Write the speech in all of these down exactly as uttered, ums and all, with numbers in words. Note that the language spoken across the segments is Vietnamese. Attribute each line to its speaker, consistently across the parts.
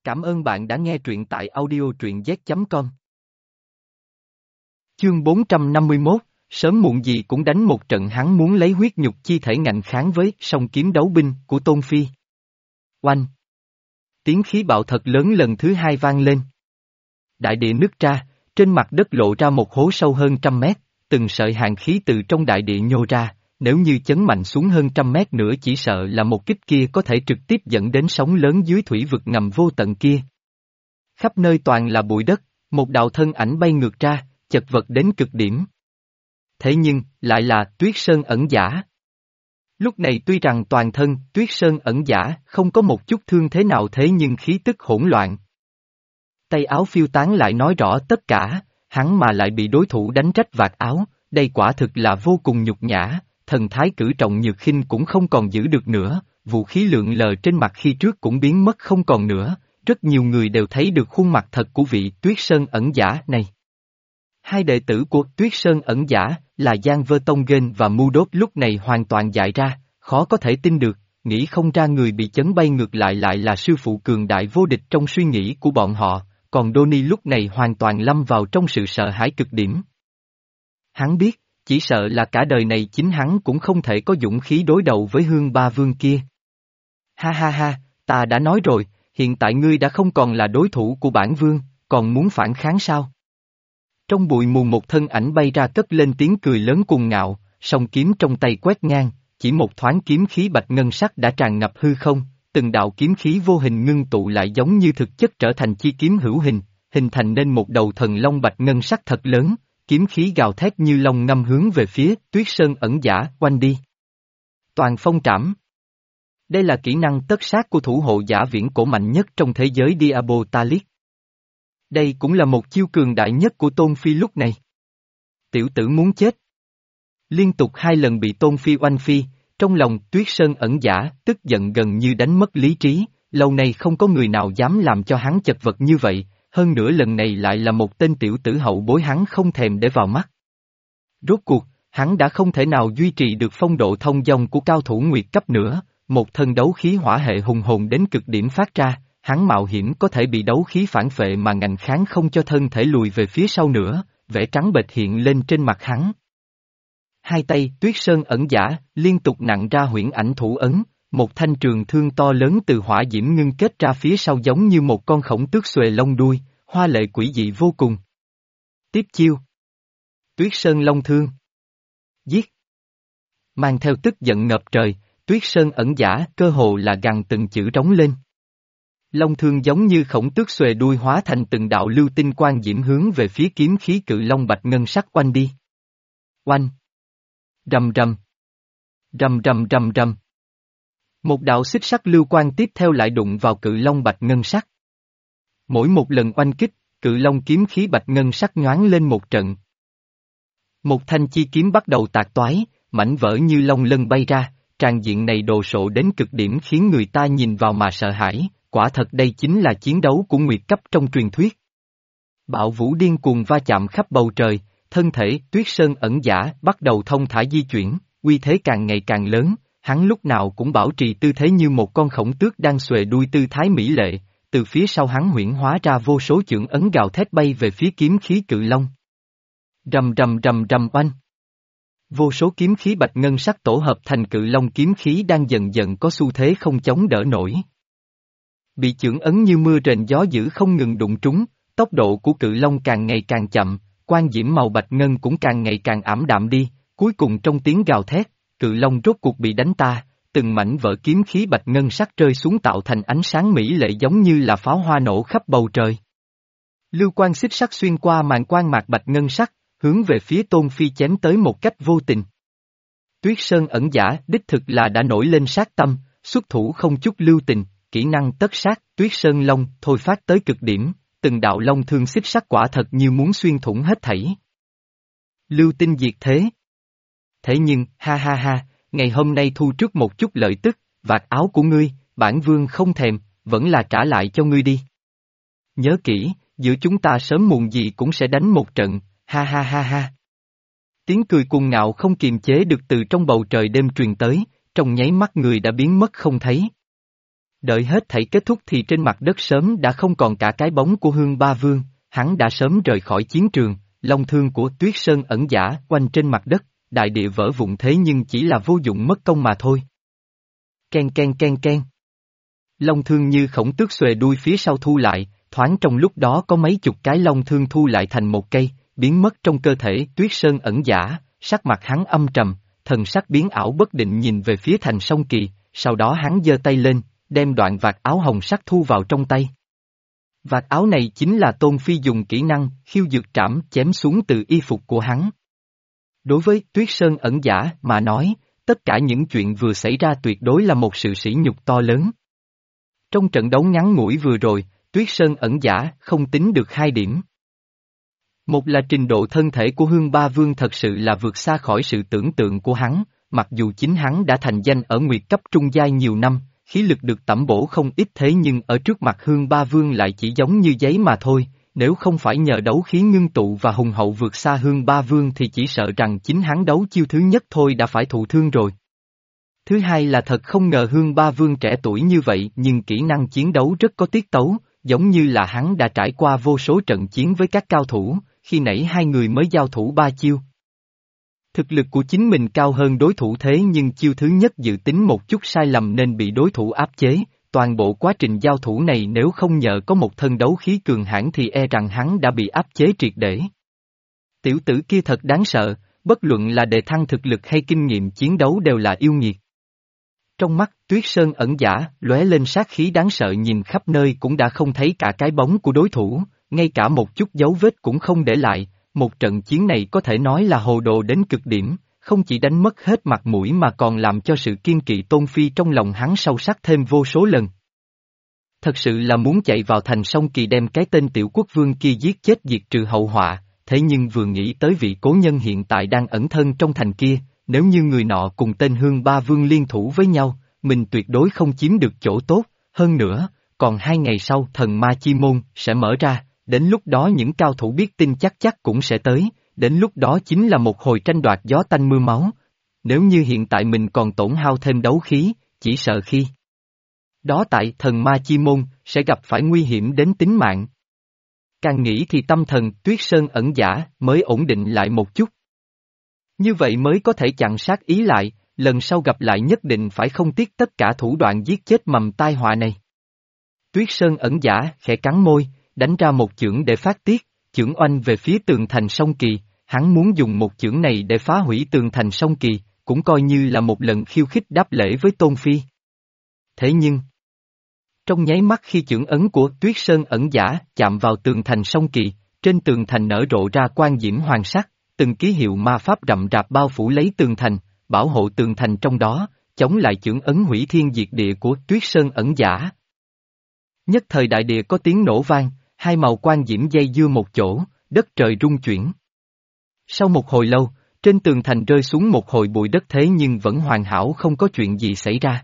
Speaker 1: Cảm ơn bạn đã nghe truyện tại audio truyện z chấm com. Chương bốn trăm năm mươi mốt, sớm muộn gì cũng đánh một trận. Hắn muốn lấy huyết nhục chi thể ngạnh kháng với song kiếm đấu binh của Tôn Phi. Oanh! Tiếng khí bạo thật lớn lần thứ hai vang lên. Đại địa nứt ra, trên mặt đất lộ ra một hố sâu hơn trăm mét, từng sợi hàn khí từ trong đại địa nhô ra, nếu như chấn mạnh xuống hơn trăm mét nữa chỉ sợ là một kích kia có thể trực tiếp dẫn đến sóng lớn dưới thủy vực ngầm vô tận kia. Khắp nơi toàn là bụi đất, một đạo thân ảnh bay ngược ra, chật vật đến cực điểm. Thế nhưng, lại là Tuyết Sơn ẩn giả. Lúc này tuy rằng toàn thân Tuyết Sơn ẩn giả không có một chút thương thế nào thế nhưng khí tức hỗn loạn. Tay áo phiêu tán lại nói rõ tất cả, hắn mà lại bị đối thủ đánh rách vạt áo, đây quả thực là vô cùng nhục nhã, thần thái cử trọng nhược khinh cũng không còn giữ được nữa, vũ khí lượn lờ trên mặt khi trước cũng biến mất không còn nữa, rất nhiều người đều thấy được khuôn mặt thật của vị Tuyết Sơn ẩn giả này. Hai đệ tử của Tuyết Sơn ẩn giả là Giang Vơ Tông Gên và Mu Đốt lúc này hoàn toàn dại ra, khó có thể tin được, nghĩ không ra người bị chấn bay ngược lại lại là sư phụ cường đại vô địch trong suy nghĩ của bọn họ, còn Donnie lúc này hoàn toàn lâm vào trong sự sợ hãi cực điểm. Hắn biết, chỉ sợ là cả đời này chính hắn cũng không thể có dũng khí đối đầu với Hương Ba Vương kia. Ha ha ha, ta đã nói rồi, hiện tại ngươi đã không còn là đối thủ của bản vương, còn muốn phản kháng sao? Trong bụi mù một thân ảnh bay ra cất lên tiếng cười lớn cuồng ngạo, song kiếm trong tay quét ngang, chỉ một thoáng kiếm khí bạch ngân sắc đã tràn ngập hư không, từng đạo kiếm khí vô hình ngưng tụ lại giống như thực chất trở thành chi kiếm hữu hình, hình thành nên một đầu thần long bạch ngân sắc thật lớn, kiếm khí gào thét như long ngâm hướng về phía Tuyết Sơn ẩn giả quanh đi. Toàn phong trảm. Đây là kỹ năng tất sát của thủ hộ giả viễn cổ mạnh nhất trong thế giới Diablo Talit. Đây cũng là một chiêu cường đại nhất của Tôn Phi lúc này. Tiểu tử muốn chết. Liên tục hai lần bị Tôn Phi oanh phi, trong lòng Tuyết Sơn ẩn giả tức giận gần như đánh mất lý trí, lâu nay không có người nào dám làm cho hắn chật vật như vậy, hơn nữa lần này lại là một tên tiểu tử hậu bối hắn không thèm để vào mắt. Rốt cuộc, hắn đã không thể nào duy trì được phong độ thông dong của cao thủ nguyệt cấp nữa, một thân đấu khí hỏa hệ hùng hồn đến cực điểm phát ra. Hắn mạo hiểm có thể bị đấu khí phản phệ mà ngạnh kháng không cho thân thể lùi về phía sau nữa, vẻ trắng bệch hiện lên trên mặt hắn. Hai tay Tuyết Sơn ẩn giả liên tục nặn ra huyễn ảnh thủ ấn, một thanh trường thương to lớn từ hỏa diễm ngưng kết ra phía sau giống như một con khổng tước xuề lông đuôi, hoa lệ quỷ dị vô cùng. Tiếp chiêu. Tuyết Sơn Long Thương. Giết. Mang theo tức giận ngập trời, Tuyết Sơn ẩn giả cơ hồ là gằn từng chữ trống lên. Long thương giống như khổng tước xuề đuôi hóa thành từng đạo lưu tinh quang diễm hướng về phía kiếm khí cự long bạch ngân sắc oanh đi. Oanh! Rầm rầm! Rầm rầm rầm rầm! Một đạo xích sắc lưu quang tiếp theo lại đụng vào cự long bạch ngân sắc. Mỗi một lần oanh kích, cự long kiếm khí bạch ngân sắc nhoáng lên một trận. Một thanh chi kiếm bắt đầu tạc toái, mảnh vỡ như long lân bay ra, tràn diện này đồ sộ đến cực điểm khiến người ta nhìn vào mà sợ hãi. Quả thật đây chính là chiến đấu của nguyệt cấp trong truyền thuyết. Bạo vũ điên cuồng va chạm khắp bầu trời, thân thể Tuyết Sơn ẩn giả bắt đầu thông thả di chuyển, uy thế càng ngày càng lớn, hắn lúc nào cũng bảo trì tư thế như một con khổng tước đang xuề đuôi tư thái mỹ lệ, từ phía sau hắn huyễn hóa ra vô số chưởng ấn gào thét bay về phía kiếm khí cự long. Rầm rầm rầm rầm oanh. Vô số kiếm khí bạch ngân sắc tổ hợp thành cự long kiếm khí đang dần dần có xu thế không chống đỡ nổi. Bị chưởng ấn như mưa rền gió dữ không ngừng đụng trúng, tốc độ của cự long càng ngày càng chậm, quang diễm màu bạch ngân cũng càng ngày càng ảm đạm đi, cuối cùng trong tiếng gào thét, cự long rốt cuộc bị đánh ta, từng mảnh vỡ kiếm khí bạch ngân sắc rơi xuống tạo thành ánh sáng mỹ lệ giống như là pháo hoa nổ khắp bầu trời. Lưu quang xích sắc xuyên qua màn quang mạc bạch ngân sắc, hướng về phía Tôn Phi chém tới một cách vô tình. Tuyết Sơn ẩn giả đích thực là đã nổi lên sát tâm, xuất thủ không chút lưu tình. Kỹ năng tất sát, Tuyết Sơn Long, thôi phát tới cực điểm, từng đạo long thương xích sắc quả thật như muốn xuyên thủng hết thảy. Lưu tinh diệt thế. Thế nhưng, ha ha ha, ngày hôm nay thu trước một chút lợi tức, vạt áo của ngươi, bản vương không thèm, vẫn là trả lại cho ngươi đi. Nhớ kỹ, giữa chúng ta sớm muộn gì cũng sẽ đánh một trận, ha ha ha ha. Tiếng cười cuồng ngạo không kiềm chế được từ trong bầu trời đêm truyền tới, trong nháy mắt người đã biến mất không thấy. Đợi hết thảy kết thúc thì trên mặt đất sớm đã không còn cả cái bóng của Hương Ba Vương, hắn đã sớm rời khỏi chiến trường, long thương của Tuyết Sơn ẩn giả quanh trên mặt đất, đại địa vỡ vụn thế nhưng chỉ là vô dụng mất công mà thôi. Ken ken ken ken. Long thương như khổng tước xuề đuôi phía sau thu lại, thoáng trong lúc đó có mấy chục cái long thương thu lại thành một cây, biến mất trong cơ thể Tuyết Sơn ẩn giả, sắc mặt hắn âm trầm, thần sắc biến ảo bất định nhìn về phía Thành Song Kỳ, sau đó hắn giơ tay lên, đem đoạn vạt áo hồng sắc thu vào trong tay. Vạt áo này chính là Tôn Phi dùng kỹ năng khiêu dược trảm chém xuống từ y phục của hắn. Đối với Tuyết Sơn ẩn giả mà nói, tất cả những chuyện vừa xảy ra tuyệt đối là một sự sỉ nhục to lớn. Trong trận đấu ngắn ngủi vừa rồi, Tuyết Sơn ẩn giả không tính được hai điểm. Một là trình độ thân thể của Hương Ba Vương thật sự là vượt xa khỏi sự tưởng tượng của hắn, mặc dù chính hắn đã thành danh ở nguyệt cấp trung giai nhiều năm, khí lực được tẩm bổ không ít thế nhưng ở trước mặt Hương Ba Vương lại chỉ giống như giấy mà thôi, nếu không phải nhờ đấu khí ngưng tụ và hùng hậu vượt xa Hương Ba Vương thì chỉ sợ rằng chính hắn đấu chiêu thứ nhất thôi đã phải thụ thương rồi. Thứ hai là thật không ngờ Hương Ba Vương trẻ tuổi như vậy nhưng kỹ năng chiến đấu rất có tiết tấu, giống như là hắn đã trải qua vô số trận chiến với các cao thủ, khi nãy hai người mới giao thủ ba chiêu. Thực lực của chính mình cao hơn đối thủ thế nhưng chiêu thứ nhất dự tính một chút sai lầm nên bị đối thủ áp chế, toàn bộ quá trình giao thủ này nếu không nhờ có một thân đấu khí cường hãn thì e rằng hắn đã bị áp chế triệt để. Tiểu tử kia thật đáng sợ, bất luận là đề thăng thực lực hay kinh nghiệm chiến đấu đều là yêu nghiệt. Trong mắt, Tuyết Sơn ẩn giả, lóe lên sát khí đáng sợ nhìn khắp nơi cũng đã không thấy cả cái bóng của đối thủ, ngay cả một chút dấu vết cũng không để lại, một trận chiến này có thể nói là hồ đồ đến cực điểm, không chỉ đánh mất hết mặt mũi mà còn làm cho sự kiên kỵ Tôn Phi trong lòng hắn sâu sắc thêm vô số lần. Thật sự là muốn chạy vào Thành Song Kỳ đem cái tên tiểu quốc vương kia giết chết diệt trừ hậu họa, thế nhưng vừa nghĩ tới vị cố nhân hiện tại đang ẩn thân trong thành kia, nếu như người nọ cùng tên Hương Ba Vương liên thủ với nhau, mình tuyệt đối không chiếm được chỗ tốt, hơn nữa, còn hai ngày sau thần ma chi môn sẽ mở ra, đến lúc đó những cao thủ biết tin chắc chắc cũng sẽ tới, đến lúc đó chính là một hồi tranh đoạt gió tanh mưa máu. Nếu như hiện tại mình còn tổn hao thêm đấu khí, chỉ sợ khi đó tại thần ma chi môn sẽ gặp phải nguy hiểm đến tính mạng. Càng nghĩ thì tâm thần Tuyết Sơn ẩn giả mới ổn định lại một chút. Như vậy mới có thể chặn sát ý lại, lần sau gặp lại nhất định phải không tiếc tất cả thủ đoạn giết chết mầm tai họa này. Tuyết Sơn ẩn giả khẽ cắn môi, đánh ra một chưởng để phát tiết, chưởng oanh về phía tường thành Song Kỳ, hắn muốn dùng một chưởng này để phá hủy tường thành Song Kỳ, cũng coi như là một lần khiêu khích đáp lễ với Tôn Phi. Thế nhưng, trong nháy mắt khi chưởng ấn của Tuyết Sơn ẩn giả chạm vào tường thành Song Kỳ, trên tường thành nở rộ ra quang diễm hoàng sắc, từng ký hiệu ma pháp rậm rạp bao phủ lấy tường thành, bảo hộ tường thành trong đó, chống lại chưởng ấn hủy thiên diệt địa của Tuyết Sơn ẩn giả. Nhất thời đại địa có tiếng nổ vang, hai màu quang diễm dây dưa một chỗ, đất trời rung chuyển. Sau một hồi lâu, trên tường thành rơi xuống một hồi bụi đất thế nhưng vẫn hoàn hảo không có chuyện gì xảy ra.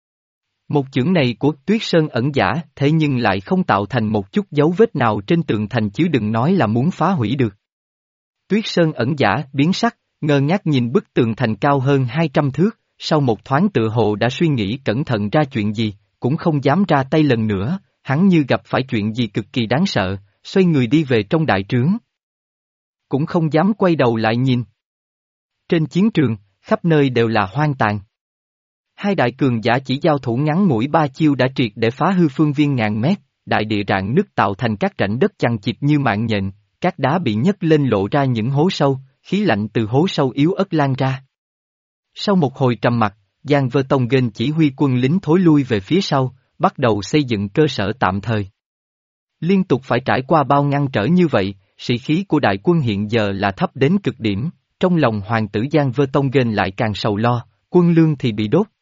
Speaker 1: Một chưởng này của Tuyết Sơn ẩn giả thế nhưng lại không tạo thành một chút dấu vết nào trên tường thành chứ đừng nói là muốn phá hủy được. Tuyết Sơn ẩn giả biến sắc, ngơ ngác nhìn bức tường thành cao hơn hai trăm thước, sau một thoáng tựa hồ đã suy nghĩ cẩn thận ra chuyện gì, cũng không dám ra tay lần nữa, hắn như gặp phải chuyện gì cực kỳ đáng sợ, xoay người đi về trong đại trướng. Cũng không dám quay đầu lại nhìn. Trên chiến trường, khắp nơi đều là hoang tàn. Hai đại cường giả chỉ giao thủ ngắn ngủi ba chiêu đã triệt để phá hư phương viên ngàn mét, đại địa rạn nứt tạo thành các rãnh đất chằng chịt như mạng nhện, các đá bị nhấc lên lộ ra những hố sâu, khí lạnh từ hố sâu yếu ớt lan ra. Sau một hồi trầm mặc, Giang Vơ Tông Nghênh chỉ huy quân lính thối lui về phía sau, bắt đầu xây dựng cơ sở tạm thời. Liên tục phải trải qua bao ngăn trở như vậy, sĩ khí của đại quân hiện giờ là thấp đến cực điểm, trong lòng hoàng tử Giang Vơ Tông Nghênh lại càng sầu lo, quân lương thì bị đốt.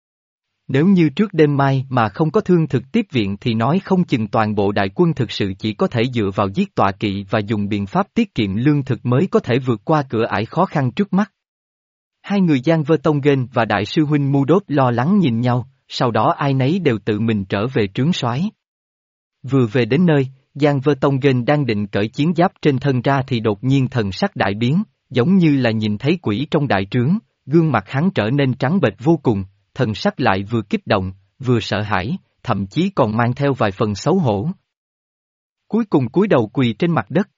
Speaker 1: Nếu như trước đêm mai mà không có thương thực tiếp viện thì nói không chừng toàn bộ đại quân thực sự chỉ có thể dựa vào giết tọa kỵ và dùng biện pháp tiết kiệm lương thực mới có thể vượt qua cửa ải khó khăn trước mắt. Hai người Giang Vơ Tông Nghênh và đại sư huynh Mu Đốt lo lắng nhìn nhau, sau đó ai nấy đều tự mình trở về trướng soái. Vừa về đến nơi, Giang Vơ Tông Nghênh đang định cởi chiến giáp trên thân ra thì đột nhiên thần sắc đại biến, giống như là nhìn thấy quỷ trong đại trướng, gương mặt hắn trở nên trắng bệch vô cùng, thần sắc lại vừa kích động, vừa sợ hãi, thậm chí còn mang theo vài phần xấu hổ. Cuối cùng cúi đầu quỳ trên mặt đất.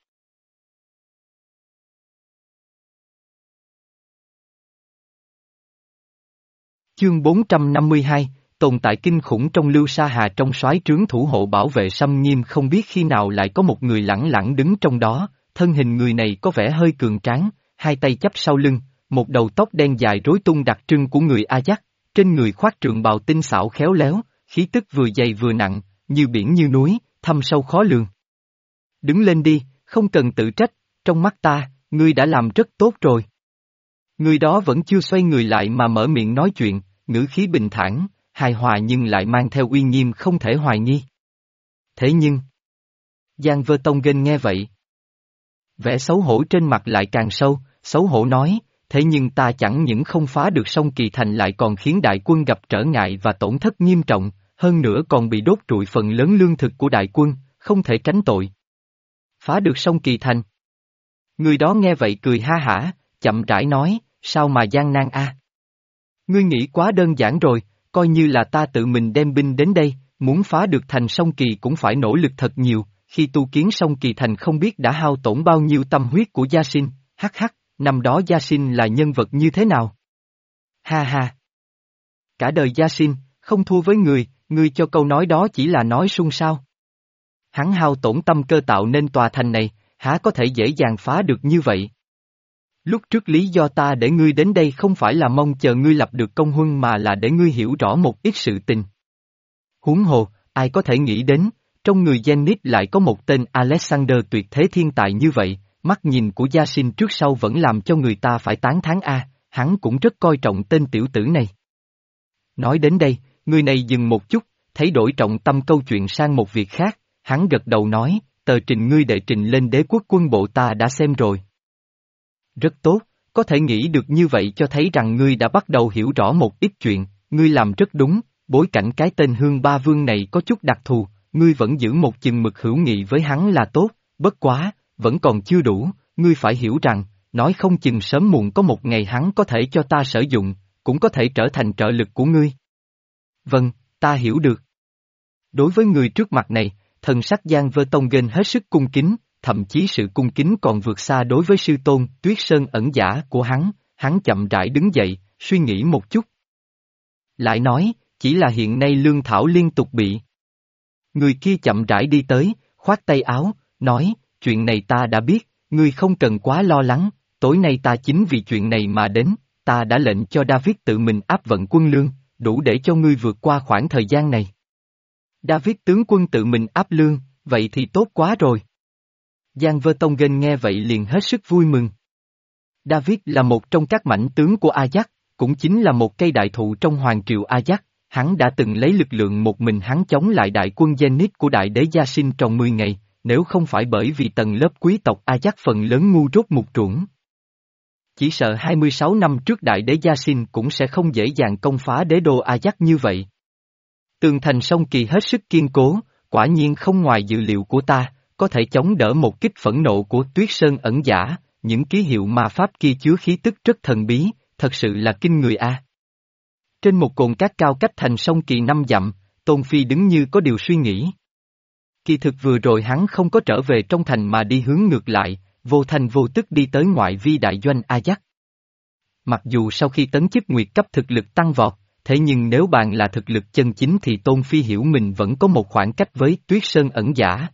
Speaker 1: Chương bốn trăm năm mươi hai, tồn tại kinh khủng trong Lưu Sa Hà. Trong soái trướng thủ hộ bảo vệ xâm nghiêm không biết khi nào lại có một người lẳng lặng đứng trong đó, thân hình người này có vẻ hơi cường tráng, hai tay chắp sau lưng, một đầu tóc đen dài rối tung đặc trưng của người A Dắc, trên người khoác trượng bào tinh xảo khéo léo, khí tức vừa dày vừa nặng, như biển như núi, thâm sâu khó lường. Đứng lên đi, không cần tự trách, trong mắt ta, ngươi đã làm rất tốt rồi. Người đó vẫn chưa xoay người lại mà mở miệng nói chuyện, ngữ khí bình thản, hài hòa nhưng lại mang theo uy nghiêm không thể hoài nghi. Thế nhưng, Giang Vơ Tông Nghênh nghe vậy. Vẻ xấu hổ trên mặt lại càng sâu, xấu hổ nói, thế nhưng ta chẳng những không phá được sông Kỳ Thành lại còn khiến đại quân gặp trở ngại và tổn thất nghiêm trọng, hơn nữa còn bị đốt trụi phần lớn lương thực của đại quân, không thể tránh tội. Phá được sông Kỳ Thành. Người đó nghe vậy cười ha hả, chậm rãi nói, sao mà gian nan a? Ngươi nghĩ quá đơn giản rồi, coi như là ta tự mình đem binh đến đây, muốn phá được thành sông Kỳ cũng phải nỗ lực thật nhiều, khi tu kiến sông Kỳ Thành không biết đã hao tổn bao nhiêu tâm huyết của Gia Sinh, hắc hắc, năm đó Gia Sinh là nhân vật như thế nào? Ha ha! Cả đời Gia Sinh, không thua với người, ngươi cho câu nói đó chỉ là nói suông sao? Hắn hao tổn tâm cơ tạo nên tòa thành này, há có thể dễ dàng phá được như vậy? Lúc trước lý do ta để ngươi đến đây không phải là mong chờ ngươi lập được công huân mà là để ngươi hiểu rõ một ít sự tình. Huống hồ, ai có thể nghĩ đến, trong người Zenith lại có một tên Alexander tuyệt thế thiên tài như vậy, mắt nhìn của Gia Sinh trước sau vẫn làm cho người ta phải tán thán a, hắn cũng rất coi trọng tên tiểu tử này. Nói đến đây, người này dừng một chút, thấy đổi trọng tâm câu chuyện sang một việc khác, hắn gật đầu nói, tờ trình ngươi đệ trình lên đế quốc quân bộ ta đã xem rồi. Rất tốt, có thể nghĩ được như vậy cho thấy rằng ngươi đã bắt đầu hiểu rõ một ít chuyện, ngươi làm rất đúng, bối cảnh cái tên Hương Ba Vương này có chút đặc thù, ngươi vẫn giữ một chừng mực hữu nghị với hắn là tốt, bất quá, vẫn còn chưa đủ, ngươi phải hiểu rằng, nói không chừng sớm muộn có một ngày hắn có thể cho ta sử dụng, cũng có thể trở thành trợ lực của ngươi. Vâng, ta hiểu được. Đối với người trước mặt này, thần sắc Giang Vơ Tông Nghênh hết sức cung kính, thậm chí sự cung kính còn vượt xa đối với sư tôn, Tuyết Sơn ẩn giả của hắn, hắn chậm rãi đứng dậy, suy nghĩ một chút. Lại nói, chỉ là hiện nay lương thảo liên tục bị. Người kia chậm rãi đi tới, khoát tay áo, nói, chuyện này ta đã biết, ngươi không cần quá lo lắng, tối nay ta chính vì chuyện này mà đến, ta đã lệnh cho David tự mình áp vận quân lương, đủ để cho ngươi vượt qua khoảng thời gian này. David tướng quân tự mình áp lương, vậy thì tốt quá rồi. Giang Vơ Tông Nghênh nghe vậy liền hết sức vui mừng. David là một trong các mãnh tướng của Ajax, cũng chính là một cây đại thụ trong hoàng triều Ajax, hắn đã từng lấy lực lượng một mình hắn chống lại đại quân Zenith của đại đế Gia Sinh trong mười ngày, nếu không phải bởi vì tầng lớp quý tộc Ajax phần lớn ngu rốt mục ruỗng. Chỉ sợ hai mươi sáu năm trước đại đế Gia Sinh cũng sẽ không dễ dàng công phá đế đô Ajax như vậy. Tường thành sông Kỳ hết sức kiên cố, quả nhiên không ngoài dự liệu của ta, có thể chống đỡ một kích phẫn nộ của Tuyết Sơn ẩn giả, những ký hiệu ma pháp kia chứa khí tức rất thần bí, thật sự là kinh người a. Trên một cồn cát cao cách thành sông Kỳ năm dặm, Tôn Phi đứng như có điều suy nghĩ. Kỳ thực vừa rồi hắn không có trở về trong thành mà đi hướng ngược lại, vô thành vô tức đi tới ngoại vi đại doanh Ajax. Mặc dù sau khi tấn chức nguyệt cấp thực lực tăng vọt, thế nhưng nếu bàn là thực lực chân chính thì Tôn Phi hiểu mình vẫn có một khoảng cách với Tuyết Sơn ẩn giả.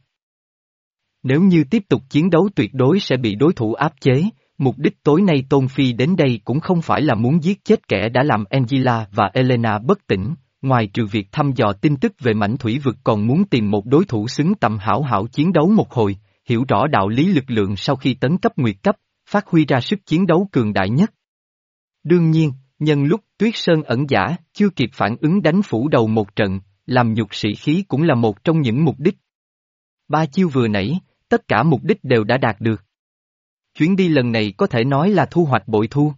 Speaker 1: Nếu như tiếp tục chiến đấu tuyệt đối sẽ bị đối thủ áp chế, mục đích tối nay Tôn Phi đến đây cũng không phải là muốn giết chết kẻ đã làm Angela và Elena bất tỉnh, ngoài trừ việc thăm dò tin tức về mảnh thủy vực còn muốn tìm một đối thủ xứng tầm hảo hảo chiến đấu một hồi, hiểu rõ đạo lý lực lượng sau khi tấn cấp nguyệt cấp, phát huy ra sức chiến đấu cường đại nhất. Đương nhiên, nhân lúc Tuyết Sơn ẩn giả chưa kịp phản ứng đánh phủ đầu một trận, làm nhục sĩ khí cũng là một trong những mục đích. Ba chiêu vừa nãy, tất cả mục đích đều đã đạt được. Chuyến đi lần này có thể nói là thu hoạch bội thu.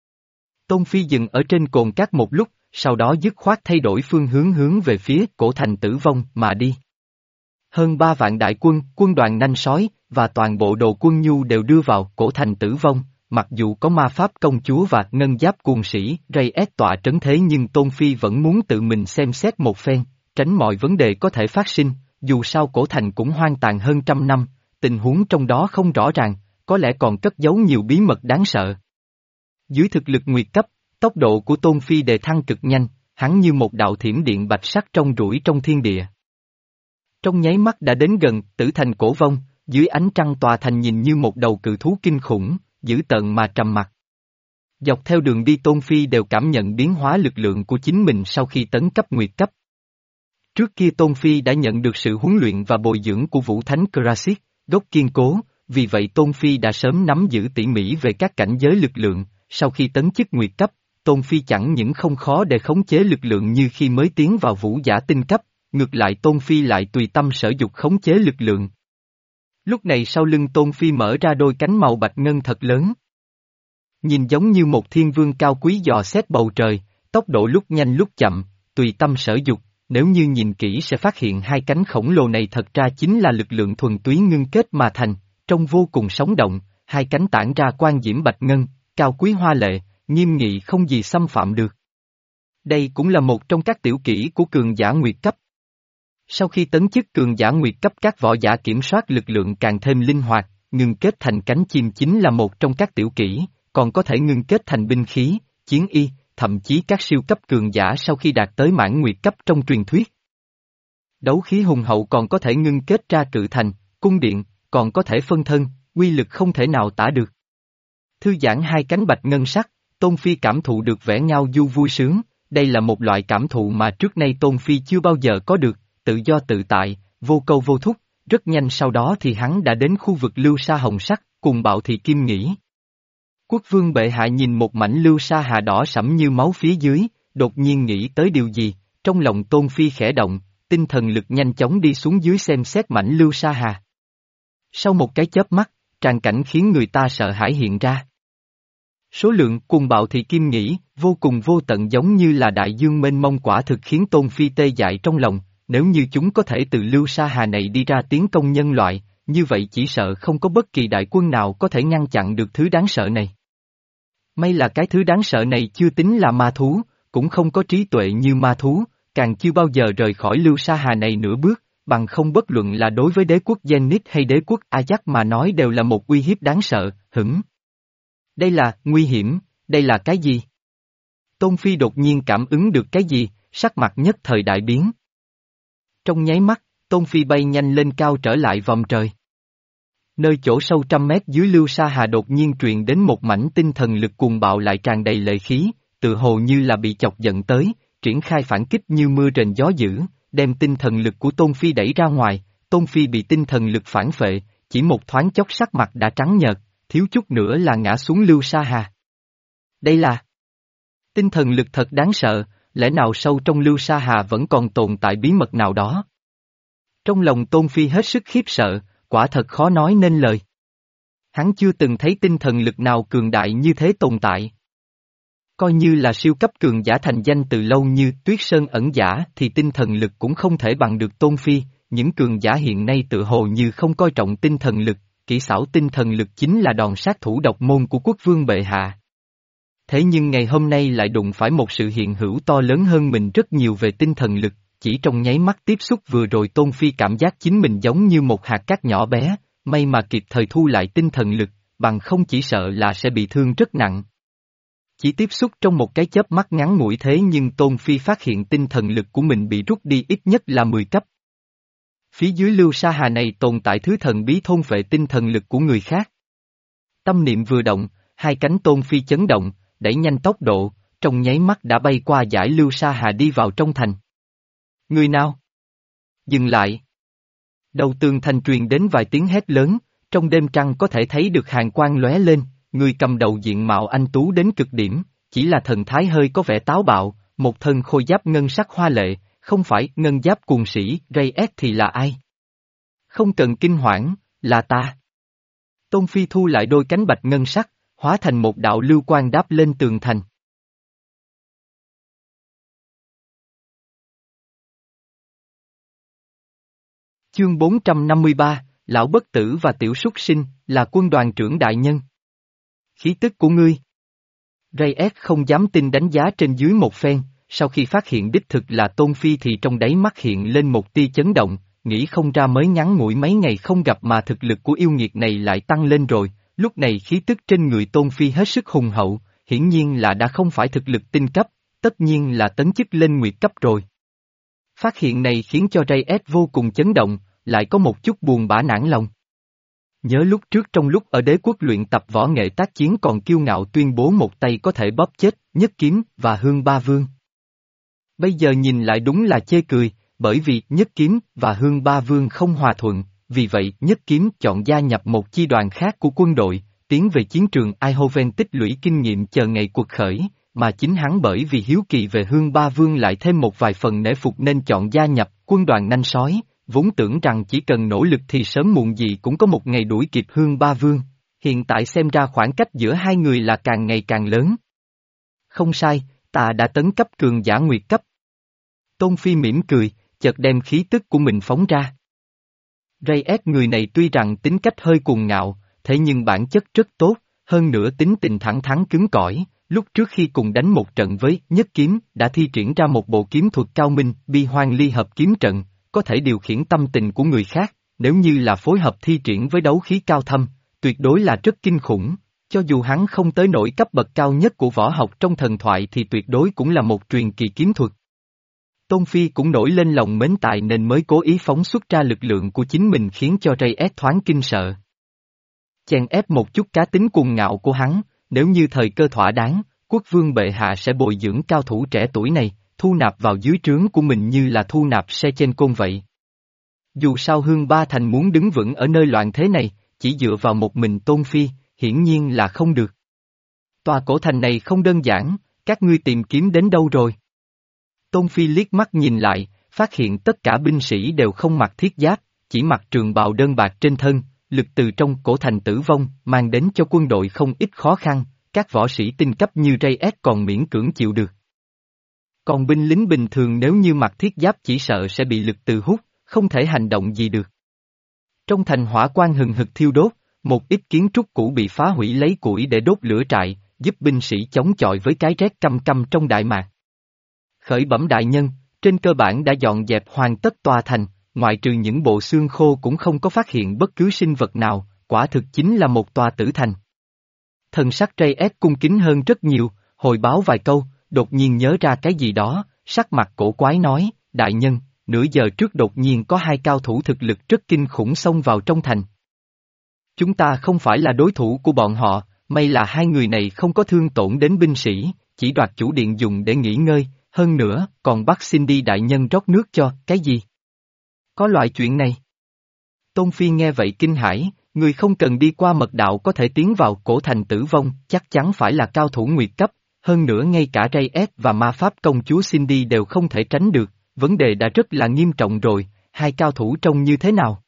Speaker 1: Tôn Phi dừng ở trên cồn cát một lúc, sau đó dứt khoát thay đổi phương hướng hướng về phía cổ thành Tử Vong mà đi. Hơn ba vạn đại quân, quân đoàn nanh sói, và toàn bộ đồ quân nhu đều đưa vào cổ thành Tử Vong, mặc dù có ma pháp công chúa và ngân giáp cuồng sĩ Ray S tọa trấn thế nhưng Tôn Phi vẫn muốn tự mình xem xét một phen, tránh mọi vấn đề có thể phát sinh, dù sao cổ thành cũng hoang tàn hơn trăm năm, tình huống trong đó không rõ ràng, có lẽ còn cất giấu nhiều bí mật đáng sợ. Dưới thực lực nguyệt cấp, tốc độ của Tôn Phi đề thăng cực nhanh, hắn như một đạo thiểm điện bạch sắc trong rủi trong thiên địa. Trong nháy mắt đã đến gần, tử thành cổ vong, dưới ánh trăng tòa thành nhìn như một đầu cự thú kinh khủng, dữ tợn mà trầm mặc. Dọc theo đường đi Tôn Phi đều cảm nhận biến hóa lực lượng của chính mình sau khi tấn cấp nguyệt cấp. Trước kia Tôn Phi đã nhận được sự huấn luyện và bồi dưỡng của Vũ Thánh Krasit, gốc kiên cố, vì vậy Tôn Phi đã sớm nắm giữ tỉ mỉ về các cảnh giới lực lượng, sau khi tấn chức nguyệt cấp, Tôn Phi chẳng những không khó để khống chế lực lượng như khi mới tiến vào vũ giả tinh cấp, ngược lại Tôn Phi lại tùy tâm sở dục khống chế lực lượng. Lúc này sau lưng Tôn Phi mở ra đôi cánh màu bạch ngân thật lớn. Nhìn giống như một thiên vương cao quý dò xét bầu trời, tốc độ lúc nhanh lúc chậm, tùy tâm sở dục, nếu như nhìn kỹ sẽ phát hiện hai cánh khổng lồ này thật ra chính là lực lượng thuần túy ngưng kết mà thành, trông vô cùng sống động, hai cánh tản ra quang diễm bạch ngân, cao quý hoa lệ, nghiêm nghị không gì xâm phạm được. Đây cũng là một trong các tiểu kỹ của cường giả nguyệt cấp. Sau khi tấn chức cường giả nguyệt cấp các võ giả kiểm soát lực lượng càng thêm linh hoạt, ngưng kết thành cánh chim chính là một trong các tiểu kỹ, còn có thể ngưng kết thành binh khí, chiến y, thậm chí các siêu cấp cường giả sau khi đạt tới mãn nguyệt cấp trong truyền thuyết. Đấu khí hùng hậu còn có thể ngưng kết ra cự thành, cung điện, còn có thể phân thân, uy lực không thể nào tả được. Thư giãn hai cánh bạch ngân sắc, Tôn Phi cảm thụ được vẻ ngao du vui sướng, đây là một loại cảm thụ mà trước nay Tôn Phi chưa bao giờ có được, tự do tự tại, vô câu vô thúc, rất nhanh sau đó thì hắn đã đến khu vực lưu sa hồng sắc, cùng Bạo Thị Kim Nghĩ. Quốc vương bệ hạ nhìn một mảnh lưu sa hà đỏ sẫm như máu phía dưới, đột nhiên nghĩ tới điều gì, trong lòng Tôn Phi khẽ động, tinh thần lực nhanh chóng đi xuống dưới xem xét mảnh lưu sa hà. Sau một cái chớp mắt, tràng cảnh khiến người ta sợ hãi hiện ra. Số lượng cùng Bạo Thị Kim Nghĩ, vô cùng vô tận giống như là đại dương mênh mông quả thực khiến Tôn Phi tê dại trong lòng, nếu như chúng có thể từ lưu sa hà này đi ra tiến công nhân loại, như vậy chỉ sợ không có bất kỳ đại quân nào có thể ngăn chặn được thứ đáng sợ này. May là cái thứ đáng sợ này chưa tính là ma thú, cũng không có trí tuệ như ma thú, càng chưa bao giờ rời khỏi lưu sa hà này nửa bước, bằng không bất luận là đối với đế quốc Zenith hay đế quốc Ajax mà nói đều là một uy hiếp đáng sợ, hửng. Đây là, nguy hiểm, đây là cái gì? Tôn Phi đột nhiên cảm ứng được cái gì, sắc mặt nhất thời đại biến. Trong nháy mắt, Tôn Phi bay nhanh lên cao trở lại vòng trời. Nơi chỗ sâu trăm mét dưới lưu sa hà đột nhiên truyền đến một mảnh tinh thần lực cuồng bạo lại tràn đầy lợi khí, tự hồ như là bị chọc giận tới, triển khai phản kích như mưa rền gió dữ, đem tinh thần lực của Tôn Phi đẩy ra ngoài, Tôn Phi bị tinh thần lực phản phệ, chỉ một thoáng chốc sắc mặt đã trắng nhợt, thiếu chút nữa là ngã xuống lưu sa hà. Đây là tinh thần lực thật đáng sợ, lẽ nào sâu trong lưu sa hà vẫn còn tồn tại bí mật nào đó? Trong lòng Tôn Phi hết sức khiếp sợ, quả thật khó nói nên lời. Hắn chưa từng thấy tinh thần lực nào cường đại như thế tồn tại. Coi như là siêu cấp cường giả thành danh từ lâu như Tuyết Sơn ẩn giả thì tinh thần lực cũng không thể bằng được Tôn Phi, những cường giả hiện nay tự hồ như không coi trọng tinh thần lực, kỹ xảo tinh thần lực chính là đòn sát thủ độc môn của quốc vương bệ hạ. Thế nhưng ngày hôm nay lại đụng phải một sự hiện hữu to lớn hơn mình rất nhiều về tinh thần lực, chỉ trong nháy mắt tiếp xúc vừa rồi Tôn Phi cảm giác chính mình giống như một hạt cát nhỏ bé, may mà kịp thời thu lại tinh thần lực, bằng không chỉ sợ là sẽ bị thương rất nặng. Chỉ tiếp xúc trong một cái chớp mắt ngắn ngủi thế nhưng Tôn Phi phát hiện tinh thần lực của mình bị rút đi ít nhất là mười cấp. Phía dưới lưu sa hà này tồn tại thứ thần bí thôn vệ tinh thần lực của người khác. Tâm niệm vừa động, hai cánh Tôn Phi chấn động, đẩy nhanh tốc độ, trong nháy mắt đã bay qua dải lưu sa hà đi vào trong thành. Người nào? Dừng lại. Đầu tường thành truyền đến vài tiếng hét lớn, trong đêm trăng có thể thấy được hàng quang lóe lên, người cầm đầu diện mạo anh tú đến cực điểm, chỉ là thần thái hơi có vẻ táo bạo, một thân khôi giáp ngân sắc hoa lệ, không phải ngân giáp cuồng sĩ, Ray S thì là ai? Không cần kinh hoảng, là ta. Tôn Phi thu lại đôi cánh bạch ngân sắc, hóa thành một đạo lưu quang đáp lên tường thành. Chương bốn trăm năm mươi ba, Lão Bất Tử và Tiểu Súc Sinh, là quân đoàn trưởng đại nhân. Khí tức của ngươi. Ray S không dám tin đánh giá trên dưới một phen, sau khi phát hiện đích thực là Tôn Phi thì trong đáy mắt hiện lên một tia chấn động, nghĩ không ra mới ngắn ngủi mấy ngày không gặp mà thực lực của yêu nghiệt này lại tăng lên rồi, lúc này khí tức trên người Tôn Phi hết sức hùng hậu, hiển nhiên là đã không phải thực lực tinh cấp, tất nhiên là tấn chức lên nguyệt cấp rồi. Phát hiện này khiến cho Ray S vô cùng chấn động, lại có một chút buồn bã nản lòng. Nhớ lúc trước trong lúc ở đế quốc luyện tập võ nghệ tác chiến còn kiêu ngạo tuyên bố một tay có thể bóp chết, Nhất Kiếm và Hương Ba Vương. Bây giờ nhìn lại đúng là chê cười, bởi vì Nhất Kiếm và Hương Ba Vương không hòa thuận, vì vậy Nhất Kiếm chọn gia nhập một chi đoàn khác của quân đội, tiến về chiến trường Eindhoven tích lũy kinh nghiệm chờ ngày cuộc khởi, mà chính hắn bởi vì hiếu kỳ về Hương Ba Vương lại thêm một vài phần nể phục nên chọn gia nhập quân đoàn nanh sói, vốn tưởng rằng chỉ cần nỗ lực thì sớm muộn gì cũng có một ngày đuổi kịp Hương Ba Vương, hiện tại xem ra khoảng cách giữa hai người là càng ngày càng lớn. Không sai, ta đã tấn cấp cường giả nguyệt cấp. Tôn Phi mỉm cười, chợt đem khí tức của mình phóng ra. Ray S người này tuy rằng tính cách hơi cuồng ngạo, thế nhưng bản chất rất tốt, hơn nữa tính tình thẳng thắn cứng cỏi, lúc trước khi cùng đánh một trận với Nhất Kiếm đã thi triển ra một bộ kiếm thuật cao minh, Bi Hoang Ly Hợp kiếm trận, có thể điều khiển tâm tình của người khác, nếu như là phối hợp thi triển với đấu khí cao thâm, tuyệt đối là rất kinh khủng, cho dù hắn không tới nổi cấp bậc cao nhất của võ học trong thần thoại thì tuyệt đối cũng là một truyền kỳ kiếm thuật. Tôn Phi cũng nổi lên lòng mến tài nên mới cố ý phóng xuất ra lực lượng của chính mình khiến cho Ray S thoáng kinh sợ. Chèn ép một chút cá tính cuồng ngạo của hắn, nếu như thời cơ thỏa đáng, quốc vương bệ hạ sẽ bồi dưỡng cao thủ trẻ tuổi này, thu nạp vào dưới trướng của mình như là thu nạp xe trên côn vậy. Dù sao Hương Ba Thành muốn đứng vững ở nơi loạn thế này, chỉ dựa vào một mình Tôn Phi, hiển nhiên là không được. Tòa cổ thành này không đơn giản, các ngươi tìm kiếm đến đâu rồi? Tôn Phi liếc mắt nhìn lại, phát hiện tất cả binh sĩ đều không mặc thiết giáp, chỉ mặc trường bào đơn bạc trên thân, lực từ trong cổ thành tử vong, mang đến cho quân đội không ít khó khăn, các võ sĩ tinh cấp như Ray S còn miễn cưỡng chịu được. Còn binh lính bình thường nếu như mặc thiết giáp chỉ sợ sẽ bị lực từ hút, không thể hành động gì được. Trong thành hỏa quan hừng hực thiêu đốt, một ít kiến trúc cũ bị phá hủy lấy củi để đốt lửa trại, giúp binh sĩ chống chọi với cái rét căm căm trong đại mạc. Khởi bẩm đại nhân, trên cơ bản đã dọn dẹp hoàn tất tòa thành, ngoại trừ những bộ xương khô cũng không có phát hiện bất cứ sinh vật nào, quả thực chính là một tòa tử thành. Thần sắc Ray S cung kính hơn rất nhiều, hồi báo vài câu, đột nhiên nhớ ra cái gì đó, sắc mặt cổ quái nói, đại nhân, nửa giờ trước đột nhiên có hai cao thủ thực lực rất kinh khủng xông vào trong thành. Chúng ta không phải là đối thủ của bọn họ, may là hai người này không có thương tổn đến binh sĩ, chỉ đoạt chủ điện dùng để nghỉ ngơi, hơn nữa, còn bắt Cindy đại nhân rót nước cho, cái gì? Có loại chuyện này? Tôn Phi nghe vậy kinh hãi, người không cần đi qua mật đạo có thể tiến vào cổ thành tử vong, chắc chắn phải là cao thủ nguyệt cấp, hơn nữa ngay cả Ray S và ma pháp công chúa Cindy đều không thể tránh được, vấn đề đã rất là nghiêm trọng rồi, hai cao thủ trông như thế nào?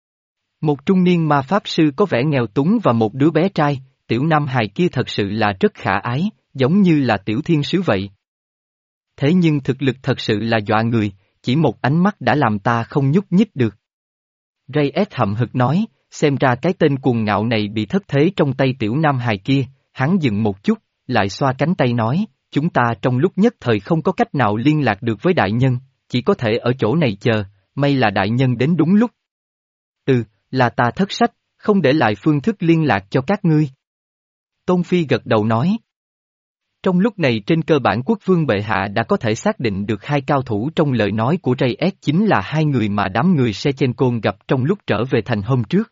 Speaker 1: Một trung niên ma pháp sư có vẻ nghèo túng và một đứa bé trai, tiểu nam hài kia thật sự là rất khả ái, giống như là tiểu thiên sứ vậy. Thế nhưng thực lực thật sự là dọa người, chỉ một ánh mắt đã làm ta không nhúc nhích được. Ray S hậm hực nói, xem ra cái tên cuồng ngạo này bị thất thế trong tay tiểu nam hài kia, hắn dừng một chút, lại xoa cánh tay nói, chúng ta trong lúc nhất thời không có cách nào liên lạc được với đại nhân, chỉ có thể ở chỗ này chờ, may là đại nhân đến đúng lúc. Ừ, là ta thất sách, không để lại phương thức liên lạc cho các ngươi. Tôn Phi gật đầu nói. Trong lúc này trên cơ bản quốc vương bệ hạ đã có thể xác định được hai cao thủ trong lời nói của Ray S chính là hai người mà đám người Sechenko gặp trong lúc trở về thành hôm trước.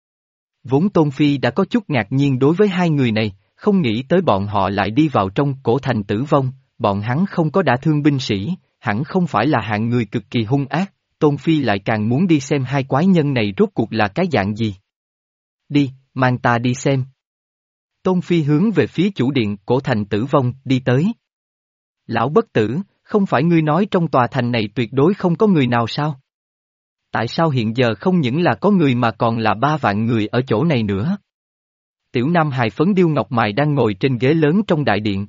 Speaker 1: Vốn Tôn Phi đã có chút ngạc nhiên đối với hai người này, không nghĩ tới bọn họ lại đi vào trong cổ thành tử vong, bọn hắn không có đả thương binh sĩ, hẳn không phải là hạng người cực kỳ hung ác, Tôn Phi lại càng muốn đi xem hai quái nhân này rốt cuộc là cái dạng gì. Đi, mang ta đi xem. Tôn Phi hướng về phía chủ điện cổ thành tử vong đi tới. Lão bất tử, không phải ngươi nói trong tòa thành này tuyệt đối không có người nào sao? Tại sao hiện giờ không những là có người mà còn là ba vạn người ở chỗ này nữa? Tiểu Nam hài phấn điêu ngọc mài đang ngồi trên ghế lớn trong đại điện.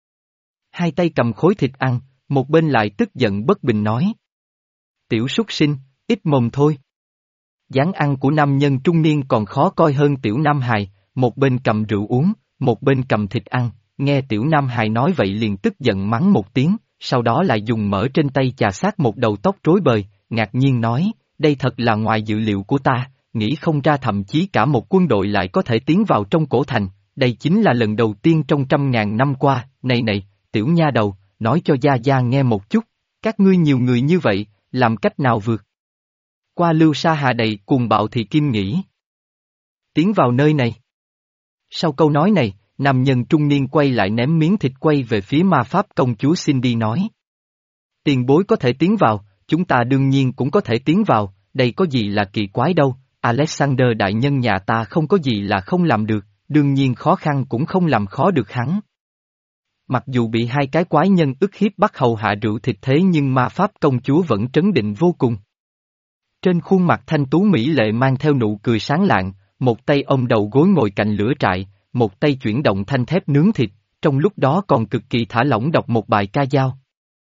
Speaker 1: Hai tay cầm khối thịt ăn, một bên lại tức giận bất bình nói. Tiểu súc sinh, ít mồm thôi. Dáng ăn của nam nhân trung niên còn khó coi hơn tiểu Nam hài, một bên cầm rượu uống, một bên cầm thịt ăn, nghe tiểu Nam hài nói vậy liền tức giận mắng một tiếng, sau đó lại dùng mỡ trên tay chà sát một đầu tóc rối bời, ngạc nhiên nói, đây thật là ngoài dự liệu của ta, nghĩ không ra thậm chí cả một quân đội lại có thể tiến vào trong cổ thành, đây chính là lần đầu tiên trong trăm ngàn năm qua, này này, tiểu nha đầu, nói cho Gia Gia nghe một chút, các ngươi nhiều người như vậy, làm cách nào vượt qua Lưu Sa Hà đầy cuồng bạo thì Kim nghĩ. Tiến vào nơi này. Sau câu nói này, nam nhân trung niên quay lại ném miếng thịt quay về phía ma pháp công chúa Cindy nói. Tiền bối có thể tiến vào, chúng ta đương nhiên cũng có thể tiến vào, đây có gì là kỳ quái đâu, Alexander đại nhân nhà ta không có gì là không làm được, đương nhiên khó khăn cũng không làm khó được hắn. Mặc dù bị hai cái quái nhân ức hiếp bắt hầu hạ rượu thịt thế nhưng ma pháp công chúa vẫn trấn định vô cùng. Trên khuôn mặt thanh tú mỹ lệ mang theo nụ cười sáng lạng, một tay ôm đầu gối ngồi cạnh lửa trại, một tay chuyển động thanh thép nướng thịt, trong lúc đó còn cực kỳ thả lỏng đọc một bài ca dao.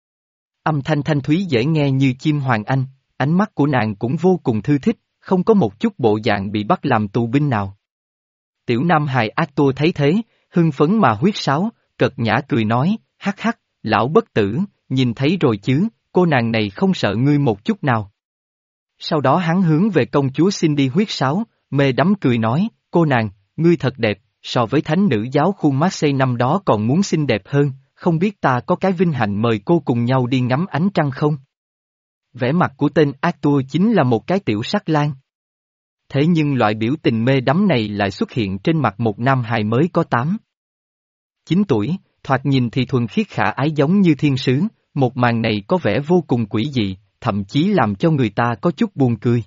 Speaker 1: Âm thanh thanh thúy dễ nghe như chim hoàng anh, ánh mắt của nàng cũng vô cùng thư thích, không có một chút bộ dạng bị bắt làm tù binh nào. Tiểu Nam hài Arthur thấy thế, hưng phấn mà huýt sáo, cợt nhã cười nói, hắc hắc, lão bất tử, nhìn thấy rồi chứ, cô nàng này không sợ ngươi một chút nào. Sau đó hắn hướng về công chúa Cindy huýt sáo, mê đắm cười nói, cô nàng, ngươi thật đẹp, so với thánh nữ giáo khu Marseille năm đó còn muốn xinh đẹp hơn, không biết ta có cái vinh hạnh mời cô cùng nhau đi ngắm ánh trăng không? Vẻ mặt của tên Arthur chính là một cái tiểu sắc lang. Thế nhưng loại biểu tình mê đắm này lại xuất hiện trên mặt một nam hài mới có tám, chín tuổi, thoạt nhìn thì thuần khiết khả ái giống như thiên sứ, một màn này có vẻ vô cùng quỷ dị, thậm chí làm cho người ta có chút buồn cười.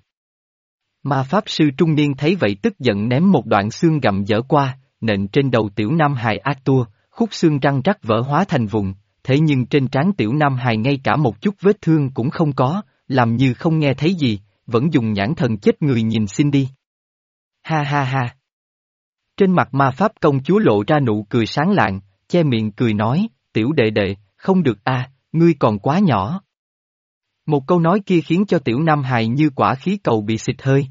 Speaker 1: Ma pháp sư trung niên thấy vậy tức giận ném một đoạn xương gặm dở qua, nện trên đầu tiểu nam hài Arthur, khúc xương răng rắc vỡ hóa thành vụn, thế nhưng trên trán tiểu nam hài ngay cả một chút vết thương cũng không có, làm như không nghe thấy gì, vẫn dùng nhãn thần chết người nhìn Cindy. Ha ha ha. Trên mặt ma pháp công chúa lộ ra nụ cười sáng lạng, che miệng cười nói, tiểu đệ đệ, không được a, ngươi còn quá nhỏ. Một câu nói kia khiến cho tiểu nam hài như quả khí cầu bị xịt hơi.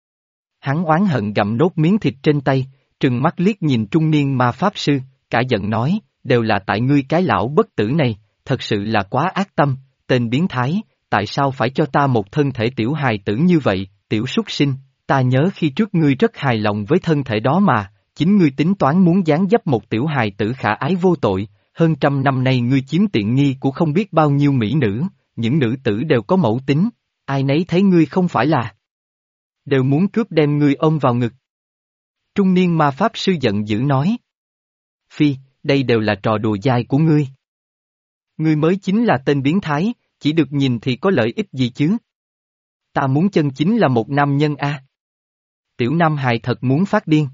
Speaker 1: Hắn oán hận gặm nốt miếng thịt trên tay, trừng mắt liếc nhìn trung niên ma pháp sư, cả giận nói, đều là tại ngươi cái lão bất tử này, thật sự là quá ác tâm, tên biến thái, tại sao phải cho ta một thân thể tiểu hài tử như vậy, tiểu súc sinh, ta nhớ khi trước ngươi rất hài lòng với thân thể đó mà, chính ngươi tính toán muốn giáng dấp một tiểu hài tử khả ái vô tội, hơn trăm năm nay ngươi chiếm tiện nghi của không biết bao nhiêu mỹ nữ, những nữ tử đều có mẫu tính, ai nấy thấy ngươi không phải là đều muốn cướp đem ngươi ôm vào ngực. Trung niên ma pháp sư giận dữ nói. Phi, đây đều là trò đùa dai của ngươi. Ngươi mới chính là tên biến thái, chỉ được nhìn thì có lợi ích gì chứ? Ta muốn chân chính là một nam nhân a. Tiểu nam hài thật muốn phát điên.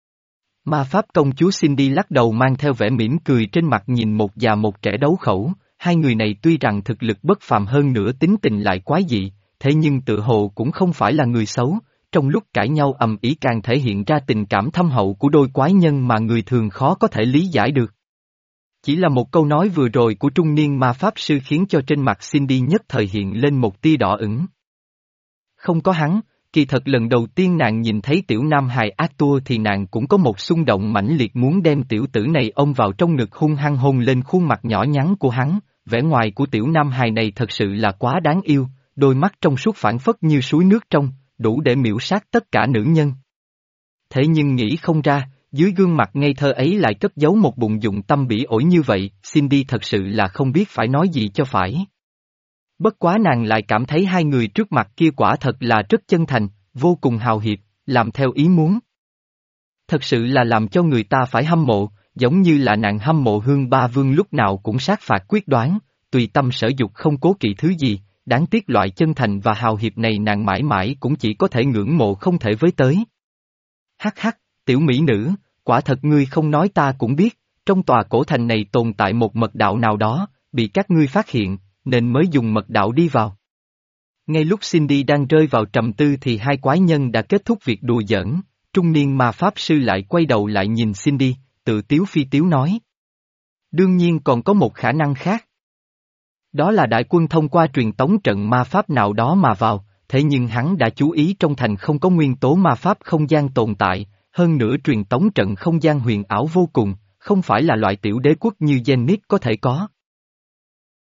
Speaker 1: Ma pháp công chúa Cindy lắc đầu mang theo vẻ mỉm cười trên mặt nhìn một già một trẻ đấu khẩu, hai người này tuy rằng thực lực bất phàm hơn nữa tính tình lại quái dị, thế nhưng tự hồ cũng không phải là người xấu, trong lúc cãi nhau ầm ĩ càng thể hiện ra tình cảm thâm hậu của đôi quái nhân mà người thường khó có thể lý giải được. Chỉ là một câu nói vừa rồi của trung niên ma pháp sư khiến cho trên mặt Cindy nhất thời hiện lên một tia đỏ ửng. Không có hắn, kỳ thật lần đầu tiên nàng nhìn thấy tiểu nam hài Arthur thì nàng cũng có một xung động mãnh liệt muốn đem tiểu tử này ôm vào trong ngực hung hăng hôn lên khuôn mặt nhỏ nhắn của hắn, vẻ ngoài của tiểu nam hài này thật sự là quá đáng yêu, đôi mắt trong suốt phảng phất như suối nước trong, đủ để miễu sát tất cả nữ nhân. Thế nhưng nghĩ không ra, dưới gương mặt ngây thơ ấy lại cất giấu một bụng dụng tâm bỉ ổi như vậy, Cindy thật sự là không biết phải nói gì cho phải. Bất quá nàng lại cảm thấy hai người trước mặt kia quả thật là rất chân thành, vô cùng hào hiệp, làm theo ý muốn. Thật sự là làm cho người ta phải hâm mộ, giống như là nàng hâm mộ Hương Ba Vương lúc nào cũng sát phạt quyết đoán, tùy tâm sở dục không cố kỵ thứ gì, đáng tiếc loại chân thành và hào hiệp này nàng mãi mãi cũng chỉ có thể ngưỡng mộ không thể với tới. Hắc hắc, tiểu mỹ nữ, quả thật ngươi không nói ta cũng biết, trong tòa cổ thành này tồn tại một mật đạo nào đó, bị các ngươi phát hiện, nên mới dùng mật đạo đi vào. Ngay lúc Cindy đang rơi vào trầm tư thì hai quái nhân đã kết thúc việc đùa giỡn, trung niên ma pháp sư lại quay đầu lại nhìn Cindy, tự tiếu phi tiếu nói. Đương nhiên còn có một khả năng khác. Đó là đại quân thông qua truyền tống trận ma pháp nào đó mà vào, thế nhưng hắn đã chú ý trong thành không có nguyên tố ma pháp không gian tồn tại, hơn nữa truyền tống trận không gian huyền ảo vô cùng, không phải là loại tiểu đế quốc như Zenith có thể có.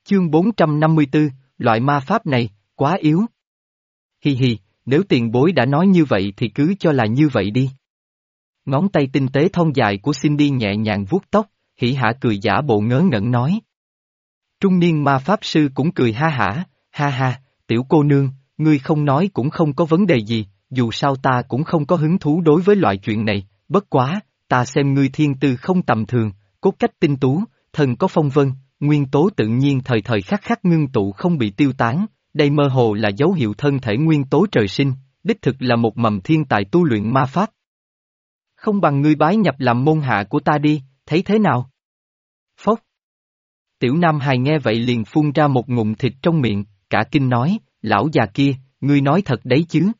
Speaker 1: Chương bốn trăm năm mươi tư, loại ma pháp này, quá yếu. Hi hi, nếu tiền bối đã nói như vậy thì cứ cho là như vậy đi. Ngón tay tinh tế thon dài của Cindy nhẹ nhàng vuốt tóc, hỉ hả cười giả bộ ngớ ngẩn nói. Trung niên ma pháp sư cũng cười ha hả, ha ha, tiểu cô nương, ngươi không nói cũng không có vấn đề gì, dù sao ta cũng không có hứng thú đối với loại chuyện này, bất quá, ta xem ngươi thiên tư không tầm thường, cốt cách tinh tú, thần có phong vân, nguyên tố tự nhiên thời thời khắc khắc ngưng tụ không bị tiêu tán, đây mơ hồ là dấu hiệu thân thể nguyên tố trời sinh, đích thực là một mầm thiên tài tu luyện ma pháp. Không bằng ngươi bái nhập làm môn hạ của ta đi, thấy thế nào? Phốc. Tiểu Nam Hài nghe vậy liền phun ra một ngụm thịt trong miệng, cả kinh nói, lão già kia, ngươi nói thật đấy chứ?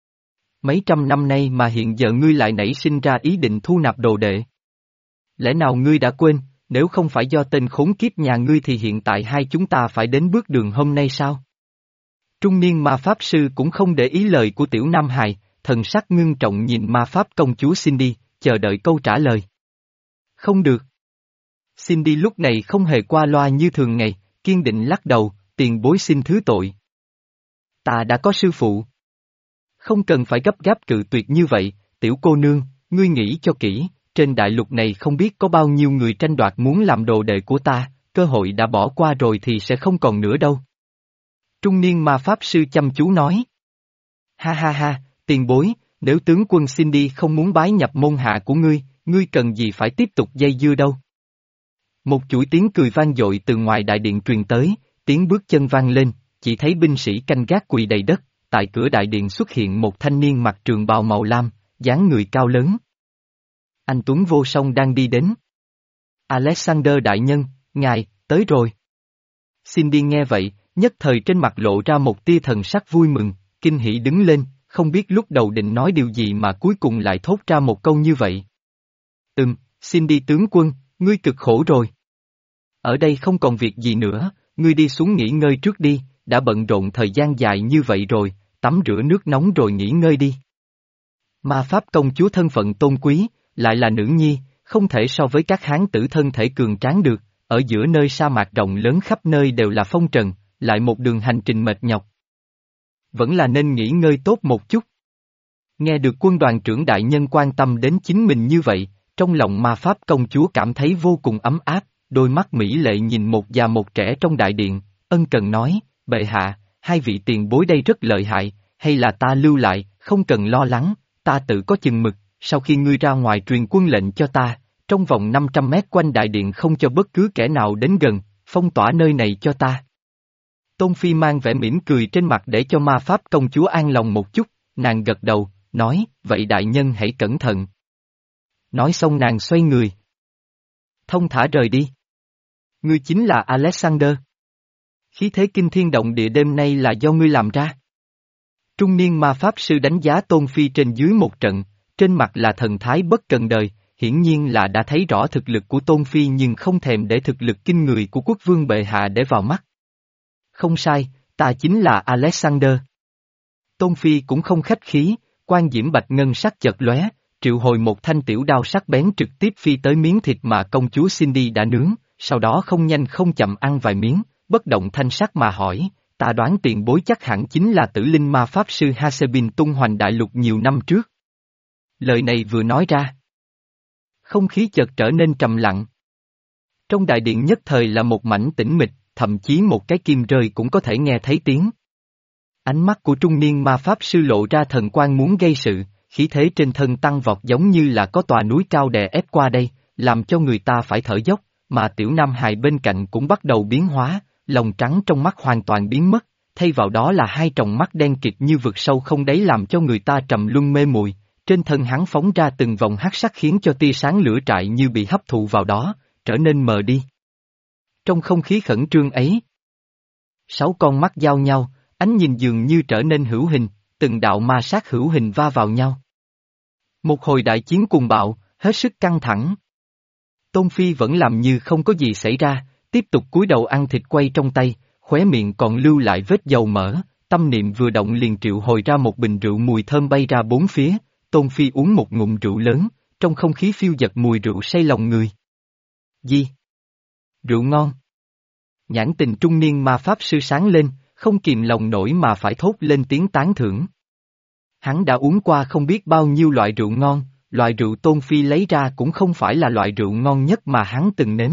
Speaker 1: Mấy trăm năm nay mà hiện giờ ngươi lại nảy sinh ra ý định thu nạp đồ đệ. Lẽ nào ngươi đã quên, nếu không phải do tên khốn kiếp nhà ngươi thì hiện tại hai chúng ta phải đến bước đường hôm nay sao? Trung niên ma pháp sư cũng không để ý lời của tiểu Nam Hài, thần sắc ngưng trọng nhìn ma pháp công chúa Cindy, chờ đợi câu trả lời. Không được. Cindy lúc này không hề qua loa như thường ngày, kiên định lắc đầu, tiền bối xin thứ tội. Ta đã có sư phụ. Không cần phải gấp gáp cự tuyệt như vậy, tiểu cô nương, ngươi nghĩ cho kỹ, trên đại lục này không biết có bao nhiêu người tranh đoạt muốn làm đồ đệ của ta, cơ hội đã bỏ qua rồi thì sẽ không còn nữa đâu. Trung niên ma pháp sư chăm chú nói. Ha ha ha, tiền bối, nếu tướng quân Cindy không muốn bái nhập môn hạ của ngươi, ngươi cần gì phải tiếp tục dây dưa đâu. Một chuỗi tiếng cười vang dội từ ngoài đại điện truyền tới, tiếng bước chân vang lên, chỉ thấy binh sĩ canh gác quỳ đầy đất, tại cửa đại điện xuất hiện một thanh niên mặc trường bào màu lam, dáng người cao lớn. Anh Tuấn Vô Song đang đi đến. Alexander đại nhân, ngài, tới rồi. Cindy nghe vậy, nhất thời trên mặt lộ ra một tia thần sắc vui mừng, kinh hỉ đứng lên, không biết lúc đầu định nói điều gì mà cuối cùng lại thốt ra một câu như vậy. Ừm, Cindy tướng quân, ngươi cực khổ rồi. Ở đây không còn việc gì nữa, ngươi đi xuống nghỉ ngơi trước đi, đã bận rộn thời gian dài như vậy rồi, tắm rửa nước nóng rồi nghỉ ngơi đi. Ma pháp công chúa thân phận tôn quý, lại là nữ nhi, không thể so với các hán tử thân thể cường tráng được, ở giữa nơi sa mạc rộng lớn khắp nơi đều là phong trần, lại một đường hành trình mệt nhọc. Vẫn là nên nghỉ ngơi tốt một chút. Nghe được quân đoàn trưởng đại nhân quan tâm đến chính mình như vậy, trong lòng ma pháp công chúa cảm thấy vô cùng ấm áp, đôi mắt mỹ lệ nhìn một già một trẻ trong đại điện, ân cần nói, bệ hạ, hai vị tiền bối đây rất lợi hại, hay là ta lưu lại, không cần lo lắng, ta tự có chừng mực, sau khi ngươi ra ngoài truyền quân lệnh cho ta, trong vòng năm trăm mét quanh đại điện không cho bất cứ kẻ nào đến gần, phong tỏa nơi này cho ta. Tôn Phi mang vẻ mỉm cười trên mặt để cho ma pháp công chúa an lòng một chút, nàng gật đầu, nói, vậy đại nhân hãy cẩn thận. Nói xong nàng xoay người. Thông thả rời đi. Ngươi chính là Alexander. Khí thế kinh thiên động địa đêm nay là do ngươi làm ra. Trung niên ma pháp sư đánh giá Tôn Phi trên dưới một trận, trên mặt là thần thái bất cần đời, hiển nhiên là đã thấy rõ thực lực của Tôn Phi nhưng không thèm để thực lực kinh người của quốc vương bệ hạ để vào mắt. Không sai, ta chính là Alexander. Tôn Phi cũng không khách khí, quan diễm bạch ngân sắc chợt lóe, triệu hồi một thanh tiểu đao sắc bén trực tiếp phi tới miếng thịt mà công chúa Cindy đã nướng, sau đó không nhanh không chậm ăn vài miếng, bất động thanh sắc mà hỏi, ta đoán tiền bối chắc hẳn chính là tử linh ma pháp sư Hasebin tung hoành đại lục nhiều năm trước. Lời này vừa nói ra, không khí chợt trở nên trầm lặng. Trong đại điện nhất thời là một mảnh tĩnh mịch, thậm chí một cái kim rơi cũng có thể nghe thấy tiếng. Ánh mắt của trung niên ma pháp sư lộ ra thần quang muốn gây sự, khí thế trên thân tăng vọt giống như là có tòa núi cao đè ép qua đây, làm cho người ta phải thở dốc, mà tiểu nam hài bên cạnh cũng bắt đầu biến hóa, lòng trắng trong mắt hoàn toàn biến mất, thay vào đó là hai tròng mắt đen kịt như vực sâu không đáy làm cho người ta trầm luân mê muội. Trên thân hắn phóng ra từng vòng hắc sắc khiến cho tia sáng lửa trại như bị hấp thụ vào đó, trở nên mờ đi. Trong không khí khẩn trương ấy, sáu con mắt giao nhau, ánh nhìn dường như trở nên hữu hình, từng đạo ma sát hữu hình va vào nhau. Một hồi đại chiến cuồng bạo, hết sức căng thẳng. Tôn Phi vẫn làm như không có gì xảy ra, tiếp tục cúi đầu ăn thịt quay trong tay, khóe miệng còn lưu lại vết dầu mỡ, tâm niệm vừa động liền triệu hồi ra một bình rượu mùi thơm bay ra bốn phía, Tôn Phi uống một ngụm rượu lớn, trong không khí phiêu dật mùi rượu say lòng người. Gì? Rượu ngon. Nhãn tình trung niên ma pháp sư sáng lên, không kìm lòng nổi mà phải thốt lên tiếng tán thưởng. Hắn đã uống qua không biết bao nhiêu loại rượu ngon, loại rượu Tôn Phi lấy ra cũng không phải là loại rượu ngon nhất mà hắn từng nếm.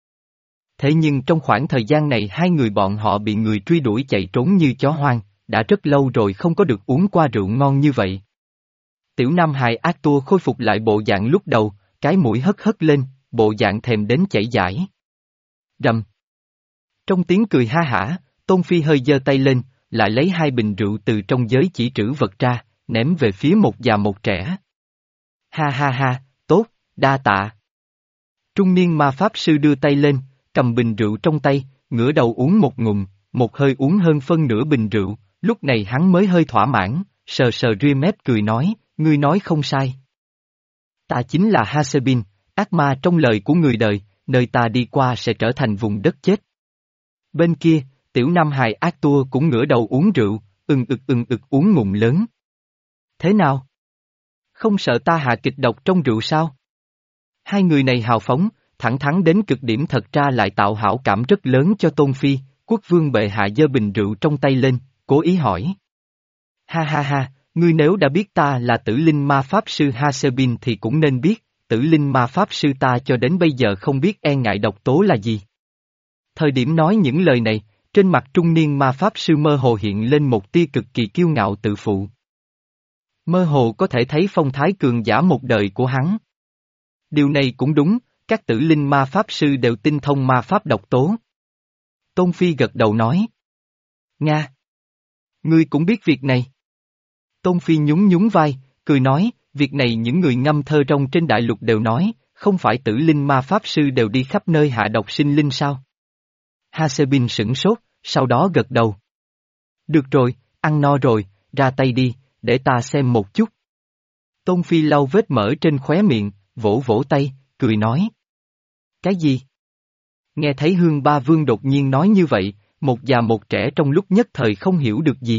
Speaker 1: Thế nhưng trong khoảng thời gian này hai người bọn họ bị người truy đuổi chạy trốn như chó hoang, đã rất lâu rồi không có được uống qua rượu ngon như vậy. Tiểu Nam hài Arthur khôi phục lại bộ dạng lúc đầu, cái mũi hất hất lên, bộ dạng thèm đến chảy dãi. Rầm. Trong tiếng cười ha hả, Tôn Phi hơi giơ tay lên, lại lấy hai bình rượu từ trong giới chỉ trữ vật ra, ném về phía một già một trẻ. Ha ha ha, tốt, đa tạ. Trung niên ma pháp sư đưa tay lên, cầm bình rượu trong tay, ngửa đầu uống một ngụm, một hơi uống hơn phân nửa bình rượu, lúc này hắn mới hơi thỏa mãn, sờ sờ ria mép cười nói, ngươi nói không sai. Ta chính là Hasebin, ác ma trong lời của người đời, nơi ta đi qua sẽ trở thành vùng đất chết. Bên kia, tiểu nam hài Arthur cũng ngửa đầu uống rượu, ừng ực ừng ực uống ngụm lớn. Thế nào? Không sợ ta hạ kịch độc trong rượu sao? Hai người này hào phóng, thẳng thắn đến cực điểm thật ra lại tạo hảo cảm rất lớn cho Tôn Phi, quốc vương bệ hạ giơ bình rượu trong tay lên, cố ý hỏi. Ha ha ha, ngươi nếu đã biết ta là tử linh ma pháp sư Hasebin thì cũng nên biết, tử linh ma pháp sư ta cho đến bây giờ không biết e ngại độc tố là gì. Thời điểm nói những lời này, trên mặt trung niên ma pháp sư mơ hồ hiện lên một tia cực kỳ kiêu ngạo tự phụ. Mơ hồ có thể thấy phong thái cường giả một đời của hắn. Điều này cũng đúng, các tử linh ma pháp sư đều tinh thông ma pháp độc tố. Tôn Phi gật đầu nói. Nga! Ngươi cũng biết việc này. Tôn Phi nhún nhún vai, cười nói, việc này những người ngâm thơ rong trên đại lục đều nói, không phải tử linh ma pháp sư đều đi khắp nơi hạ độc sinh linh sao? Hasebin sửng sốt, sau đó gật đầu. Được rồi, ăn no rồi, ra tay đi, để ta xem một chút. Tôn Phi lau vết mỡ trên khóe miệng, vỗ vỗ tay, cười nói. Cái gì? Nghe thấy Hương Ba Vương đột nhiên nói như vậy, một già một trẻ trong lúc nhất thời không hiểu được gì.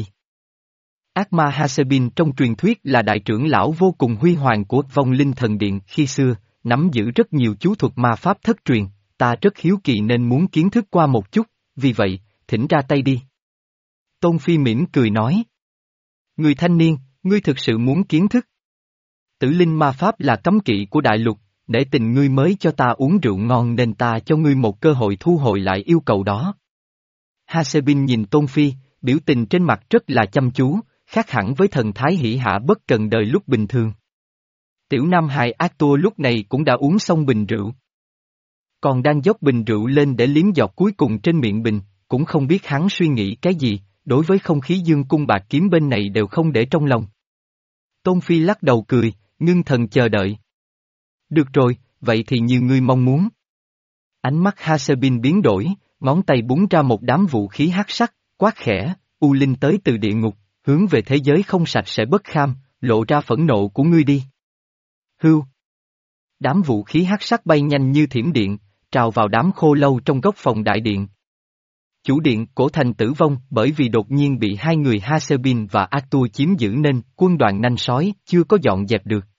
Speaker 1: Ác ma Hasebin trong truyền thuyết là đại trưởng lão vô cùng huy hoàng của vong linh thần điện khi xưa, nắm giữ rất nhiều chú thuật ma pháp thất truyền, ta rất hiếu kỳ nên muốn kiến thức qua một chút, vì vậy, thỉnh ra tay đi. Tôn Phi mỉm cười nói. Người thanh niên, ngươi thực sự muốn kiến thức. Tử linh ma pháp là cấm kỵ của đại lục, để tình ngươi mới cho ta uống rượu ngon nên ta cho ngươi một cơ hội thu hồi lại yêu cầu đó. Hasebin nhìn Tôn Phi, biểu tình trên mặt rất là chăm chú, khác hẳn với thần thái hỉ hạ bất cần đời lúc bình thường. Tiểu Nam hài Arthur lúc này cũng đã uống xong bình rượu. Còn đang dốc bình rượu lên để liếm giọt cuối cùng trên miệng bình, cũng không biết hắn suy nghĩ cái gì, đối với không khí dương cung bạc kiếm bên này đều không để trong lòng. Tôn Phi lắc đầu cười, ngưng thần chờ đợi. Được rồi, vậy thì như ngươi mong muốn. Ánh mắt Hasebin biến đổi, ngón tay búng ra một đám vũ khí hắc sắc, quát khẽ, U Linh tới từ địa ngục, hướng về thế giới không sạch sẽ bất kham, lộ ra phẫn nộ của ngươi đi. Hưu. Đám vũ khí hắc sắc bay nhanh như thiểm điện, trào vào đám khô lâu trong góc phòng đại điện. Chủ điện cổ thành tử vong bởi vì đột nhiên bị hai người Hasebin và Arthur chiếm giữ nên quân đoàn nanh sói chưa có dọn dẹp được.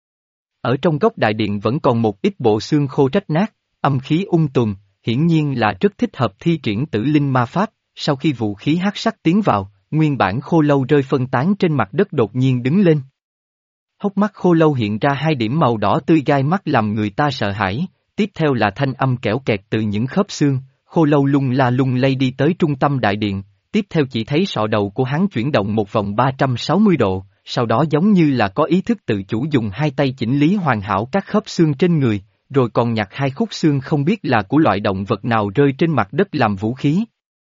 Speaker 1: Ở trong góc đại điện vẫn còn một ít bộ xương khô rách nát, âm khí ung tùm, hiển nhiên là rất thích hợp thi triển tử linh ma pháp, sau khi vũ khí hắc sắc tiến vào, nguyên bản khô lâu rơi phân tán trên mặt đất đột nhiên đứng lên. Hốc mắt khô lâu hiện ra hai điểm màu đỏ tươi gai mắt làm người ta sợ hãi, tiếp theo là thanh âm kẽo kẹt từ những khớp xương, khô lâu lung la lung lay đi tới trung tâm đại điện, tiếp theo chỉ thấy sọ đầu của hắn chuyển động một vòng ba trăm sáu mươi độ, sau đó giống như là có ý thức tự chủ dùng hai tay chỉnh lý hoàn hảo các khớp xương trên người, rồi còn nhặt hai khúc xương không biết là của loại động vật nào rơi trên mặt đất làm vũ khí.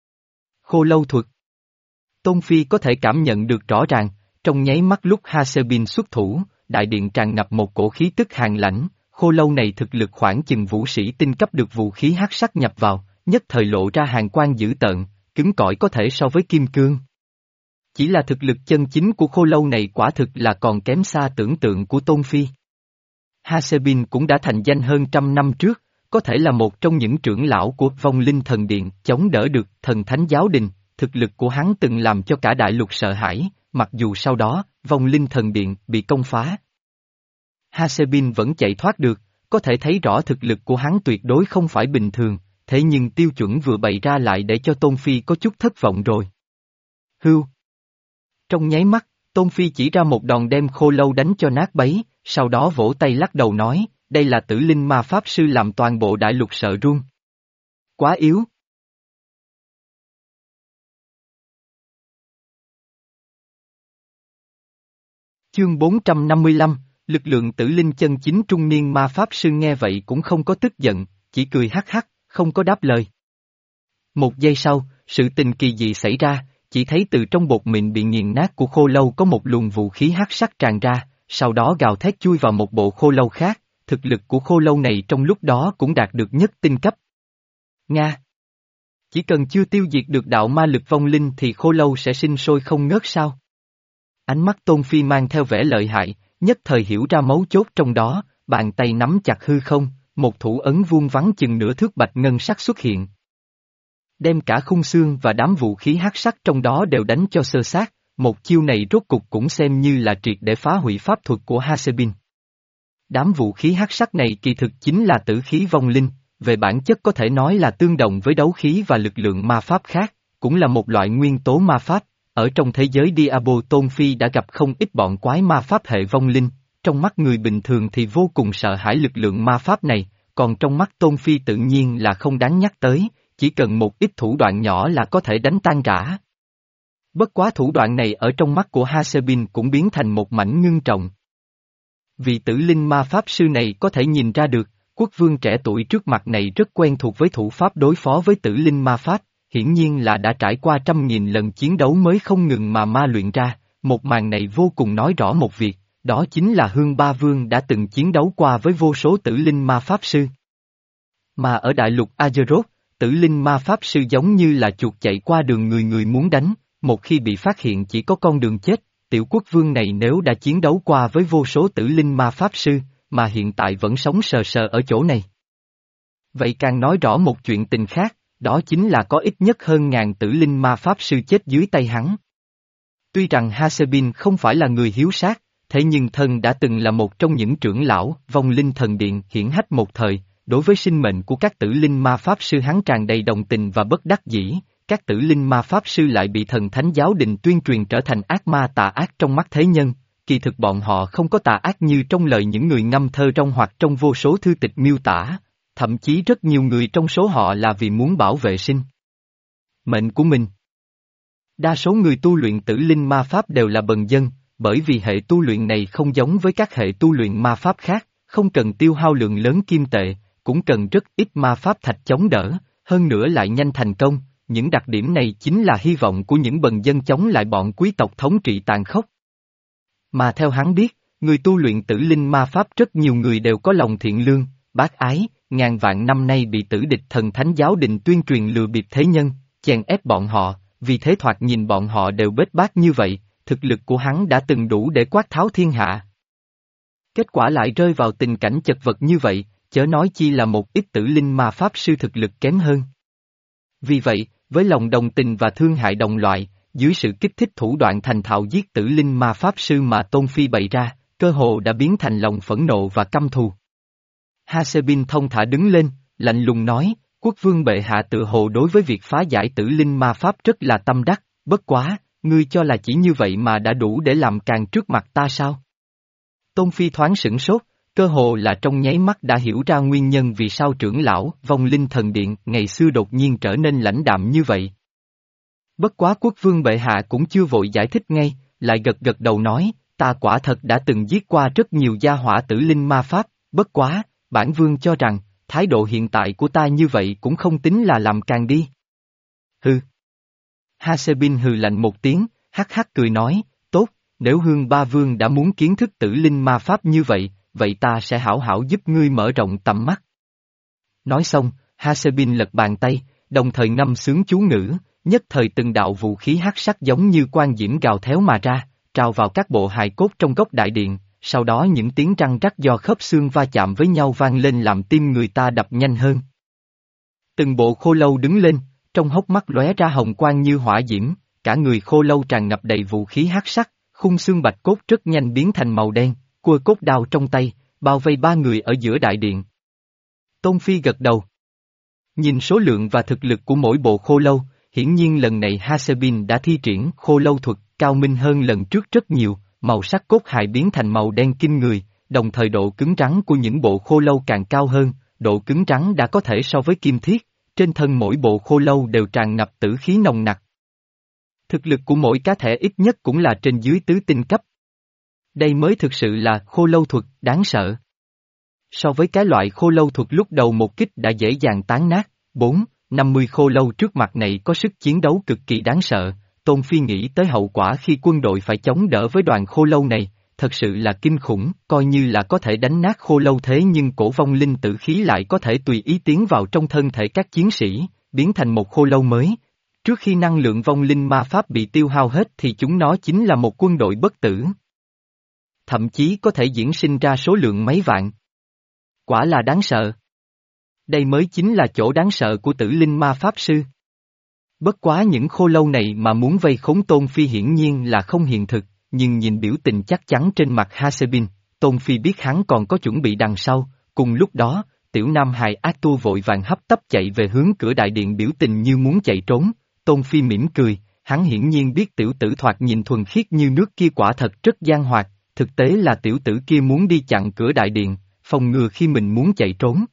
Speaker 1: Khô lâu thuật. Tôn Phi có thể cảm nhận được rõ ràng, trong nháy mắt lúc Hasebin xuất thủ, đại điện tràn ngập một cổ khí tức hàn lãnh, khô lâu này thực lực khoảng chừng vũ sĩ tinh cấp được vũ khí hắc sắc nhập vào, nhất thời lộ ra hàn quang dữ tợn, cứng cỏi có thể so với kim cương. Chỉ là thực lực chân chính của khô lâu này quả thực là còn kém xa tưởng tượng của Tôn Phi. Hasebin cũng đã thành danh hơn trăm năm trước, có thể là một trong những trưởng lão của vong linh thần điện chống đỡ được thần thánh giáo đình, thực lực của hắn từng làm cho cả đại lục sợ hãi, mặc dù sau đó, vong linh thần điện bị công phá. Hasebin vẫn chạy thoát được, có thể thấy rõ thực lực của hắn tuyệt đối không phải bình thường, thế nhưng tiêu chuẩn vừa bày ra lại để cho Tôn Phi có chút thất vọng rồi. Hưu. Trong nháy mắt, Tôn Phi chỉ ra một đòn đem khô lâu đánh cho nát bấy, sau đó vỗ tay lắc đầu nói, đây là tử linh ma pháp sư làm toàn bộ đại lục sợ run. Quá yếu. Chương bốn trăm năm mươi lăm, lực lượng tử linh chân chính trung niên ma pháp sư nghe vậy cũng không có tức giận, chỉ cười hắc hắc, không có đáp lời. Một giây sau, sự tình kỳ dị xảy ra, chỉ thấy từ trong bột mịn bị nghiền nát của khô lâu có một luồng vũ khí hắc sắc tràn ra, sau đó gào thét chui vào một bộ khô lâu khác, thực lực của khô lâu này trong lúc đó cũng đạt được nhất tinh cấp. Nga. Chỉ cần chưa tiêu diệt được đạo ma lực vong linh thì khô lâu sẽ sinh sôi không ngớt sao? Ánh mắt Tôn Phi mang theo vẻ lợi hại, nhất thời hiểu ra mấu chốt trong đó, bàn tay nắm chặt hư không, một thủ ấn vuông vắn chừng nửa thước bạch ngân sắc xuất hiện. Đem cả khung xương và đám vũ khí hắc sắc trong đó đều đánh cho sơ sát, một chiêu này rốt cục cũng xem như là triệt để phá hủy pháp thuật của Hasebin. Đám vũ khí hắc sắc này kỳ thực chính là tử khí vong linh, về bản chất có thể nói là tương đồng với đấu khí và lực lượng ma pháp khác, cũng là một loại nguyên tố ma pháp. Ở trong thế giới Diablo Tôn Phi đã gặp không ít bọn quái ma pháp hệ vong linh, trong mắt người bình thường thì vô cùng sợ hãi lực lượng ma pháp này, còn trong mắt Tôn Phi tự nhiên là không đáng nhắc tới, chỉ cần một ít thủ đoạn nhỏ là có thể đánh tan rã. Bất quá thủ đoạn này ở trong mắt của Hasebin cũng biến thành một mảnh ngưng trọng. Vị tử linh ma pháp sư này có thể nhìn ra được, quốc vương trẻ tuổi trước mặt này rất quen thuộc với thủ pháp đối phó với tử linh ma pháp. Hiển nhiên là đã trải qua trăm nghìn lần chiến đấu mới không ngừng mà ma luyện ra, một màn này vô cùng nói rõ một việc, đó chính là Hương Ba Vương đã từng chiến đấu qua với vô số tử linh ma pháp sư. Mà ở đại lục Azeroth, tử linh ma pháp sư giống như là chuột chạy qua đường người người muốn đánh, một khi bị phát hiện chỉ có con đường chết, tiểu quốc vương này nếu đã chiến đấu qua với vô số tử linh ma pháp sư, mà hiện tại vẫn sống sờ sờ ở chỗ này. Vậy càng nói rõ một chuyện tình khác. Đó chính là có ít nhất hơn ngàn tử linh ma pháp sư chết dưới tay hắn. Tuy rằng Hasebin không phải là người hiếu sát, thế nhưng thân đã từng là một trong những trưởng lão, vong linh thần điện hiển hách một thời, đối với sinh mệnh của các tử linh ma pháp sư hắn tràn đầy đồng tình và bất đắc dĩ, các tử linh ma pháp sư lại bị thần thánh giáo đình tuyên truyền trở thành ác ma tà ác trong mắt thế nhân, kỳ thực bọn họ không có tà ác như trong lời những người ngâm thơ trong hoặc trong vô số thư tịch miêu tả. Thậm chí rất nhiều người trong số họ là vì muốn bảo vệ sinh mệnh của mình. Đa số người tu luyện tử linh ma pháp đều là bần dân, bởi vì hệ tu luyện này không giống với các hệ tu luyện ma pháp khác, không cần tiêu hao lượng lớn kim tệ, cũng cần rất ít ma pháp thạch chống đỡ, hơn nữa lại nhanh thành công, những đặc điểm này chính là hy vọng của những bần dân chống lại bọn quý tộc thống trị tàn khốc. Mà theo hắn biết, người tu luyện tử linh ma pháp rất nhiều người đều có lòng thiện lương, bác ái, ngàn vạn năm nay bị tử địch thần thánh giáo đình tuyên truyền lừa bịp thế nhân, chèn ép bọn họ, vì thế thoạt nhìn bọn họ đều bết bát như vậy, thực lực của hắn đã từng đủ để quát tháo thiên hạ. Kết quả lại rơi vào tình cảnh chật vật như vậy, chớ nói chi là một ít tử linh ma pháp sư thực lực kém hơn. Vì vậy, với lòng đồng tình và thương hại đồng loại, dưới sự kích thích thủ đoạn thành thạo giết tử linh ma pháp sư mà Tôn Phi bày ra, cơ hồ đã biến thành lòng phẫn nộ và căm thù. Hasebin thông thả đứng lên, lạnh lùng nói, quốc vương bệ hạ tự hồ đối với việc phá giải tử linh ma pháp rất là tâm đắc, bất quá, ngươi cho là chỉ như vậy mà đã đủ để làm càng trước mặt ta sao? Tôn Phi thoáng sửng sốt, cơ hồ là trong nháy mắt đã hiểu ra nguyên nhân vì sao trưởng lão, vong linh thần điện, ngày xưa đột nhiên trở nên lãnh đạm như vậy. Bất quá quốc vương bệ hạ cũng chưa vội giải thích ngay, lại gật gật đầu nói, ta quả thật đã từng giết qua rất nhiều gia hỏa tử linh ma pháp, bất quá, bản vương cho rằng, thái độ hiện tại của ta như vậy cũng không tính là làm càng đi. Hừ. Hasebin hừ lạnh một tiếng, hắc hắc cười nói, tốt, nếu Hương Ba Vương đã muốn kiến thức tử linh ma pháp như vậy, vậy ta sẽ hảo hảo giúp ngươi mở rộng tầm mắt. Nói xong, Hasebin lật bàn tay, đồng thời ngâm sướng chú ngữ, nhất thời từng đạo vũ khí hắc sắc giống như quan diễm gào thét mà ra, trào vào các bộ hài cốt trong góc đại điện, sau đó những tiếng răng rắc do khớp xương va chạm với nhau vang lên làm tim người ta đập nhanh hơn. Từng bộ khô lâu đứng lên, trong hốc mắt lóe ra hồng quang như hỏa diễm, cả người khô lâu tràn ngập đầy vũ khí hắc sắc, khung xương bạch cốt rất nhanh biến thành màu đen, cua cốt đao trong tay, bao vây ba người ở giữa đại điện. Tôn Phi gật đầu. Nhìn số lượng và thực lực của mỗi bộ khô lâu, hiển nhiên lần này Hasebin đã thi triển khô lâu thuật cao minh hơn lần trước rất nhiều, màu sắc cốt hài biến thành màu đen kinh người, đồng thời độ cứng rắn của những bộ khô lâu càng cao hơn, độ cứng rắn đã có thể so với kim thiết, trên thân mỗi bộ khô lâu đều tràn ngập tử khí nồng nặc. Thực lực của mỗi cá thể ít nhất cũng là trên dưới tứ tinh cấp. Đây mới thực sự là khô lâu thuật đáng sợ. So với cái loại khô lâu thuật lúc đầu một kích đã dễ dàng tán nát, bốn, năm mươi khô lâu trước mặt này có sức chiến đấu cực kỳ đáng sợ, Tôn Phi nghĩ tới hậu quả khi quân đội phải chống đỡ với đoàn khô lâu này, thật sự là kinh khủng, coi như là có thể đánh nát khô lâu thế nhưng cổ vong linh tử khí lại có thể tùy ý tiến vào trong thân thể các chiến sĩ, biến thành một khô lâu mới. Trước khi năng lượng vong linh ma pháp bị tiêu hao hết thì chúng nó chính là một quân đội bất tử. Thậm chí có thể diễn sinh ra số lượng mấy vạn. Quả là đáng sợ. Đây mới chính là chỗ đáng sợ của tử linh ma pháp sư. Bất quá những khô lâu này mà muốn vây khốn Tôn Phi hiển nhiên là không hiện thực, nhưng nhìn biểu tình chắc chắn trên mặt Hasebin, Tôn Phi biết hắn còn có chuẩn bị đằng sau, cùng lúc đó, tiểu nam hài ác tu vội vàng hấp tấp chạy về hướng cửa đại điện biểu tình như muốn chạy trốn, Tôn Phi mỉm cười, hắn hiển nhiên biết tiểu tử thoạt nhìn thuần khiết như nước kia quả thật rất gian hoạt, thực tế là tiểu tử kia muốn đi chặn cửa đại điện, phòng ngừa khi mình muốn chạy trốn.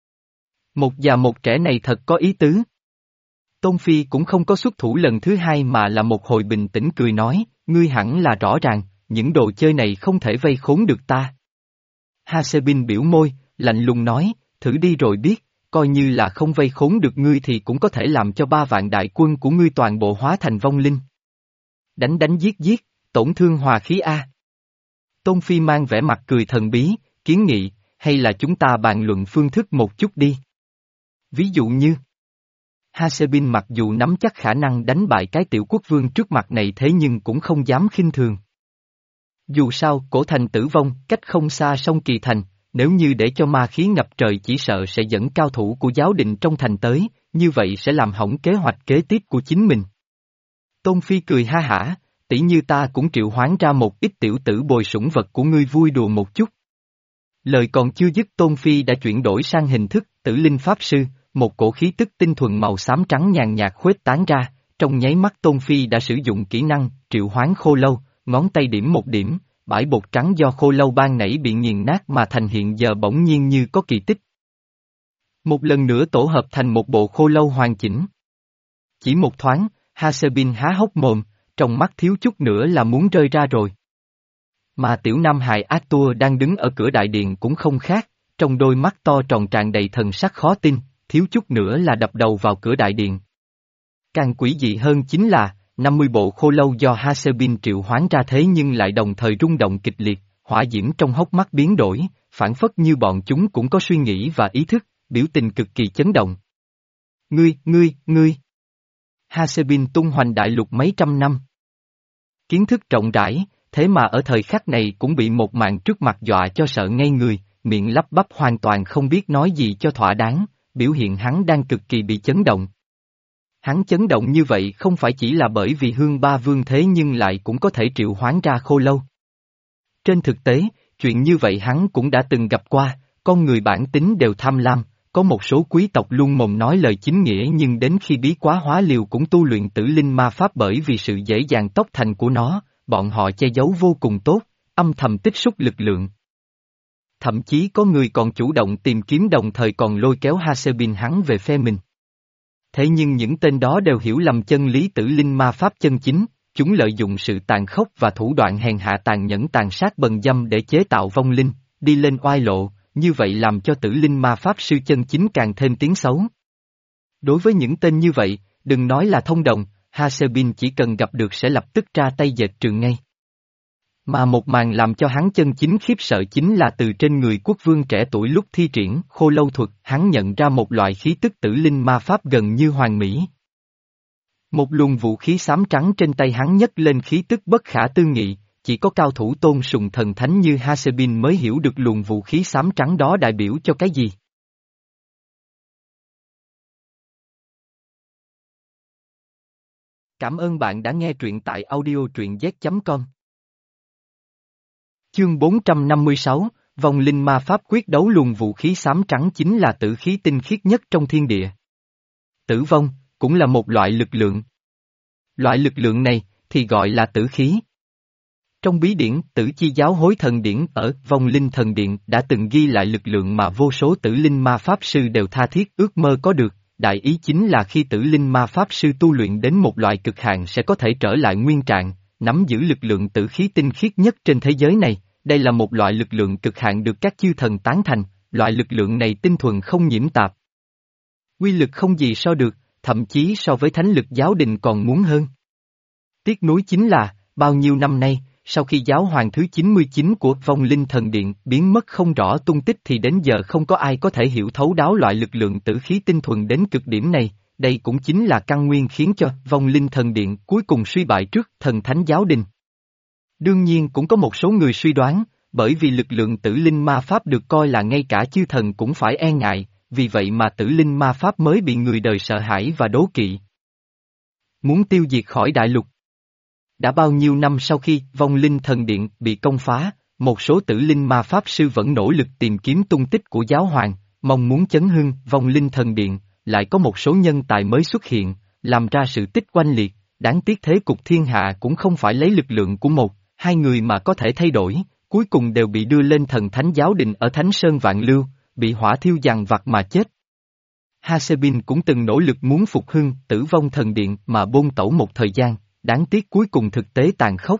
Speaker 1: Một già một trẻ này thật có ý tứ. Tôn Phi cũng không có xuất thủ lần thứ hai mà là một hồi bình tĩnh cười nói, ngươi hẳn là rõ ràng, những đồ chơi này không thể vây khốn được ta. Hasebin biểu môi, lạnh lùng nói, thử đi rồi biết, coi như là không vây khốn được ngươi thì cũng có thể làm cho ba vạn đại quân của ngươi toàn bộ hóa thành vong linh. Đánh đánh giết giết, tổn thương hòa khí A. Tôn Phi mang vẻ mặt cười thần bí, kiến nghị, hay là chúng ta bàn luận phương thức một chút đi. Ví dụ như, Hasebin mặc dù nắm chắc khả năng đánh bại cái tiểu quốc vương trước mặt này thế nhưng cũng không dám khinh thường. Dù sao, cổ thành tử vong, cách không xa sông Kỳ Thành, nếu như để cho ma khí ngập trời chỉ sợ sẽ dẫn cao thủ của giáo định trong thành tới, như vậy sẽ làm hỏng kế hoạch kế tiếp của chính mình. Tôn Phi cười ha hả, tỷ như ta cũng triệu hoán ra một ít tiểu tử bồi sủng vật của ngươi vui đùa một chút. Lời còn chưa dứt Tôn Phi đã chuyển đổi sang hình thức tử linh pháp sư, một cổ khí tức tinh thuần màu xám trắng nhàn nhạt khuếch tán ra, trong nháy mắt Tôn Phi đã sử dụng kỹ năng triệu hoán khô lâu, ngón tay điểm một điểm, bãi bột trắng do khô lâu ban nãy bị nghiền nát mà thành hiện giờ bỗng nhiên như có kỳ tích. Một lần nữa tổ hợp thành một bộ khô lâu hoàn chỉnh. Chỉ một thoáng, Hasebin há hốc mồm, trong mắt thiếu chút nữa là muốn rơi ra rồi. Mà tiểu nam hài Arthur đang đứng ở cửa đại điện cũng không khác, trong đôi mắt to tròn tràn đầy thần sắc khó tin, thiếu chút nữa là đập đầu vào cửa đại điện. Càng quỷ dị hơn chính là, năm mươi bộ khô lâu do Hasebin triệu hoán ra thế nhưng lại đồng thời rung động kịch liệt, hỏa diễm trong hốc mắt biến đổi, phản phất như bọn chúng cũng có suy nghĩ và ý thức, biểu tình cực kỳ chấn động. Ngươi, ngươi, ngươi! Hasebin tung hoành đại lục mấy trăm năm. Kiến thức rộng rãi, thế mà ở thời khắc này cũng bị một màn trước mặt dọa cho sợ ngây người, miệng lắp bắp hoàn toàn không biết nói gì cho thỏa đáng, biểu hiện hắn đang cực kỳ bị chấn động. Hắn chấn động như vậy không phải chỉ là bởi vì hương ba vương thế nhưng lại cũng có thể triệu hoán ra khô lâu. Trên thực tế, chuyện như vậy hắn cũng đã từng gặp qua, con người bản tính đều tham lam, có một số quý tộc luôn mồm nói lời chính nghĩa nhưng đến khi bí quá hóa liều cũng tu luyện tử linh ma pháp bởi vì sự dễ dàng tốc thành của nó, bọn họ che giấu vô cùng tốt, âm thầm tích xúc lực lượng. Thậm chí có người còn chủ động tìm kiếm đồng thời còn lôi kéo Hasebin hắn về phe mình. Thế nhưng những tên đó đều hiểu lầm chân lý tử linh ma pháp chân chính, chúng lợi dụng sự tàn khốc và thủ đoạn hèn hạ tàn nhẫn tàn sát bần dâm để chế tạo vong linh, đi lên oai lộ, như vậy làm cho tử linh ma pháp sư chân chính càng thêm tiếng xấu. Đối với những tên như vậy, đừng nói là thông đồng, Hasebin chỉ cần gặp được sẽ lập tức ra tay dệt trường ngay. Mà một màn làm cho hắn chân chính khiếp sợ chính là từ trên người quốc vương trẻ tuổi lúc thi triển khô lâu thuật, hắn nhận ra một loại khí tức tử linh ma pháp gần như hoàn mỹ. Một luồng vũ khí xám trắng trên tay hắn nhấc lên khí tức bất khả tư nghị, chỉ có cao thủ tôn sùng thần thánh như Hasebin mới hiểu được luồng vũ khí xám trắng đó đại biểu cho cái gì. Cảm ơn bạn đã nghe truyện tại audio truyện z chấm com. Chương bốn trăm năm mươi sáu, vòng linh ma pháp quyết đấu luồng vũ khí xám trắng chính là tử khí tinh khiết nhất trong thiên địa. tử vong, cũng là một loại lực lượng. Loại lực lượng này, thì gọi là tử khí. Trong bí điển Tử Chi Giáo Hối Thần Điển ở Vong Linh Thần Điện đã từng ghi lại lực lượng mà vô số tử linh ma pháp sư đều tha thiết ước mơ có được, đại ý chính là khi tử linh ma pháp sư tu luyện đến một loại cực hạn sẽ có thể trở lại nguyên trạng, nắm giữ lực lượng tử khí tinh khiết nhất trên thế giới này, đây là một loại lực lượng cực hạn được các chư thần tán thành, loại lực lượng này tinh thuần không nhiễm tạp. Quy lực không gì so được, thậm chí so với thánh lực giáo đình còn muốn hơn. Tiếc nuối chính là, bao nhiêu năm nay, sau khi giáo hoàng thứ chín mươi chín của Vong Linh Thần Điện biến mất không rõ tung tích thì đến giờ không có ai có thể hiểu thấu đáo loại lực lượng tử khí tinh thuần đến cực điểm này, đây cũng chính là căn nguyên khiến cho Vong Linh Thần Điện cuối cùng suy bại trước thần thánh giáo đình. Đương nhiên cũng có một số người suy đoán, bởi vì lực lượng tử linh ma pháp được coi là ngay cả chư thần cũng phải e ngại, vì vậy mà tử linh ma pháp mới bị người đời sợ hãi và đố kỵ. Muốn tiêu diệt khỏi đại lục. Đã bao nhiêu năm sau khi Vong Linh Thần Điện bị công phá, một số tử linh ma pháp sư vẫn nỗ lực tìm kiếm tung tích của giáo hoàng, mong muốn chấn hưng Vong Linh Thần Điện, lại có một số nhân tài mới xuất hiện, làm ra sự tích oanh liệt, đáng tiếc thế cục thiên hạ cũng không phải lấy lực lượng của một, hai người mà có thể thay đổi, cuối cùng đều bị đưa lên thần thánh giáo đình ở Thánh Sơn Vạn Lưu, bị hỏa thiêu dằn vặt mà chết. Hasebin cũng từng nỗ lực muốn phục hưng Tử Vong Thần Điện mà bôn tẩu một thời gian, đáng tiếc cuối cùng thực tế tàn khốc.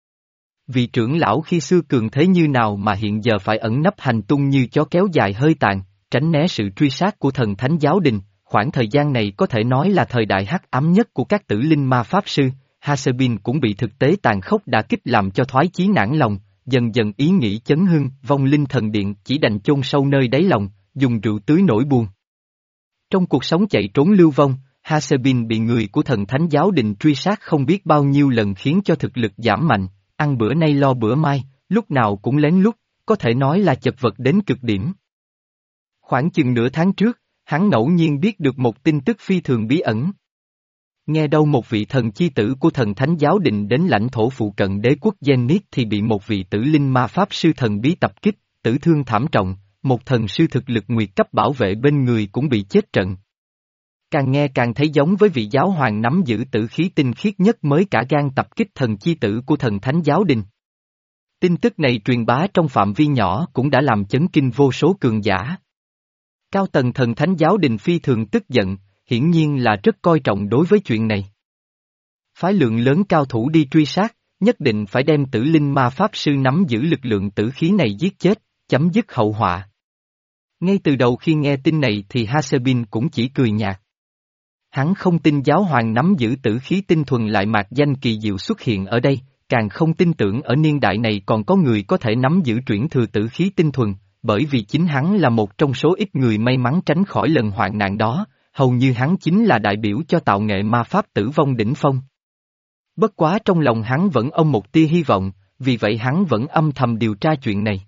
Speaker 1: Vị trưởng lão khi xưa cường thế như nào mà hiện giờ phải ẩn nấp hành tung như chó kéo dài hơi tàn, tránh né sự truy sát của thần thánh giáo đình, khoảng thời gian này có thể nói là thời đại hắc ám nhất của các tử linh ma pháp sư, Hasebin cũng bị thực tế tàn khốc đả kích làm cho thoái chí nản lòng, dần dần ý nghĩ chấn hưng Vong Linh Thần Điện chỉ đành chôn sâu nơi đáy lòng, dùng rượu tưới nỗi buồn. Trong cuộc sống chạy trốn lưu vong, Hasebin bị người của thần thánh giáo đình truy sát không biết bao nhiêu lần khiến cho thực lực giảm mạnh, ăn bữa nay lo bữa mai, lúc nào cũng lén lút, có thể nói là chật vật đến cực điểm. Khoảng chừng nửa tháng trước, hắn ngẫu nhiên biết được một tin tức phi thường bí ẩn. Nghe đâu một vị thần chi tử của thần thánh giáo đình đến lãnh thổ phụ cận đế quốc Zenith thì bị một vị tử linh ma pháp sư thần bí tập kích, tử thương thảm trọng, một thần sư thực lực nguyệt cấp bảo vệ bên người cũng bị chết trận. Càng nghe càng thấy giống với vị giáo hoàng nắm giữ tử khí tinh khiết nhất mới cả gan tập kích thần chi tử của thần thánh giáo đình. Tin tức này truyền bá trong phạm vi nhỏ cũng đã làm chấn kinh vô số cường giả. Cao tầng thần thánh giáo đình phi thường tức giận, hiển nhiên là rất coi trọng đối với chuyện này. Phái lượng lớn cao thủ đi truy sát, nhất định phải đem tử linh ma pháp sư nắm giữ lực lượng tử khí này giết chết, chấm dứt hậu họa. Ngay từ đầu khi nghe tin này thì Hasebin cũng chỉ cười nhạt. Hắn không tin giáo hoàng nắm giữ tử khí tinh thuần lại mạc danh kỳ diệu xuất hiện ở đây, càng không tin tưởng ở niên đại này còn có người có thể nắm giữ chuyển thừa tử khí tinh thuần, bởi vì chính hắn là một trong số ít người may mắn tránh khỏi lần hoạn nạn đó, hầu như hắn chính là đại biểu cho tạo nghệ ma pháp tử vong đỉnh phong. Bất quá trong lòng hắn vẫn ôm một tia hy vọng, vì vậy hắn vẫn âm thầm điều tra chuyện này.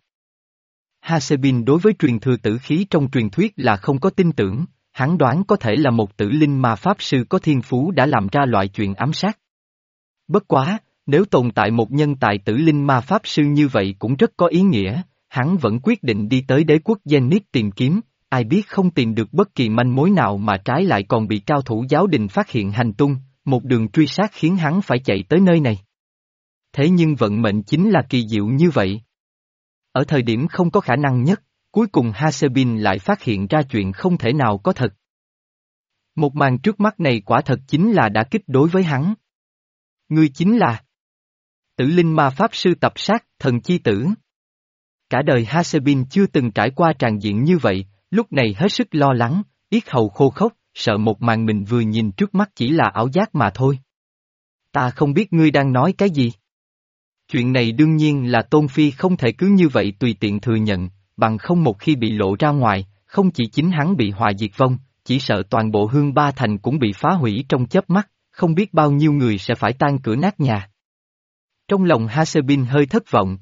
Speaker 1: Hasebin đối với truyền thừa tử khí trong truyền thuyết là không có tin tưởng, hắn đoán có thể là một tử linh ma pháp sư có thiên phú đã làm ra loại chuyện ám sát. Bất quá, nếu tồn tại một nhân tài tử linh ma pháp sư như vậy cũng rất có ý nghĩa, hắn vẫn quyết định đi tới đế quốc Zenith tìm kiếm, ai biết không tìm được bất kỳ manh mối nào mà trái lại còn bị cao thủ giáo đình phát hiện hành tung, một đường truy sát khiến hắn phải chạy tới nơi này. Thế nhưng vận mệnh chính là kỳ diệu như vậy. Ở thời điểm không có khả năng nhất, cuối cùng Hasebin lại phát hiện ra chuyện không thể nào có thật. Một màn trước mắt này quả thật chính là đã kích đối với hắn. Ngươi chính là tử linh ma pháp sư tập sát, thần chi tử. Cả đời Hasebin chưa từng trải qua tràn diện như vậy, lúc này hết sức lo lắng, yết hầu khô khốc, sợ một màn mình vừa nhìn trước mắt chỉ là ảo giác mà thôi. Ta không biết ngươi đang nói cái gì. Chuyện này đương nhiên là Tôn Phi không thể cứ như vậy tùy tiện thừa nhận, bằng không một khi bị lộ ra ngoài, không chỉ chính hắn bị hòa diệt vong, chỉ sợ toàn bộ Hương Ba Thành cũng bị phá hủy trong chớp mắt, không biết bao nhiêu người sẽ phải tan cửa nát nhà. Trong lòng Hasebin hơi thất vọng.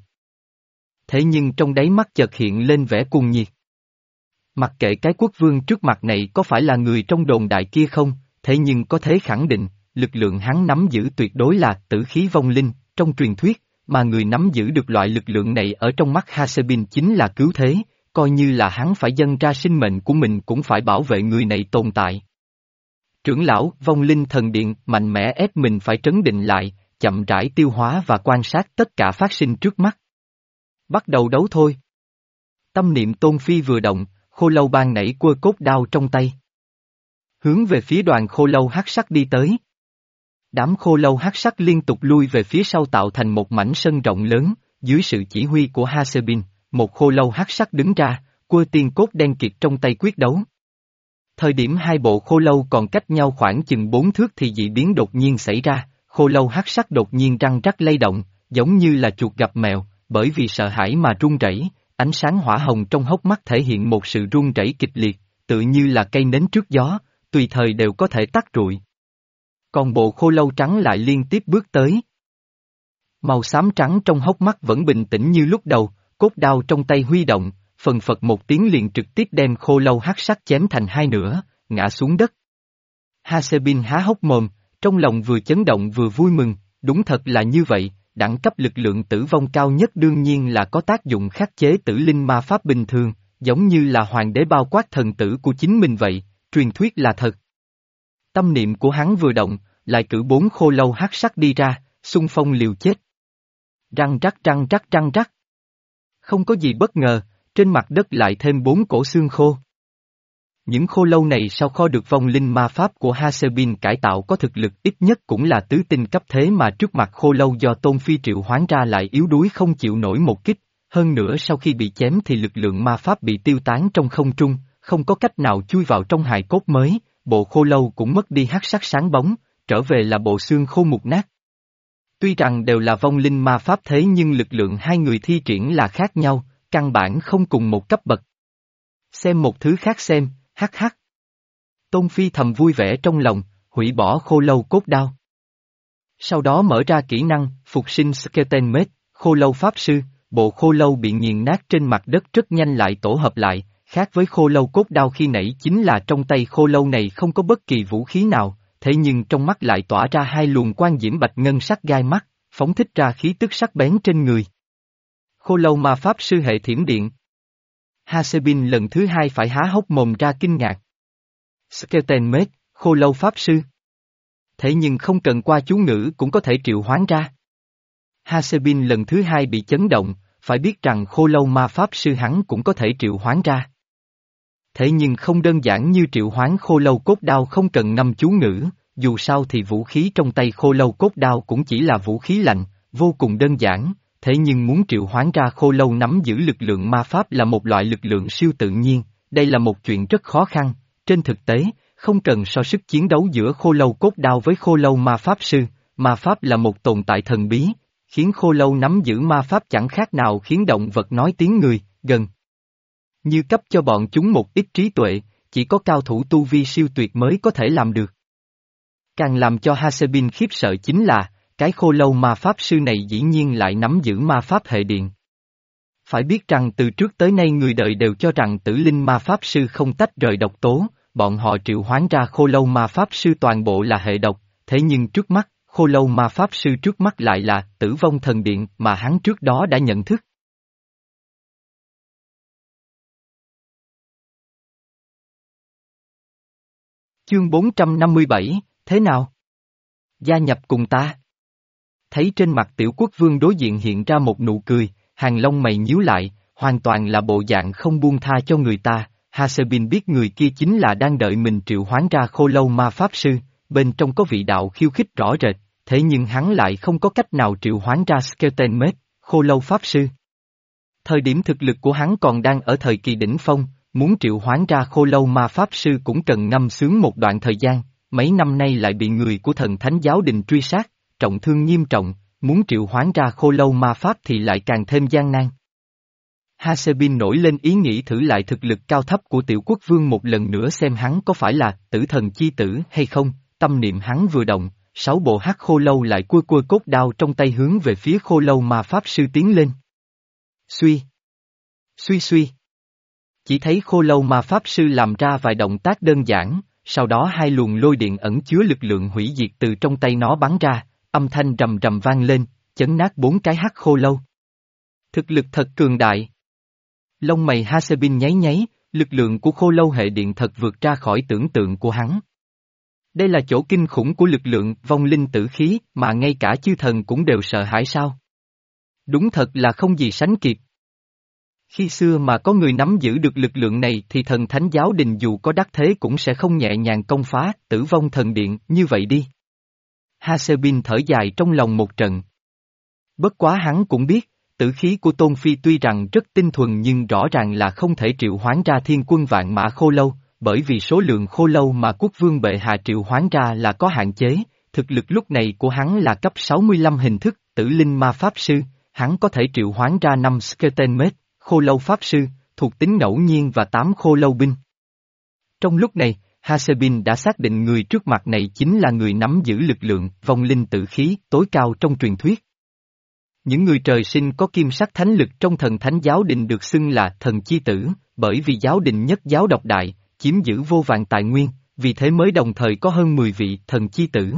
Speaker 1: Thế nhưng trong đáy mắt chợt hiện lên vẻ cuồng nhiệt. Mặc kệ cái quốc vương trước mặt này có phải là người trong đồn đại kia không, thế nhưng có thể khẳng định, lực lượng hắn nắm giữ tuyệt đối là tử khí vong linh, trong truyền thuyết, mà người nắm giữ được loại lực lượng này ở trong mắt Hasebin chính là cứu thế, coi như là hắn phải dâng ra sinh mệnh của mình cũng phải bảo vệ người này tồn tại. Trưởng lão, vong linh thần điện mạnh mẽ ép mình phải trấn định lại, chậm rãi tiêu hóa và quan sát tất cả phát sinh trước mắt. Bắt đầu đấu thôi. Tâm niệm Tôn Phi vừa động, khô lâu ban nảy quơ cốt đao trong tay. Hướng về phía đoàn khô lâu hắc sắc đi tới. Đám khô lâu hắc sắc liên tục lui về phía sau tạo thành một mảnh sân rộng lớn, dưới sự chỉ huy của Hasebin, một khô lâu hắc sắc đứng ra, quơ tiên cốt đen kịt trong tay quyết đấu. Thời điểm hai bộ khô lâu còn cách nhau khoảng chừng bốn thước thì dị biến đột nhiên xảy ra, khô lâu hắc sắc đột nhiên răng rắc lay động, giống như là chuột gặp mèo, bởi vì sợ hãi mà run rẩy, ánh sáng hỏa hồng trong hốc mắt thể hiện một sự run rẩy kịch liệt, tự như là cây nến trước gió, tùy thời đều có thể tắt rụi. Còn bộ khô lâu trắng lại liên tiếp bước tới. Màu xám trắng trong hốc mắt vẫn bình tĩnh như lúc đầu, cốt đao trong tay huy động, phần phật một tiếng liền trực tiếp đem khô lâu hắc sắc chém thành hai nửa, ngã xuống đất. Hasebin há hốc mồm, trong lòng vừa chấn động vừa vui mừng, đúng thật là như vậy, đẳng cấp lực lượng tử vong cao nhất đương nhiên là có tác dụng khắc chế tử linh ma pháp bình thường, giống như là hoàng đế bao quát thần tử của chính mình vậy, truyền thuyết là thật. Tâm niệm của hắn vừa động, lại cử bốn khô lâu hắc sắc đi ra, xung phong liều chết. Răng rắc răng rắc răng rắc. Không có gì bất ngờ, trên mặt đất lại thêm bốn cổ xương khô. Những khô lâu này sau kho được vong linh ma pháp của Hasebin cải tạo có thực lực ít nhất cũng là tứ tinh cấp thế mà trước mặt khô lâu do Tôn Phi triệu hoán ra lại yếu đuối không chịu nổi một kích, hơn nữa sau khi bị chém thì lực lượng ma pháp bị tiêu tán trong không trung, không có cách nào chui vào trong hài cốt mới, bộ khô lâu cũng mất đi hắc sắc sáng bóng, trở về là bộ xương khô mục nát. Tuy rằng đều là vong linh ma pháp thế nhưng lực lượng hai người thi triển là khác nhau, căn bản không cùng một cấp bậc. Xem một thứ khác xem, hắc hắc. Tôn Phi thầm vui vẻ trong lòng, hủy bỏ khô lâu cốt đao. Sau đó mở ra kỹ năng, phục sinh Skeleton Mage, khô lâu pháp sư, bộ khô lâu bị nghiền nát trên mặt đất rất nhanh lại tổ hợp lại, khác với khô lâu cốt đao khi nãy chính là trong tay khô lâu này không có bất kỳ vũ khí nào, thế nhưng trong mắt lại tỏa ra hai luồng quang diễm bạch ngân sắc gai mắt, phóng thích ra khí tức sắc bén trên người. Khô lâu ma pháp sư hệ thiểm điện. Hasebin lần thứ hai phải há hốc mồm ra kinh ngạc. Skeleton Mage, khô lâu pháp sư. Thế nhưng không cần qua chú ngữ cũng có thể triệu hoán ra. Hasebin lần thứ hai bị chấn động, phải biết rằng khô lâu ma pháp sư hắn cũng có thể triệu hoán ra. Thế nhưng không đơn giản như triệu hoán khô lâu cốt đao không cần ngâm chú ngữ, dù sao thì vũ khí trong tay khô lâu cốt đao cũng chỉ là vũ khí lạnh, vô cùng đơn giản, thế nhưng muốn triệu hoán ra khô lâu nắm giữ lực lượng ma pháp là một loại lực lượng siêu tự nhiên, đây là một chuyện rất khó khăn, trên thực tế, không cần so sức chiến đấu giữa khô lâu cốt đao với khô lâu ma pháp sư, ma pháp là một tồn tại thần bí, khiến khô lâu nắm giữ ma pháp chẳng khác nào khiến động vật nói tiếng người, gần như cấp cho bọn chúng một ít trí tuệ, chỉ có cao thủ tu vi siêu tuyệt mới có thể làm được. Càng làm cho Hasebin khiếp sợ chính là, cái khô lâu ma pháp sư này dĩ nhiên lại nắm giữ ma pháp hệ điện. Phải biết rằng từ trước tới nay người đời đều cho rằng tử linh ma pháp sư không tách rời độc tố, bọn họ triệu hoán ra khô lâu ma pháp sư toàn bộ là hệ độc, thế nhưng trước mắt, khô lâu ma pháp sư trước mắt lại là tử vong thần điện mà hắn trước đó đã nhận thức. Chương bốn trăm năm mươi bảy, thế nào? Gia nhập cùng ta. Thấy trên mặt tiểu quốc vương đối diện hiện ra một nụ cười, hàng lông mày nhíu lại, hoàn toàn là bộ dạng không buông tha cho người ta, Hasebin biết người kia chính là đang đợi mình triệu hoán ra khô lâu ma pháp sư, bên trong có vị đạo khiêu khích rõ rệt, thế nhưng hắn lại không có cách nào triệu hoán ra Skeleton Mage, khô lâu pháp sư. Thời điểm thực lực của hắn còn đang ở thời kỳ đỉnh phong, muốn triệu hoán ra khô lâu ma pháp sư cũng cần ngâm sướng một đoạn thời gian, mấy năm nay lại bị người của thần thánh giáo đình truy sát, trọng thương nghiêm trọng, muốn triệu hoán ra khô lâu ma pháp thì lại càng thêm gian nan. Hasebin nổi lên ý nghĩ thử lại thực lực cao thấp của tiểu quốc vương một lần nữa xem hắn có phải là tử thần chi tử hay không, tâm niệm hắn vừa động, sáu bộ hắc khô lâu lại cua cua cốt đao trong tay hướng về phía khô lâu ma pháp sư tiến lên. Suy! Suy suy! Chỉ thấy khô lâu ma pháp sư làm ra vài động tác đơn giản, sau đó hai luồng lôi điện ẩn chứa lực lượng hủy diệt từ trong tay nó bắn ra, âm thanh rầm rầm vang lên, chấn nát bốn cái hắc khô lâu. Thực lực thật cường đại. Lông mày Hasebin nháy nháy, lực lượng của khô lâu hệ điện thật vượt ra khỏi tưởng tượng của hắn. Đây là chỗ kinh khủng của lực lượng vong linh tử khí mà ngay cả chư thần cũng đều sợ hãi sao? Đúng thật là không gì sánh kịp. Khi xưa mà có người nắm giữ được lực lượng này thì thần thánh giáo đình dù có đắc thế cũng sẽ không nhẹ nhàng công phá tử vong thần điện như vậy đi. Hasebin thở dài trong lòng một trận. Bất quá hắn cũng biết, tử khí của Tôn Phi tuy rằng rất tinh thuần nhưng rõ ràng là không thể triệu hoán ra thiên quân vạn mã khô lâu, bởi vì số lượng khô lâu mà quốc vương bệ hạ triệu hoán ra là có hạn chế, thực lực lúc này của hắn là cấp sáu mươi lăm hình thức, tử linh ma pháp sư, hắn có thể triệu hoán ra năm skeleton mết, khô lâu pháp sư, thuộc tính ngẫu nhiên và tám khô lâu binh. Trong lúc này, Hasebin đã xác định người trước mặt này chính là người nắm giữ lực lượng vong linh tử khí tối cao trong truyền thuyết. Những người trời sinh có kim sắc thánh lực trong thần thánh giáo đình được xưng là thần chi tử, bởi vì giáo đình nhất giáo độc đại, chiếm giữ vô vàn tài nguyên, vì thế mới đồng thời có hơn mười vị thần chi tử.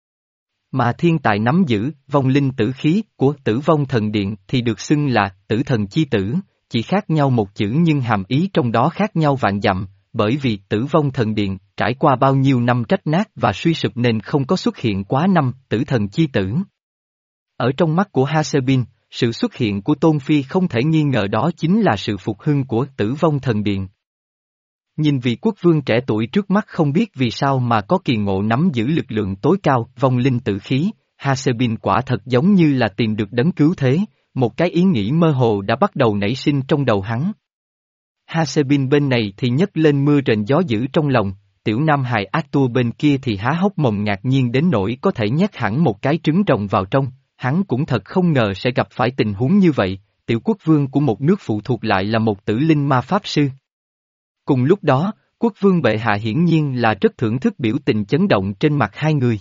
Speaker 1: Mà thiên tài nắm giữ vong linh tử khí của tử vong thần điện thì được xưng là tử thần chi tử, chỉ khác nhau một chữ nhưng hàm ý trong đó khác nhau vạn dặm, bởi vì tử vong thần điện trải qua bao nhiêu năm rách nát và suy sụp nên không có xuất hiện quá năm tử thần chi tử. Ở trong mắt của Hasebin, sự xuất hiện của Tôn Phi không thể nghi ngờ đó chính là sự phục hưng của tử vong thần điện. Nhìn vị quốc vương trẻ tuổi trước mắt không biết vì sao mà có kỳ ngộ nắm giữ lực lượng tối cao, vong linh tử khí, Hasebin quả thật giống như là tìm được đấng cứu thế, một cái ý nghĩ mơ hồ đã bắt đầu nảy sinh trong đầu hắn. Hasebin bên này thì nhấc lên mưa rền gió dữ trong lòng, tiểu nam hài Arthur bên kia thì há hốc mồm ngạc nhiên đến nỗi có thể nhét hẳn một cái trứng rồng vào trong, hắn cũng thật không ngờ sẽ gặp phải tình huống như vậy, tiểu quốc vương của một nước phụ thuộc lại là một tử linh ma pháp sư. Cùng lúc đó, quốc vương bệ hạ hiển nhiên là rất thưởng thức biểu tình chấn động trên mặt hai người.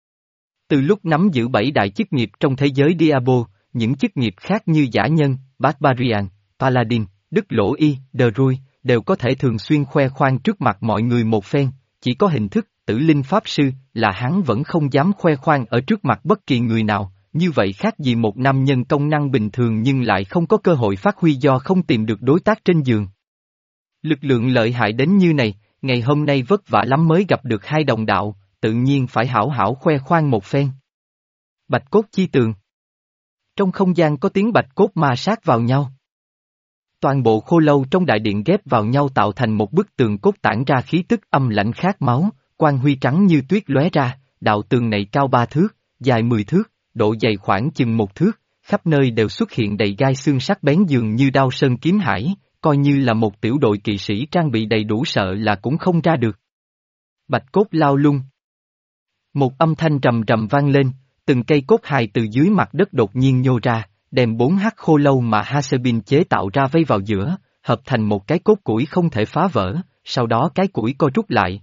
Speaker 1: Từ lúc nắm giữ bảy đại chức nghiệp trong thế giới Diablo, những chức nghiệp khác như giả nhân, Barbarian, Paladin, Đức Lỗ Y, Druid, đều có thể thường xuyên khoe khoang trước mặt mọi người một phen, chỉ có hình thức, tử linh pháp sư, là hắn vẫn không dám khoe khoang ở trước mặt bất kỳ người nào, như vậy khác gì một nam nhân công năng bình thường nhưng lại không có cơ hội phát huy do không tìm được đối tác trên giường. Lực lượng lợi hại đến như này, ngày hôm nay vất vả lắm mới gặp được hai đồng đạo, tự nhiên phải hảo hảo khoe khoang một phen. Bạch cốt chi tường. Trong không gian có tiếng bạch cốt ma sát vào nhau. Toàn bộ khô lâu trong đại điện ghép vào nhau tạo thành một bức tường cốt tản ra khí tức âm lãnh khát máu, quang huy trắng như tuyết lóe ra, đạo tường này cao ba thước, dài mười thước, độ dày khoảng chừng một thước, khắp nơi đều xuất hiện đầy gai xương sắc bén dường như đao sơn kiếm hải, coi như là một tiểu đội kỵ sĩ trang bị đầy đủ sợ là cũng không ra được. Bạch cốt lao lung. Một âm thanh rầm rầm vang lên, từng cây cốt hài từ dưới mặt đất đột nhiên nhô ra, đem bốn hắc khô lâu mà Hasebin chế tạo ra vây vào giữa, hợp thành một cái cốt củi không thể phá vỡ, sau đó cái củi co rút lại.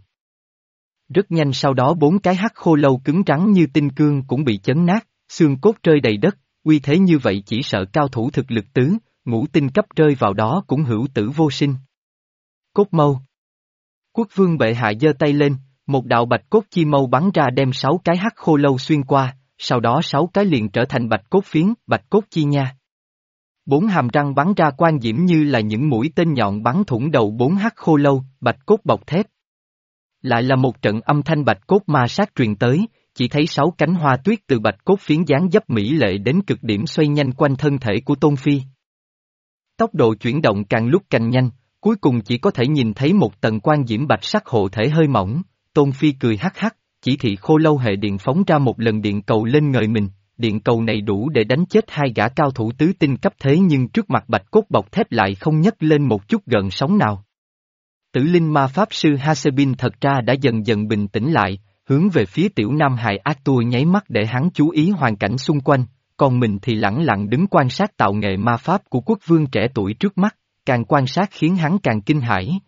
Speaker 1: Rất nhanh sau đó bốn cái hắc khô lâu cứng rắn như tinh cương cũng bị chấn nát, xương cốt rơi đầy đất, uy thế như vậy chỉ sợ cao thủ thực lực tứ, ngũ tinh cấp rơi vào đó cũng hữu tử vô sinh. Cốt mâu. Quốc vương bệ hạ giơ tay lên, một đạo bạch cốt chi mâu bắn ra đem sáu cái hắc khô lâu xuyên qua, sau đó sáu cái liền trở thành bạch cốt phiến, bạch cốt chi nha. Bốn hàm răng bắn ra quang diễm như là những mũi tên nhọn bắn thủng đầu bốn hắc khô lâu, bạch cốt bọc thép. Lại là một trận âm thanh bạch cốt ma sát truyền tới, chỉ thấy sáu cánh hoa tuyết từ bạch cốt phiến dáng dấp mỹ lệ đến cực điểm xoay nhanh quanh thân thể của Tôn Phi. Tốc độ chuyển động càng lúc càng nhanh, cuối cùng chỉ có thể nhìn thấy một tầng quang diễm bạch sắc hộ thể hơi mỏng, Tôn Phi cười hắc hắc, chỉ thị khô lâu hệ điện phóng ra một lần điện cầu lên ngời mình, điện cầu này đủ để đánh chết hai gã cao thủ tứ tinh cấp thế nhưng trước mặt bạch cốt bọc thép lại không nhấc lên một chút gợn sóng nào. Tử linh ma pháp sư Hasebin thật ra đã dần dần bình tĩnh lại, hướng về phía tiểu nam hài Arthur nháy mắt để hắn chú ý hoàn cảnh xung quanh, còn mình thì lẳng lặng đứng quan sát tạo nghệ ma pháp của quốc vương trẻ tuổi trước mắt, càng quan sát khiến hắn càng kinh hãi.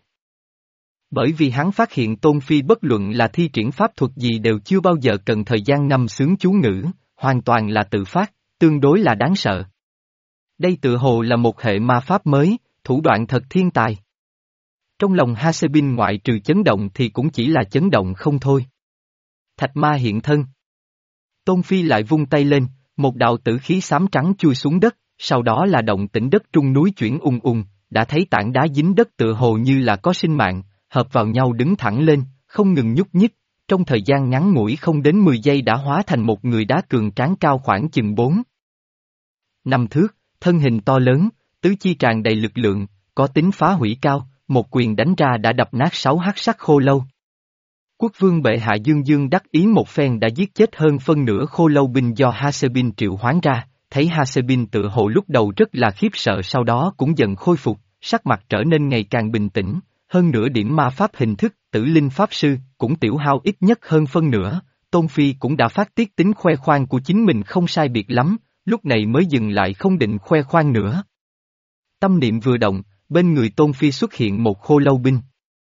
Speaker 1: Bởi vì hắn phát hiện Tôn Phi bất luận là thi triển pháp thuật gì đều chưa bao giờ cần thời gian ngâm sướng chú ngữ, hoàn toàn là tự phát, tương đối là đáng sợ. Đây tự hồ là một hệ ma pháp mới, thủ đoạn thật thiên tài. Trong lòng Hasebin ngoại trừ chấn động thì cũng chỉ là chấn động không thôi. Thạch ma hiện thân. Tôn Phi lại vung tay lên, một đạo tử khí xám trắng chui xuống đất, sau đó là động tĩnh đất trung núi chuyển ùng ùng, đã thấy tảng đá dính đất tựa hồ như là có sinh mạng, hợp vào nhau đứng thẳng lên, không ngừng nhúc nhích, trong thời gian ngắn ngủi không đến mười giây đã hóa thành một người đá cường tráng cao khoảng chừng bốn năm thước, thân hình to lớn, tứ chi tràn đầy lực lượng, có tính phá hủy cao, một quyền đánh ra đã đập nát sáu hắc sắc khô lâu. Quốc vương bệ hạ dương dương đắc ý một phen đã giết chết hơn phân nửa khô lâu binh do Hasebin triệu hoán ra, thấy Hasebin tự hồ lúc đầu rất là khiếp sợ sau đó cũng dần khôi phục, sắc mặt trở nên ngày càng bình tĩnh, hơn nữa điểm ma pháp hình thức, tử linh pháp sư, cũng tiểu hao ít nhất hơn phân nửa, Tôn Phi cũng đã phát tiết tính khoe khoang của chính mình không sai biệt lắm, lúc này mới dừng lại không định khoe khoang nữa. Tâm niệm vừa động, bên người Tôn Phi xuất hiện một khô lâu binh.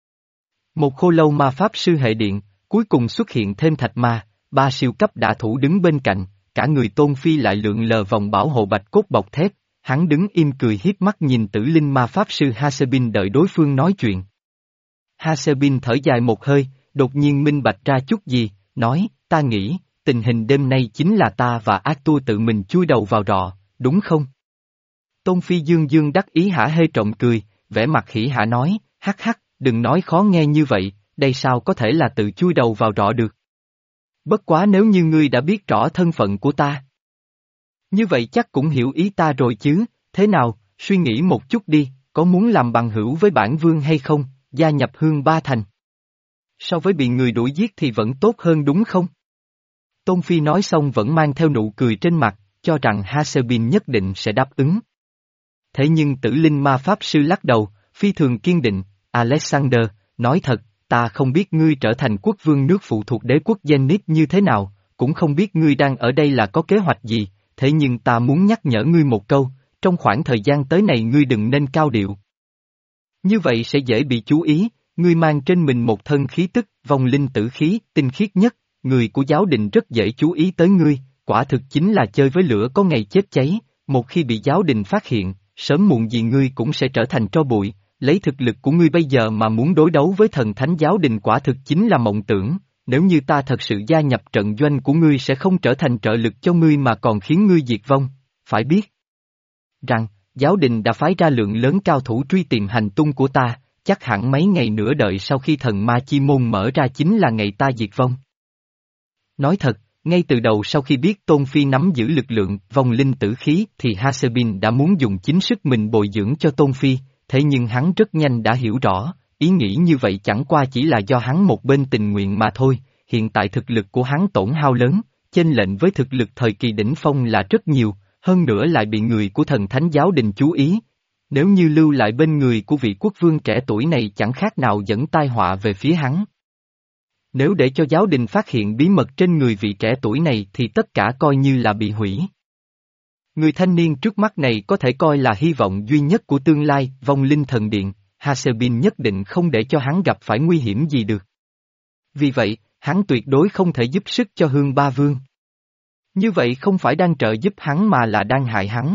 Speaker 1: Một khô lâu ma pháp sư hệ điện, cuối cùng xuất hiện thêm thạch ma, ba siêu cấp đả thủ đứng bên cạnh, cả người Tôn Phi lại lượn lờ vòng bảo hộ bạch cốt bọc thép, hắn đứng im cười hiếp mắt nhìn tử linh ma pháp sư Hasebin đợi đối phương nói chuyện. Hasebin thở dài một hơi, đột nhiên minh bạch ra chút gì, nói, ta nghĩ, tình hình đêm nay chính là ta và ác tu tự mình chui đầu vào rọ, đúng không? Tôn Phi dương dương đắc ý hả hê trộm cười, vẻ mặt hỉ hả nói, hắc hắc, đừng nói khó nghe như vậy, đây sao có thể là tự chui đầu vào rọ được. Bất quá nếu như ngươi đã biết rõ thân phận của ta. Như vậy chắc cũng hiểu ý ta rồi chứ, thế nào, suy nghĩ một chút đi, có muốn làm bằng hữu với bản vương hay không, gia nhập Hương Ba Thành. So với bị người đuổi giết thì vẫn tốt hơn đúng không? Tôn Phi nói xong vẫn mang theo nụ cười trên mặt, cho rằng Hasebin nhất định sẽ đáp ứng. Thế nhưng tử linh ma pháp sư lắc đầu, phi thường kiên định, Alexander, nói thật, ta không biết ngươi trở thành quốc vương nước phụ thuộc đế quốc Zenith như thế nào, cũng không biết ngươi đang ở đây là có kế hoạch gì, thế nhưng ta muốn nhắc nhở ngươi một câu, trong khoảng thời gian tới này ngươi đừng nên cao điệu. Như vậy sẽ dễ bị chú ý, ngươi mang trên mình một thân khí tức, vong linh tử khí, tinh khiết nhất, người của giáo đình rất dễ chú ý tới ngươi, quả thực chính là chơi với lửa có ngày chết cháy, một khi bị giáo đình phát hiện, sớm muộn gì ngươi cũng sẽ trở thành tro bụi, lấy thực lực của ngươi bây giờ mà muốn đối đấu với thần thánh giáo đình quả thực chính là mộng tưởng, nếu như ta thật sự gia nhập trận doanh của ngươi sẽ không trở thành trợ lực cho ngươi mà còn khiến ngươi diệt vong, phải biết rằng, giáo đình đã phái ra lượng lớn cao thủ truy tìm hành tung của ta, chắc hẳn mấy ngày nữa đợi sau khi thần ma chi môn mở ra chính là ngày ta diệt vong. Nói thật, ngay từ đầu sau khi biết Tôn Phi nắm giữ lực lượng vong linh tử khí thì Hasebin đã muốn dùng chính sức mình bồi dưỡng cho Tôn Phi, thế nhưng hắn rất nhanh đã hiểu rõ, ý nghĩ như vậy chẳng qua chỉ là do hắn một bên tình nguyện mà thôi, hiện tại thực lực của hắn tổn hao lớn, chênh lệch với thực lực thời kỳ đỉnh phong là rất nhiều, hơn nữa lại bị người của thần thánh giáo đình chú ý. Nếu như lưu lại bên người của vị quốc vương trẻ tuổi này chẳng khác nào dẫn tai họa về phía hắn. Nếu để cho giáo đình phát hiện bí mật trên người vị trẻ tuổi này thì tất cả coi như là bị hủy. Người thanh niên trước mắt này có thể coi là hy vọng duy nhất của tương lai, vong linh thần điện, Hasebin nhất định không để cho hắn gặp phải nguy hiểm gì được. Vì vậy, hắn tuyệt đối không thể giúp sức cho Hương Ba Vương. Như vậy không phải đang trợ giúp hắn mà là đang hại hắn.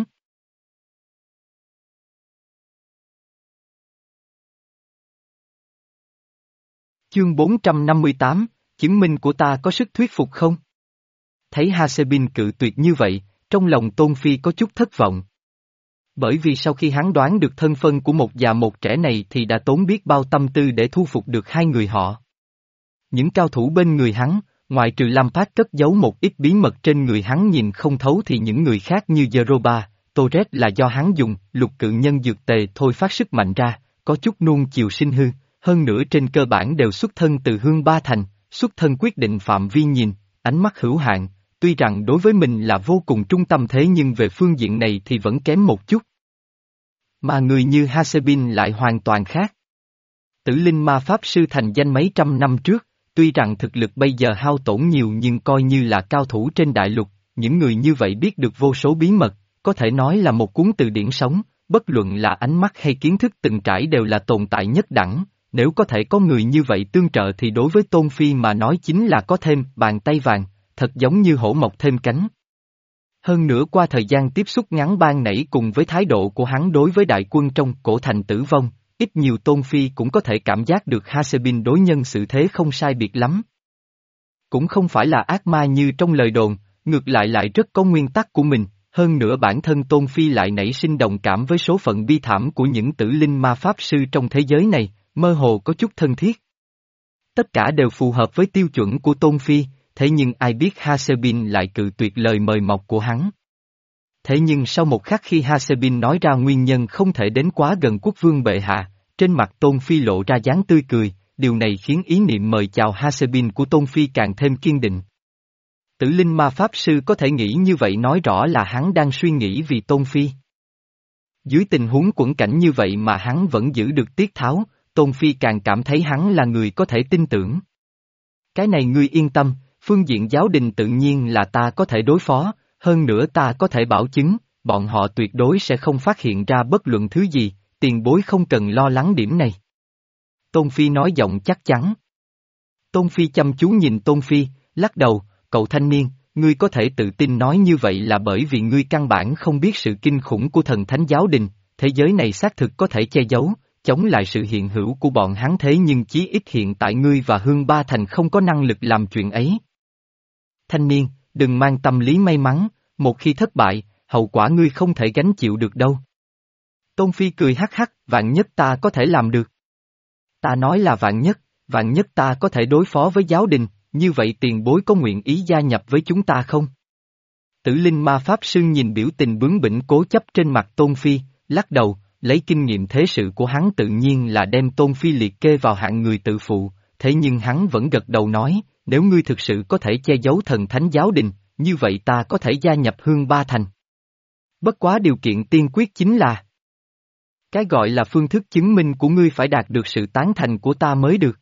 Speaker 1: Chương bốn trăm năm mươi tám, chứng minh của ta có sức thuyết phục không? Thấy Hasebin cự tuyệt như vậy, trong lòng Tôn Phi có chút thất vọng. Bởi vì sau khi hắn đoán được thân phân của một già một trẻ này thì đã tốn biết bao tâm tư để thu phục được hai người họ. Những cao thủ bên người hắn, ngoài trừ Lampard cất giấu một ít bí mật trên người hắn nhìn không thấu thì những người khác như Zeroba, Torres là do hắn dùng lục cự nhân dược tề thôi phát sức mạnh ra, có chút nuông chiều sinh hư, hơn nữa trên cơ bản đều xuất thân từ Hương Ba Thành, xuất thân quyết định phạm vi nhìn, ánh mắt hữu hạn, tuy rằng đối với mình là vô cùng trung tâm thế nhưng về phương diện này thì vẫn kém một chút. Mà người như Hasebin lại hoàn toàn khác. Tử linh ma pháp sư thành danh mấy trăm năm trước, tuy rằng thực lực bây giờ hao tổn nhiều nhưng coi như là cao thủ trên đại lục, những người như vậy biết được vô số bí mật, có thể nói là một cuốn từ điển sống, bất luận là ánh mắt hay kiến thức từng trải đều là tồn tại nhất đẳng, nếu có thể có người như vậy tương trợ thì đối với Tôn Phi mà nói chính là có thêm bàn tay vàng, thật giống như hổ mọc thêm cánh. Hơn nữa qua thời gian tiếp xúc ngắn ban nãy cùng với thái độ của hắn đối với đại quân trong cổ thành tử vong, ít nhiều Tôn Phi cũng có thể cảm giác được Hasebin đối nhân xử thế không sai biệt lắm. Cũng không phải là ác ma như trong lời đồn, ngược lại lại rất có nguyên tắc của mình, hơn nữa bản thân Tôn Phi lại nảy sinh đồng cảm với số phận bi thảm của những tử linh ma pháp sư trong thế giới này, mơ hồ có chút thân thiết. Tất cả đều phù hợp với tiêu chuẩn của Tôn Phi, thế nhưng ai biết Hasebin lại cự tuyệt lời mời mọc của hắn. Thế nhưng sau một khắc khi Hasebin nói ra nguyên nhân không thể đến quá gần quốc vương bệ hạ, trên mặt Tôn Phi lộ ra dáng tươi cười, điều này khiến ý niệm mời chào Hasebin của Tôn Phi càng thêm kiên định. Tử linh ma pháp sư có thể nghĩ như vậy nói rõ là hắn đang suy nghĩ vì Tôn Phi. Dưới tình huống quẫn cảnh như vậy mà hắn vẫn giữ được tiết tháo, Tôn Phi càng cảm thấy hắn là người có thể tin tưởng. Cái này ngươi yên tâm, phương diện giáo đình tự nhiên là ta có thể đối phó, hơn nữa ta có thể bảo chứng, bọn họ tuyệt đối sẽ không phát hiện ra bất luận thứ gì, tiền bối không cần lo lắng điểm này. Tôn Phi nói giọng chắc chắn. Tôn Phi chăm chú nhìn Tôn Phi, lắc đầu, cậu thanh niên, ngươi có thể tự tin nói như vậy là bởi vì ngươi căn bản không biết sự kinh khủng của thần thánh giáo đình, thế giới này xác thực có thể che giấu, chống lại sự hiện hữu của bọn hắn thế nhưng chí ít hiện tại ngươi và Hương Ba Thành không có năng lực làm chuyện ấy. Thanh niên, đừng mang tâm lý may mắn, một khi thất bại, hậu quả ngươi không thể gánh chịu được đâu. Tôn Phi cười hắc hắc, vạn nhất ta có thể làm được. Ta nói là vạn nhất, vạn nhất ta có thể đối phó với giáo đình, như vậy tiền bối có nguyện ý gia nhập với chúng ta không? Tử linh ma pháp sư nhìn biểu tình bướng bỉnh cố chấp trên mặt Tôn Phi, lắc đầu, lấy kinh nghiệm thế sự của hắn tự nhiên là đem Tôn Phi liệt kê vào hạng người tự phụ, thế nhưng hắn vẫn gật đầu nói, nếu ngươi thực sự có thể che giấu thần thánh giáo đình, như vậy ta có thể gia nhập Hương Ba Thành. Bất quá điều kiện tiên quyết chính là cái gọi là phương thức chứng minh của ngươi phải đạt được sự tán thành của ta mới được.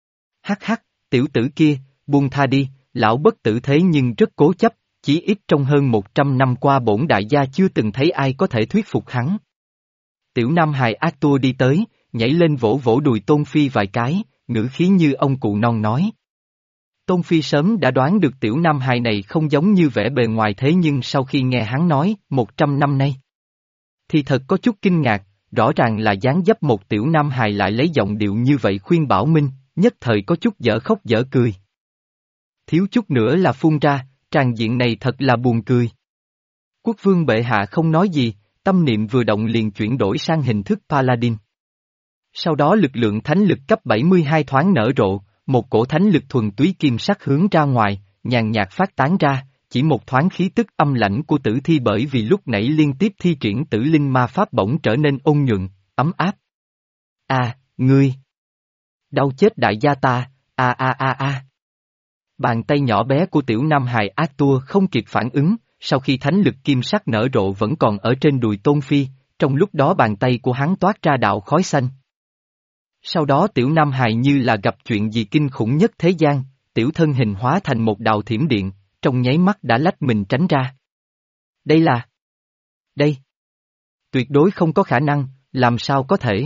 Speaker 1: Hắc hắc, tiểu tử kia, buông tha đi, lão bất tử thế nhưng rất cố chấp, chỉ ít trong hơn một trăm năm qua bổn đại gia chưa từng thấy ai có thể thuyết phục hắn. Tiểu Nam hài Arthur đi tới, nhảy lên vỗ vỗ đùi Tôn Phi vài cái, ngữ khí như ông cụ non nói. Tôn Phi sớm đã đoán được tiểu Nam hài này không giống như vẻ bề ngoài thế nhưng sau khi nghe hắn nói, một trăm năm nay, thì thật có chút kinh ngạc, rõ ràng là dáng dấp một tiểu Nam hài lại lấy giọng điệu như vậy khuyên Bảo Minh, nhất thời có chút dở khóc dở cười. Thiếu chút nữa là phun ra, tràng diện này thật là buồn cười. Quốc vương bệ hạ không nói gì, tâm niệm vừa động liền chuyển đổi sang hình thức Paladin. Sau đó lực lượng thánh lực cấp bảy mươi hai thoáng nở rộ, một cổ thánh lực thuần túy kim sắc hướng ra ngoài, nhàn nhạt phát tán ra, chỉ một thoáng khí tức âm lãnh của tử thi bởi vì lúc nãy liên tiếp thi triển tử linh ma pháp bỗng trở nên ôn nhuận, ấm áp. A, ngươi! Đau chết đại gia ta, a a a a! Bàn tay nhỏ bé của tiểu Nam hài Arthur không kịp phản ứng, sau khi thánh lực kim sắc nở rộ vẫn còn ở trên đùi Tôn Phi, trong lúc đó bàn tay của hắn toát ra đạo khói xanh. Sau đó tiểu Nam hài như là gặp chuyện gì kinh khủng nhất thế gian, tiểu thân hình hóa thành một đạo thiểm điện, trong nháy mắt đã lách mình tránh ra. Đây là... Đây... Tuyệt đối không có khả năng, làm sao có thể?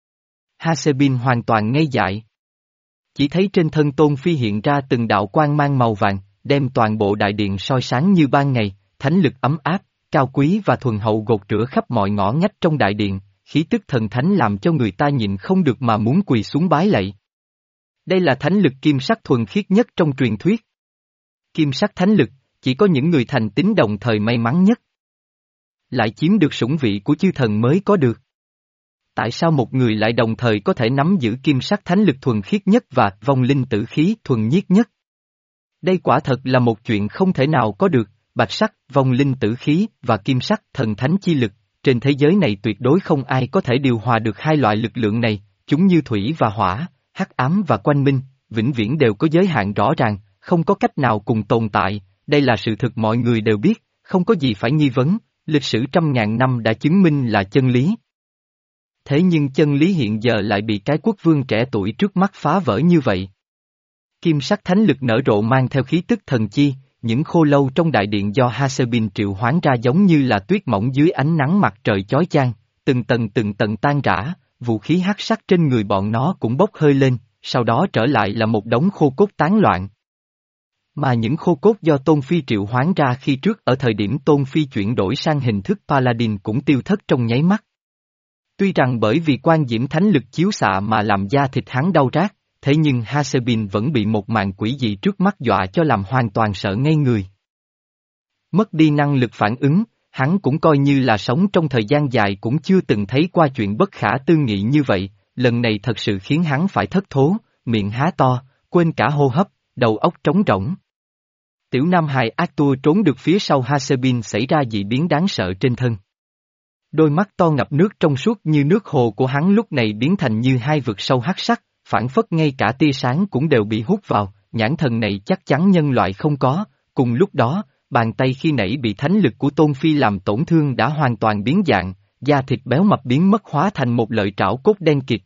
Speaker 1: Hasebin hoàn toàn ngây dại. Chỉ thấy trên thân Tôn Phi hiện ra từng đạo quang mang màu vàng, đem toàn bộ đại điện soi sáng như ban ngày, thánh lực ấm áp, cao quý và thuần hậu gột rửa khắp mọi ngõ ngách trong đại điện, khí tức thần thánh làm cho người ta nhịn không được mà muốn quỳ xuống bái lạy. Đây là thánh lực kim sắc thuần khiết nhất trong truyền thuyết. Kim sắc thánh lực, chỉ có những người thành tín đồng thời may mắn nhất. Lại chiếm được sủng vị của chư thần mới có được. Tại sao một người lại đồng thời có thể nắm giữ kim sắc thánh lực thuần khiết nhất và vong linh tử khí thuần nhiết nhất? Đây quả thật là một chuyện không thể nào có được, bạch sắc, vong linh tử khí và kim sắc thần thánh chi lực, trên thế giới này tuyệt đối không ai có thể điều hòa được hai loại lực lượng này, chúng như thủy và hỏa, hắc ám và quang minh, vĩnh viễn đều có giới hạn rõ ràng, không có cách nào cùng tồn tại, đây là sự thực mọi người đều biết, không có gì phải nghi vấn, lịch sử trăm ngàn năm đã chứng minh là chân lý. Thế nhưng chân lý hiện giờ lại bị cái quốc vương trẻ tuổi trước mắt phá vỡ như vậy. Kim sắc thánh lực nở rộ mang theo khí tức thần chi, những khô lâu trong đại điện do Hasebin triệu hoán ra giống như là tuyết mỏng dưới ánh nắng mặt trời chói chang, từng tầng từng tầng tan rã, vũ khí hắc sắc trên người bọn nó cũng bốc hơi lên, sau đó trở lại là một đống khô cốt tán loạn. Mà những khô cốt do Tôn Phi triệu hoán ra khi trước ở thời điểm Tôn Phi chuyển đổi sang hình thức Paladin cũng tiêu thất trong nháy mắt. Tuy rằng bởi vì quan diễm thánh lực chiếu xạ mà làm da thịt hắn đau rát, thế nhưng Hasebin vẫn bị một màn quỷ dị trước mắt dọa cho làm hoàn toàn sợ ngây người. Mất đi năng lực phản ứng, hắn cũng coi như là sống trong thời gian dài cũng chưa từng thấy qua chuyện bất khả tư nghị như vậy, lần này thật sự khiến hắn phải thất thố, miệng há to, quên cả hô hấp, đầu óc trống rỗng. Tiểu Nam hài Arthur trốn được phía sau Hasebin xảy ra dị biến đáng sợ trên thân. Đôi mắt to ngập nước trong suốt như nước hồ của hắn lúc này biến thành như hai vực sâu hắc sắc, phảng phất ngay cả tia sáng cũng đều bị hút vào, nhãn thần này chắc chắn nhân loại không có. Cùng lúc đó, bàn tay khi nãy bị thánh lực của Tôn Phi làm tổn thương đã hoàn toàn biến dạng, da thịt béo mập biến mất hóa thành một lợi trảo cốt đen kịt.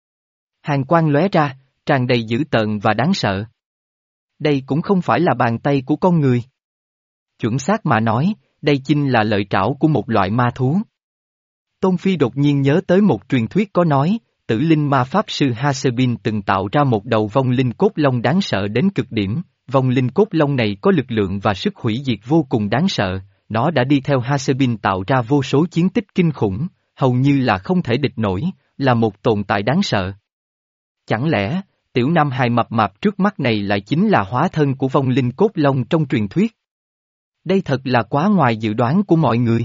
Speaker 1: Hàn quang lóe ra, tràn đầy dữ tợn và đáng sợ. Đây cũng không phải là bàn tay của con người. Chuẩn xác mà nói, đây chính là lợi trảo của một loại ma thú. Tôn Phi đột nhiên nhớ tới một truyền thuyết có nói, tử linh ma pháp sư Hasebin từng tạo ra một đầu vong linh cốt long đáng sợ đến cực điểm. Vong linh cốt long này có lực lượng và sức hủy diệt vô cùng đáng sợ, nó đã đi theo Hasebin tạo ra vô số chiến tích kinh khủng, hầu như là không thể địch nổi, là một tồn tại đáng sợ. Chẳng lẽ, tiểu nam hài mập mạp trước mắt này lại chính là hóa thân của vong linh cốt long trong truyền thuyết? Đây thật là quá ngoài dự đoán của mọi người.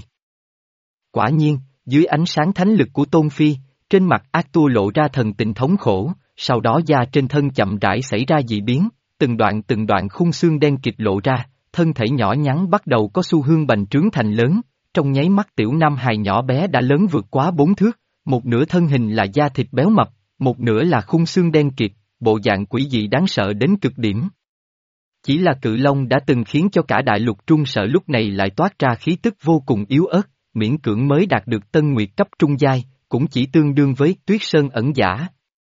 Speaker 1: Quả nhiên, dưới ánh sáng thánh lực của Tôn Phi, trên mặt Arthur lộ ra thần tình thống khổ, sau đó da trên thân chậm rãi xảy ra dị biến. Từng đoạn từng đoạn khung xương đen kịt lộ ra, thân thể nhỏ nhắn bắt đầu có xu hướng bành trướng thành lớn, trong nháy mắt tiểu nam hài nhỏ bé đã lớn vượt quá bốn thước, một nửa thân hình là da thịt béo mập, một nửa là khung xương đen kịt, bộ dạng quỷ dị đáng sợ đến cực điểm. Chỉ là cự long đã từng khiến cho cả đại lục trung sợ lúc này lại toát ra khí tức vô cùng yếu ớt, miễn cưỡng mới đạt được tân nguyệt cấp trung giai, cũng chỉ tương đương với tuyết sơn ẩn giả.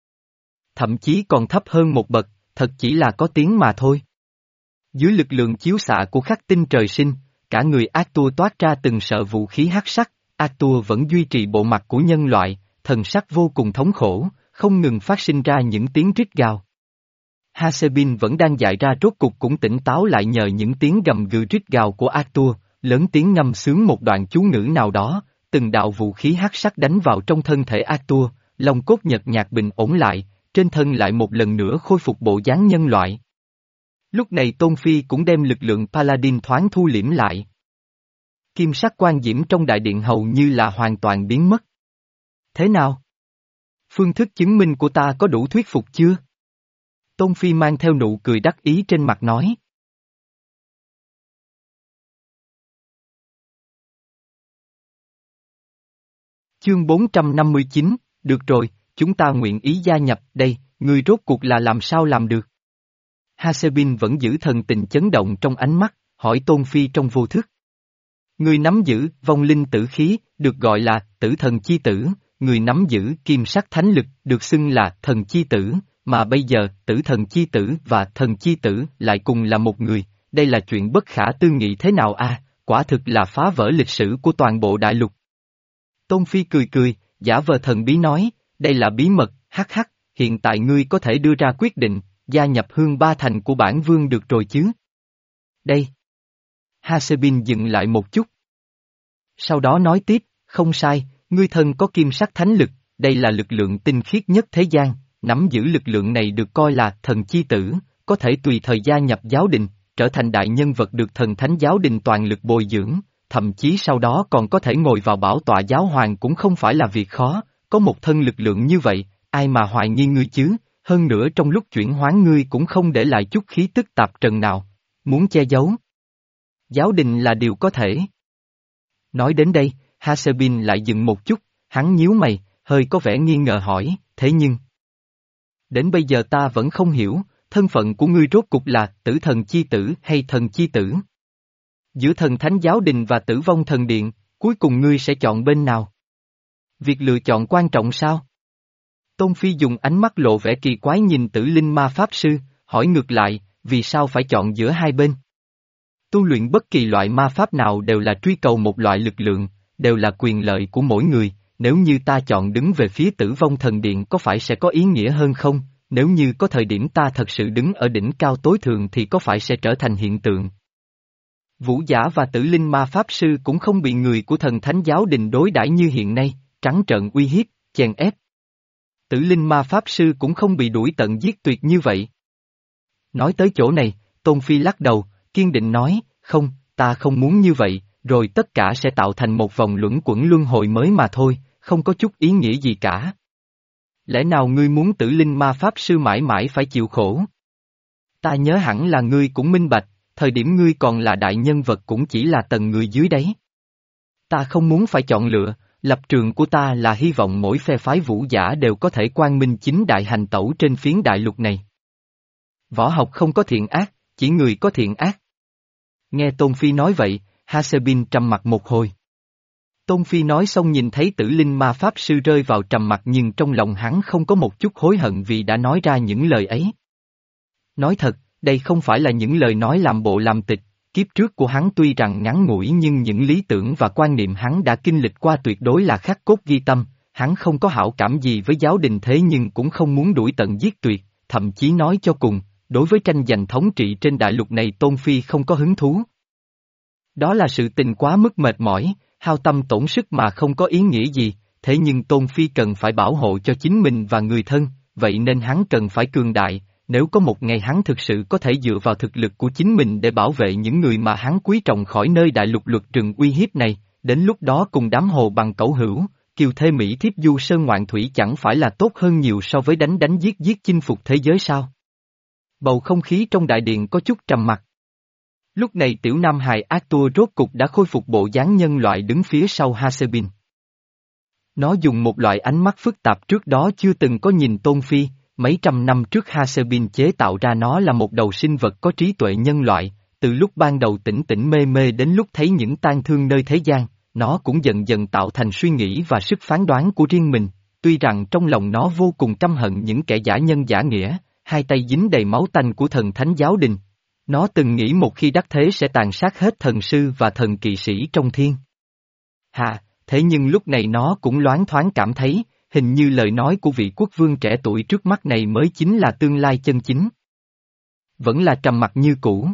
Speaker 1: Thậm chí còn thấp hơn một bậc. Thật chỉ là có tiếng mà thôi. Dưới lực lượng chiếu xạ của khắc tinh trời sinh, cả người Arthur toát ra từng sợ vũ khí hắc sắc, Arthur vẫn duy trì bộ mặt của nhân loại, thần sắc vô cùng thống khổ, không ngừng phát sinh ra những tiếng rít gào. Hasebin vẫn đang dại ra rốt cục cũng tỉnh táo lại nhờ những tiếng gầm gừ rít gào của Arthur, lớn tiếng ngâm sướng một đoạn chú ngữ nào đó, từng đạo vũ khí hắc sắc đánh vào trong thân thể Arthur, lòng cốt nhợt nhạt bình ổn lại. Trên thân lại một lần nữa khôi phục bộ dáng nhân loại. Lúc này Tôn Phi cũng đem lực lượng Paladin thoáng thu liễm lại. Kim sắc quan diễm trong đại điện hầu như là hoàn toàn biến mất. Thế nào? Phương thức chứng minh của ta có đủ thuyết phục chưa? Tôn Phi mang theo nụ cười đắc ý trên mặt nói. Chương bốn trăm năm mươi chín, được rồi. Chúng ta nguyện ý gia nhập đây, ngươi rốt cuộc là làm sao làm được? Hasebin vẫn giữ thần tình chấn động trong ánh mắt, hỏi Tôn Phi trong vô thức. Ngươi nắm giữ vong linh tử khí, được gọi là tử thần chi tử, người nắm giữ kim sắc thánh lực, được xưng là thần chi tử, mà bây giờ tử thần chi tử và thần chi tử lại cùng là một người, đây là chuyện bất khả tư nghị thế nào a? À, quả thực là phá vỡ lịch sử của toàn bộ đại lục. Tôn Phi cười cười, giả vờ thần bí nói. Đây là bí mật, hắc hắc, hiện tại ngươi có thể đưa ra quyết định, gia nhập hương ba thành của bản vương được rồi chứ? Đây. Hasebin dừng lại một chút. Sau đó nói tiếp, không sai, ngươi thân có kim sắc thánh lực, đây là lực lượng tinh khiết nhất thế gian, nắm giữ lực lượng này được coi là thần chi tử, có thể tùy thời gia nhập giáo đình, trở thành đại nhân vật được thần thánh giáo đình toàn lực bồi dưỡng, thậm chí sau đó còn có thể ngồi vào bảo tọa giáo hoàng cũng không phải là việc khó. Có một thân lực lượng như vậy, ai mà hoài nghi ngươi chứ, hơn nữa trong lúc chuyển hóa ngươi cũng không để lại chút khí tức tạp trần nào, muốn che giấu. Giáo đình là điều có thể. Nói đến đây, Hasebin lại dừng một chút, hắn nhíu mày, hơi có vẻ nghi ngờ hỏi, thế nhưng... Đến bây giờ ta vẫn không hiểu, thân phận của ngươi rốt cục là tử thần chi tử hay thần chi tử? Giữa thần thánh giáo đình và tử vong thần điện, cuối cùng ngươi sẽ chọn bên nào? Việc lựa chọn quan trọng sao? Tôn Phi dùng ánh mắt lộ vẻ kỳ quái nhìn tử linh ma pháp sư, hỏi ngược lại, vì sao phải chọn giữa hai bên? Tu luyện bất kỳ loại ma pháp nào đều là truy cầu một loại lực lượng, đều là quyền lợi của mỗi người, nếu như ta chọn đứng về phía tử vong thần điện có phải sẽ có ý nghĩa hơn không? Nếu như có thời điểm ta thật sự đứng ở đỉnh cao tối thượng thì có phải sẽ trở thành hiện tượng? Vũ giả và tử linh ma pháp sư cũng không bị người của thần thánh giáo đình đối đãi như hiện nay, trắng trợn uy hiếp, chèn ép. Tử linh ma pháp sư cũng không bị đuổi tận giết tuyệt như vậy. Nói tới chỗ này, Tôn Phi lắc đầu, kiên định nói, không, ta không muốn như vậy, rồi tất cả sẽ tạo thành một vòng luẩn quẩn luân hồi mới mà thôi, không có chút ý nghĩa gì cả. Lẽ nào ngươi muốn tử linh ma pháp sư mãi mãi phải chịu khổ? Ta nhớ hẳn là ngươi cũng minh bạch, thời điểm ngươi còn là đại nhân vật cũng chỉ là tầng người dưới đấy. Ta không muốn phải chọn lựa, lập trường của ta là hy vọng mỗi phe phái vũ giả đều có thể quang minh chính đại hành tẩu trên phiến đại lục này. Võ học không có thiện ác, chỉ người có thiện ác. Nghe Tôn Phi nói vậy, Hasebin trầm mặt một hồi. Tôn Phi nói xong nhìn thấy Tử Linh Ma Pháp Sư rơi vào trầm mặc nhưng trong lòng hắn không có một chút hối hận vì đã nói ra những lời ấy. Nói thật, đây không phải là những lời nói làm bộ làm tịch, kiếp trước của hắn tuy rằng ngắn ngủi nhưng những lý tưởng và quan niệm hắn đã kinh lịch qua tuyệt đối là khắc cốt ghi tâm, hắn không có hảo cảm gì với giáo đình thế nhưng cũng không muốn đuổi tận giết tuyệt, thậm chí nói cho cùng, đối với tranh giành thống trị trên đại lục này Tôn Phi không có hứng thú. Đó là sự tình quá mức mệt mỏi, hao tâm tổn sức mà không có ý nghĩa gì, thế nhưng Tôn Phi cần phải bảo hộ cho chính mình và người thân, vậy nên hắn cần phải cường đại, nếu có một ngày hắn thực sự có thể dựa vào thực lực của chính mình để bảo vệ những người mà hắn quý trọng khỏi nơi đại lục luật rừng uy hiếp này, đến lúc đó cùng đám hồ bằng cẩu hữu, kiều thê Mỹ thiếp du sơn ngoạn thủy chẳng phải là tốt hơn nhiều so với đánh đánh giết giết chinh phục thế giới sao? Bầu không khí trong đại điện có chút trầm mặc. Lúc này tiểu nam hài Arthur rốt cục đã khôi phục bộ dáng nhân loại đứng phía sau Hasebin. Nó dùng một loại ánh mắt phức tạp trước đó chưa từng có nhìn Tôn Phi, mấy trăm năm trước Hasebin chế tạo ra nó là một đầu sinh vật có trí tuệ nhân loại, từ lúc ban đầu tỉnh tỉnh mê mê đến lúc thấy những tang thương nơi thế gian, nó cũng dần dần tạo thành suy nghĩ và sức phán đoán của riêng mình, tuy rằng trong lòng nó vô cùng căm hận những kẻ giả nhân giả nghĩa, hai tay dính đầy máu tanh của thần thánh giáo đình. Nó từng nghĩ một khi đắc thế sẽ tàn sát hết thần sư và thần kỵ sĩ trong thiên hạ, thế nhưng lúc này nó cũng loáng thoáng cảm thấy, hình như lời nói của vị quốc vương trẻ tuổi trước mắt này mới chính là tương lai chân chính. Vẫn là trầm mặc như cũ.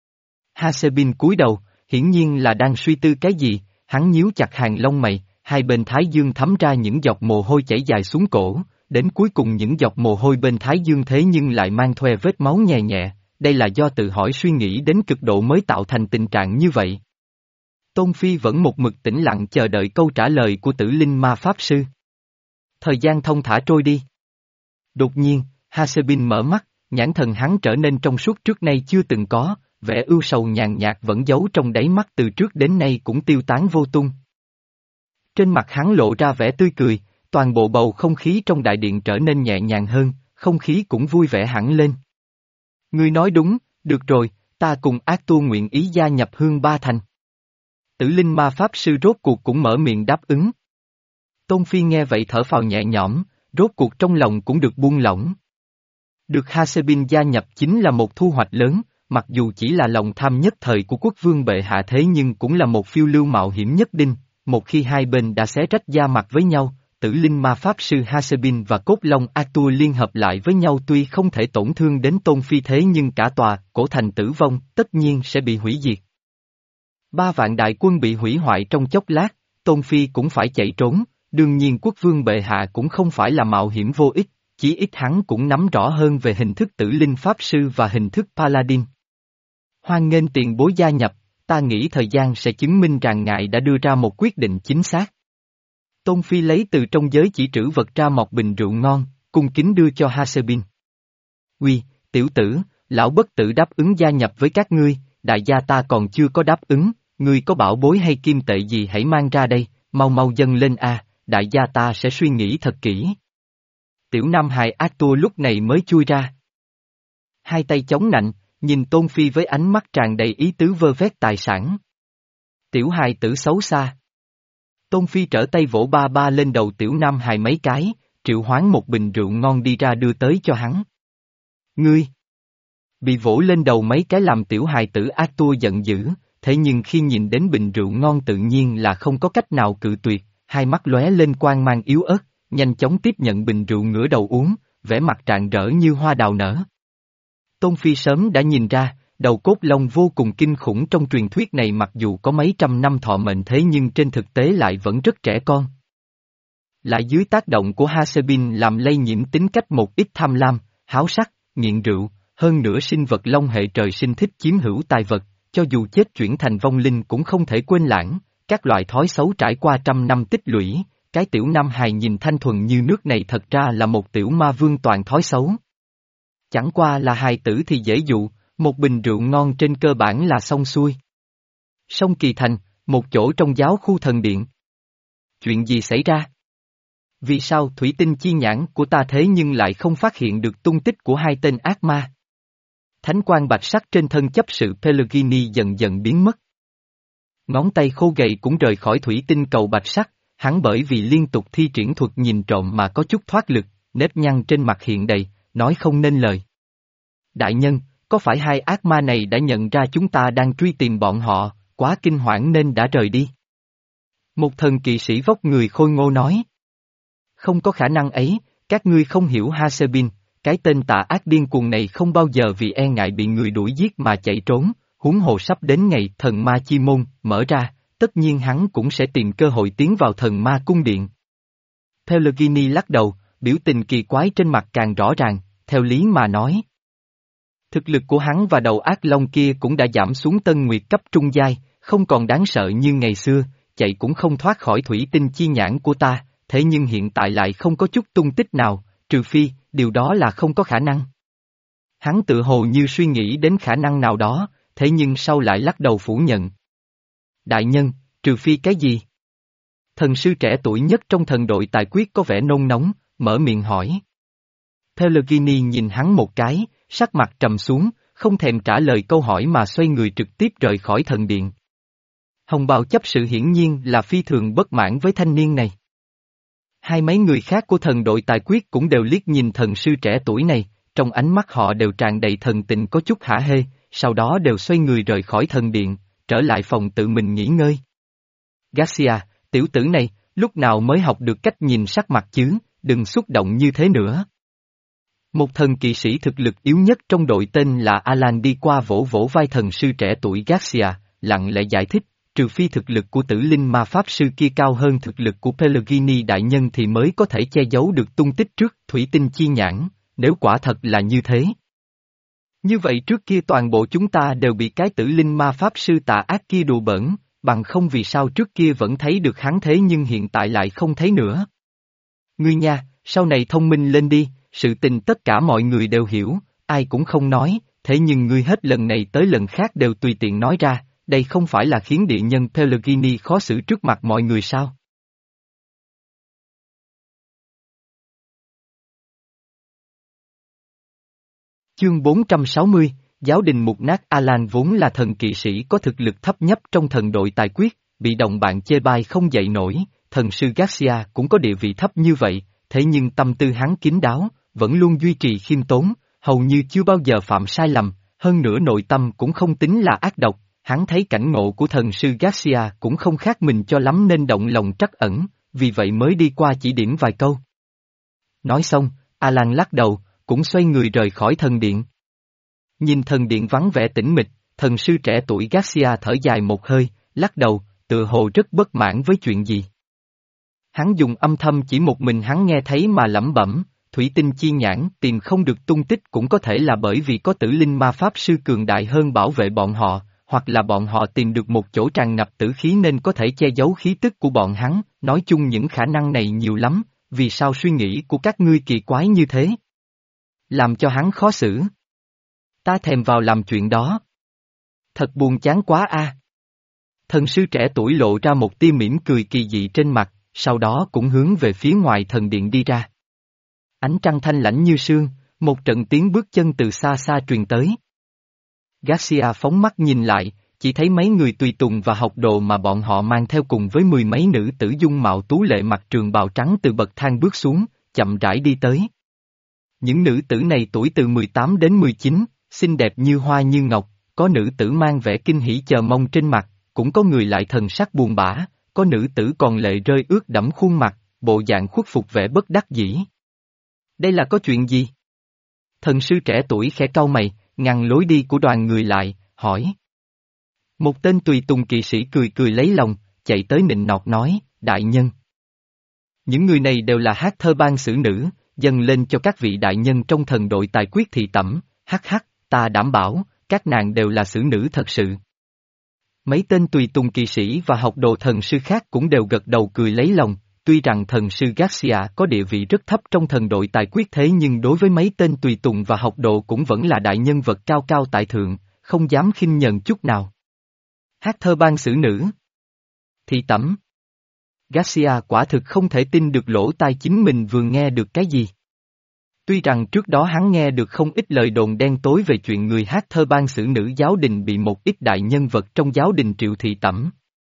Speaker 1: Hasebin cúi đầu, hiển nhiên là đang suy tư cái gì, hắn nhíu chặt hàng lông mày, hai bên thái dương thấm ra những giọt mồ hôi chảy dài xuống cổ, đến cuối cùng những giọt mồ hôi bên thái dương thế nhưng lại mang thoe vết máu nhẹ nhẹ, đây là do tự hỏi suy nghĩ đến cực độ mới tạo thành tình trạng như vậy. Tôn Phi vẫn một mực tĩnh lặng chờ đợi câu trả lời của Tử Linh Ma Pháp Sư. Thời gian thông thả trôi đi. Đột nhiên, Hasebin mở mắt, nhãn thần hắn trở nên trong suốt trước nay chưa từng có, vẻ ưu sầu nhàn nhạt vẫn giấu trong đáy mắt từ trước đến nay cũng tiêu tán vô tung. Trên mặt hắn lộ ra vẻ tươi cười, toàn bộ bầu không khí trong đại điện trở nên nhẹ nhàng hơn, không khí cũng vui vẻ hẳn lên. Ngươi nói đúng, được rồi, ta cùng Arthur nguyện ý gia nhập Hương Ba Thành. Tử Linh Ma Pháp Sư rốt cuộc cũng mở miệng đáp ứng. Tôn Phi nghe vậy thở phào nhẹ nhõm, rốt cuộc trong lòng cũng được buông lỏng. Được Hasebin gia nhập chính là một thu hoạch lớn, mặc dù chỉ là lòng tham nhất thời của quốc vương bệ hạ thế nhưng cũng là một phiêu lưu mạo hiểm nhất định, một khi hai bên đã xé rách da mặt với nhau, Tử Linh Ma Pháp Sư Hasebin và Cốt Long Arthur liên hợp lại với nhau tuy không thể tổn thương đến Tôn Phi thế nhưng cả tòa, cổ thành tử vong, tất nhiên sẽ bị hủy diệt. Ba vạn đại quân bị hủy hoại trong chốc lát, Tôn Phi cũng phải chạy trốn, đương nhiên quốc vương bệ hạ cũng không phải là mạo hiểm vô ích, chỉ ít hắn cũng nắm rõ hơn về hình thức Tử Linh Pháp Sư và hình thức Paladin. Hoan nghênh tiền bối gia nhập, ta nghĩ thời gian sẽ chứng minh rằng ngài đã đưa ra một quyết định chính xác. Tôn Phi lấy từ trong giới chỉ trữ vật ra một bình rượu ngon, cung kính đưa cho Hasebin. Uy, tiểu tử, lão bất tử đáp ứng gia nhập với các ngươi, đại gia ta còn chưa có đáp ứng, ngươi có bảo bối hay kim tệ gì hãy mang ra đây, mau mau dâng lên a, đại gia ta sẽ suy nghĩ thật kỹ. Tiểu Nam hài Arthur lúc này mới chui ra. Hai tay chống nạnh, nhìn Tôn Phi với ánh mắt tràn đầy ý tứ vơ vét tài sản. Tiểu hài tử xấu xa. Tôn Phi trở tay vỗ ba ba lên đầu tiểu Nam hài mấy cái, triệu hoán một bình rượu ngon đi ra đưa tới cho hắn. Ngươi! Bị vỗ lên đầu mấy cái làm tiểu hài tử Arthur giận dữ, thế nhưng khi nhìn đến bình rượu ngon tự nhiên là không có cách nào cự tuyệt, hai mắt lóe lên quang mang yếu ớt, nhanh chóng tiếp nhận bình rượu ngửa đầu uống, vẻ mặt rạng rỡ như hoa đào nở. Tôn Phi sớm đã nhìn ra, đầu cốt long vô cùng kinh khủng trong truyền thuyết này mặc dù có mấy trăm năm thọ mệnh thế nhưng trên thực tế lại vẫn rất trẻ con. Lại dưới tác động của Hasebin làm lây nhiễm tính cách một ít tham lam, háo sắc, nghiện rượu, hơn nữa sinh vật long hệ trời sinh thích chiếm hữu tài vật, cho dù chết chuyển thành vong linh cũng không thể quên lãng, các loại thói xấu trải qua trăm năm tích lũy, cái tiểu nam hài nhìn thanh thuần như nước này thật ra là một tiểu ma vương toàn thói xấu. Chẳng qua là hài tử thì dễ dụ, một bình rượu ngon trên cơ bản là xong xuôi. Sông Kỳ Thành, một chỗ trong giáo khu thần điện. Chuyện gì xảy ra? Vì sao thủy tinh chi nhãn của ta thế nhưng lại không phát hiện được tung tích của hai tên ác ma? Thánh quang bạch sắc trên thân chấp sự Pellegrini dần dần biến mất. Ngón tay khô gầy cũng rời khỏi thủy tinh cầu bạch sắc, hắn bởi vì liên tục thi triển thuật nhìn trộm mà có chút thoát lực, nếp nhăn trên mặt hiện đầy, nói không nên lời. Đại nhân, có phải hai ác ma này đã nhận ra chúng ta đang truy tìm bọn họ, quá kinh hoảng nên đã rời đi? Một thần kỵ sĩ vóc người khôi ngô nói. Không có khả năng ấy, các ngươi không hiểu Hasebin, cái tên tà ác điên cuồng này không bao giờ vì e ngại bị người đuổi giết mà chạy trốn, huống hồ sắp đến ngày thần ma chi môn mở ra, tất nhiên hắn cũng sẽ tìm cơ hội tiến vào thần ma cung điện. Pellegrini lắc đầu, biểu tình kỳ quái trên mặt càng rõ ràng, theo lý mà nói. Thực lực của hắn và đầu ác long kia cũng đã giảm xuống tân nguyệt cấp trung giai, không còn đáng sợ như ngày xưa, chạy cũng không thoát khỏi thủy tinh chi nhãn của ta, thế nhưng hiện tại lại không có chút tung tích nào, trừ phi, điều đó là không có khả năng. Hắn tự hồ như suy nghĩ đến khả năng nào đó, thế nhưng sau lại lắc đầu phủ nhận. Đại nhân, trừ phi cái gì? Thần sư trẻ tuổi nhất trong thần đội tài quyết có vẻ nôn nóng, mở miệng hỏi. Pellegrini nhìn hắn một cái, sắc mặt trầm xuống, không thèm trả lời câu hỏi mà xoay người trực tiếp rời khỏi thần điện. Hồng bào chấp sự hiển nhiên là phi thường bất mãn với thanh niên này. Hai mấy người khác của thần đội tài quyết cũng đều liếc nhìn thần sư trẻ tuổi này, trong ánh mắt họ đều tràn đầy thần tình có chút hả hê, sau đó đều xoay người rời khỏi thần điện, trở lại phòng tự mình nghỉ ngơi. Garcia, tiểu tử này, lúc nào mới học được cách nhìn sắc mặt chứ, đừng xúc động như thế nữa. Một thần kỵ sĩ thực lực yếu nhất trong đội tên là Alan đi qua vỗ vỗ vai thần sư trẻ tuổi Garcia, lặng lẽ giải thích, trừ phi thực lực của tử linh ma pháp sư kia cao hơn thực lực của Pellegrini đại nhân thì mới có thể che giấu được tung tích trước thủy tinh chi nhãn, nếu quả thật là như thế. Như vậy trước kia toàn bộ chúng ta đều bị cái tử linh ma pháp sư tà ác kia đùa bỡn, bằng không vì sao trước kia vẫn thấy được hắn thế nhưng hiện tại lại không thấy nữa. Ngươi nha, sau này thông minh lên đi, sự tình tất cả mọi người đều hiểu, ai cũng không nói, thế nhưng ngươi hết lần này tới lần khác đều tùy tiện nói ra, đây không phải là khiến địa nhân Pellegrini khó xử trước mặt mọi người sao? Chương bốn trăm sáu mươi, Giáo đình mục nát. Alan vốn là thần kỵ sĩ có thực lực thấp nhất trong thần đội tài quyết, bị đồng bạn chê bai không dậy nổi, thần sư Garcia cũng có địa vị thấp như vậy, thế nhưng tâm tư hắn kín đáo, vẫn luôn duy trì khiêm tốn, hầu như chưa bao giờ phạm sai lầm, hơn nữa nội tâm cũng không tính là ác độc, hắn thấy cảnh ngộ của thần sư Garcia cũng không khác mình cho lắm nên động lòng trắc ẩn, vì vậy mới đi qua chỉ điểm vài câu. Nói xong, Alan lắc đầu, cũng xoay người rời khỏi thần điện. Nhìn thần điện vắng vẻ tĩnh mịch, thần sư trẻ tuổi Garcia thở dài một hơi, lắc đầu, tựa hồ rất bất mãn với chuyện gì. Hắn dùng âm thầm chỉ một mình hắn nghe thấy mà lẩm bẩm, thủy tinh chi nhãn tìm không được tung tích cũng có thể là bởi vì có tử linh ma pháp sư cường đại hơn bảo vệ bọn họ, hoặc là bọn họ tìm được một chỗ tràn ngập tử khí nên có thể che giấu khí tức của bọn hắn, nói chung những khả năng này nhiều lắm, vì sao suy nghĩ của các ngươi kỳ quái như thế? Làm cho hắn khó xử. Ta thèm vào làm chuyện đó. Thật buồn chán quá a. Thần sư trẻ tuổi lộ ra một tia mỉm cười kỳ dị trên mặt, sau đó cũng hướng về phía ngoài thần điện đi ra. Ánh trăng thanh lãnh như sương, một trận tiếng bước chân từ xa xa truyền tới. Garcia phóng mắt nhìn lại, chỉ thấy mấy người tùy tùng và học đồ mà bọn họ mang theo cùng với mười mấy nữ tử dung mạo tú lệ mặc trường bào trắng từ bậc thang bước xuống, chậm rãi đi tới. Những nữ tử này tuổi từ mười tám đến mười chín, xinh đẹp như hoa như ngọc, có nữ tử mang vẻ kinh hỉ chờ mong trên mặt, cũng có người lại thần sắc buồn bã, có nữ tử còn lệ rơi ướt đẫm khuôn mặt, bộ dạng khuất phục vẻ bất đắc dĩ. Đây là có chuyện gì? Thần sư trẻ tuổi khẽ cau mày, ngăn lối đi của đoàn người lại, hỏi. Một tên tùy tùng kỵ sĩ cười cười lấy lòng, chạy tới nịnh nọt nói, đại nhân. Những người này đều là hát thơ ban sử nữ, dâng lên cho các vị đại nhân trong thần đội tài quyết thị tẩm, hắc hắc, ta đảm bảo, các nàng đều là sử nữ thật sự. Mấy tên tùy tùng kỵ sĩ và học đồ thần sư khác cũng đều gật đầu cười lấy lòng, tuy rằng thần sư Garcia có địa vị rất thấp trong thần đội tài quyết thế nhưng đối với mấy tên tùy tùng và học đồ cũng vẫn là đại nhân vật cao cao tại thượng, không dám khinh nhờn chút nào. Hát thơ ban xử nữ. Thị tẩm. Garcia quả thực không thể tin được lỗ tai chính mình vừa nghe được cái gì. Tuy rằng trước đó hắn nghe được không ít lời đồn đen tối về chuyện người hát thơ ban xử nữ giáo đình bị một ít đại nhân vật trong giáo đình Triệu Thị Tẩm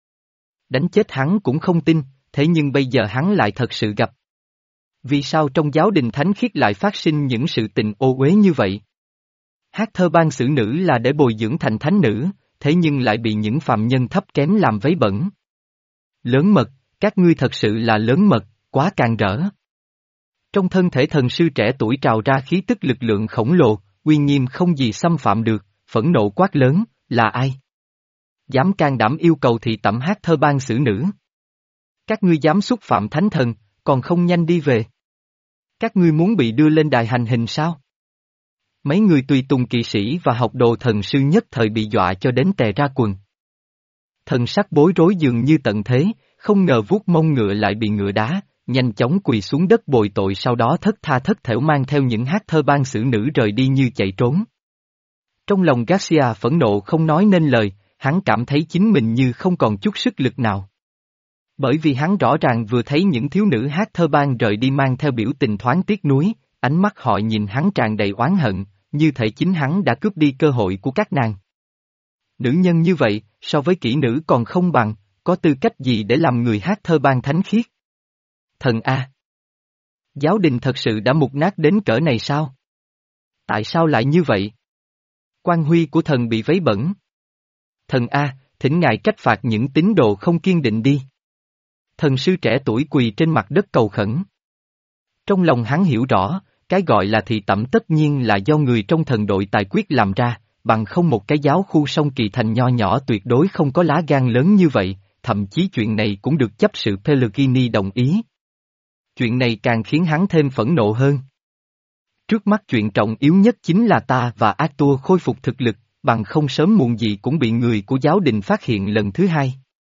Speaker 1: đánh chết hắn cũng không tin, thế nhưng bây giờ hắn lại thật sự gặp. Vì sao trong giáo đình thánh khiết lại phát sinh những sự tình ô uế như vậy? Hát thơ ban xử nữ là để bồi dưỡng thành thánh nữ, thế nhưng lại bị những phàm nhân thấp kém làm vấy bẩn. Lớn mật, các ngươi thật sự là lớn mật, quá càng rỡ. Trong thân thể thần sư trẻ tuổi trào ra khí tức lực lượng khổng lồ, uy nghiêm không gì xâm phạm được, phẫn nộ quát lớn, là ai? Dám can đảm yêu cầu thị tẩm hát thơ ban xử nữ. Các ngươi dám xúc phạm thánh thần, còn không nhanh đi về. Các ngươi muốn bị đưa lên đài hành hình sao? Mấy người tùy tùng kỵ sĩ và học đồ thần sư nhất thời bị dọa cho đến tè ra quần. Thần sắc bối rối dường như tận thế, không ngờ vuốt mông ngựa lại bị ngựa đá, nhanh chóng quỳ xuống đất bồi tội sau đó thất tha thất thểu mang theo những hát thơ ban xử nữ rời đi như chạy trốn. Trong lòng Garcia phẫn nộ không nói nên lời, hắn cảm thấy chính mình như không còn chút sức lực nào. Bởi vì hắn rõ ràng vừa thấy những thiếu nữ hát thơ ban rời đi mang theo biểu tình thoáng tiếc nuối, ánh mắt họ nhìn hắn tràn đầy oán hận, như thể chính hắn đã cướp đi cơ hội của các nàng. Nữ nhân như vậy, so với kỹ nữ còn không bằng, có tư cách gì để làm người hát thơ ban thánh khiết? Thần A! Giáo đình thật sự đã mục nát đến cỡ này sao? Tại sao lại như vậy? Quan huy của thần bị vấy bẩn. Thần A, thỉnh ngài trách phạt những tín đồ không kiên định đi. Thần sư trẻ tuổi quỳ trên mặt đất cầu khẩn. Trong lòng hắn hiểu rõ, cái gọi là thị tẩm tất nhiên là do người trong thần đội tài quyết làm ra, bằng không một cái giáo khu sông Kỳ Thành nho nhỏ tuyệt đối không có lá gan lớn như vậy, thậm chí chuyện này cũng được chấp sự Pellegrini đồng ý. Chuyện này càng khiến hắn thêm phẫn nộ hơn. Trước mắt chuyện trọng yếu nhất chính là ta và Arthur khôi phục thực lực, bằng không sớm muộn gì cũng bị người của giáo đình phát hiện lần thứ hai.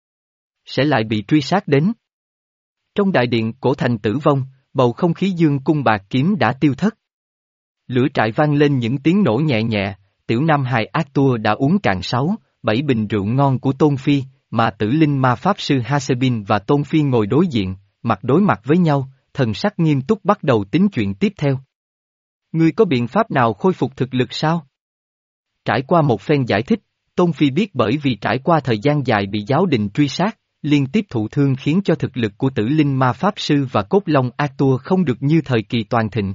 Speaker 1: Sẽ lại bị truy sát đến. Trong đại điện cổ thành tử vong, bầu không khí dương cung bạc kiếm đã tiêu thất. Lửa trại vang lên những tiếng nổ nhẹ nhẹ, tiểu nam hài Arthur đã uống cạn sáu, bảy bình rượu ngon của Tôn Phi, mà tử linh ma pháp sư Hasebin và Tôn Phi ngồi đối diện, mặt đối mặt với nhau, thần sắc nghiêm túc bắt đầu tính chuyện tiếp theo. Ngươi có biện pháp nào khôi phục thực lực sao? Trải qua một phen giải thích, Tôn Phi biết bởi vì trải qua thời gian dài bị giáo đình truy sát, liên tiếp thụ thương khiến cho thực lực của tử linh ma pháp sư và cốt long Arthur không được như thời kỳ toàn thịnh.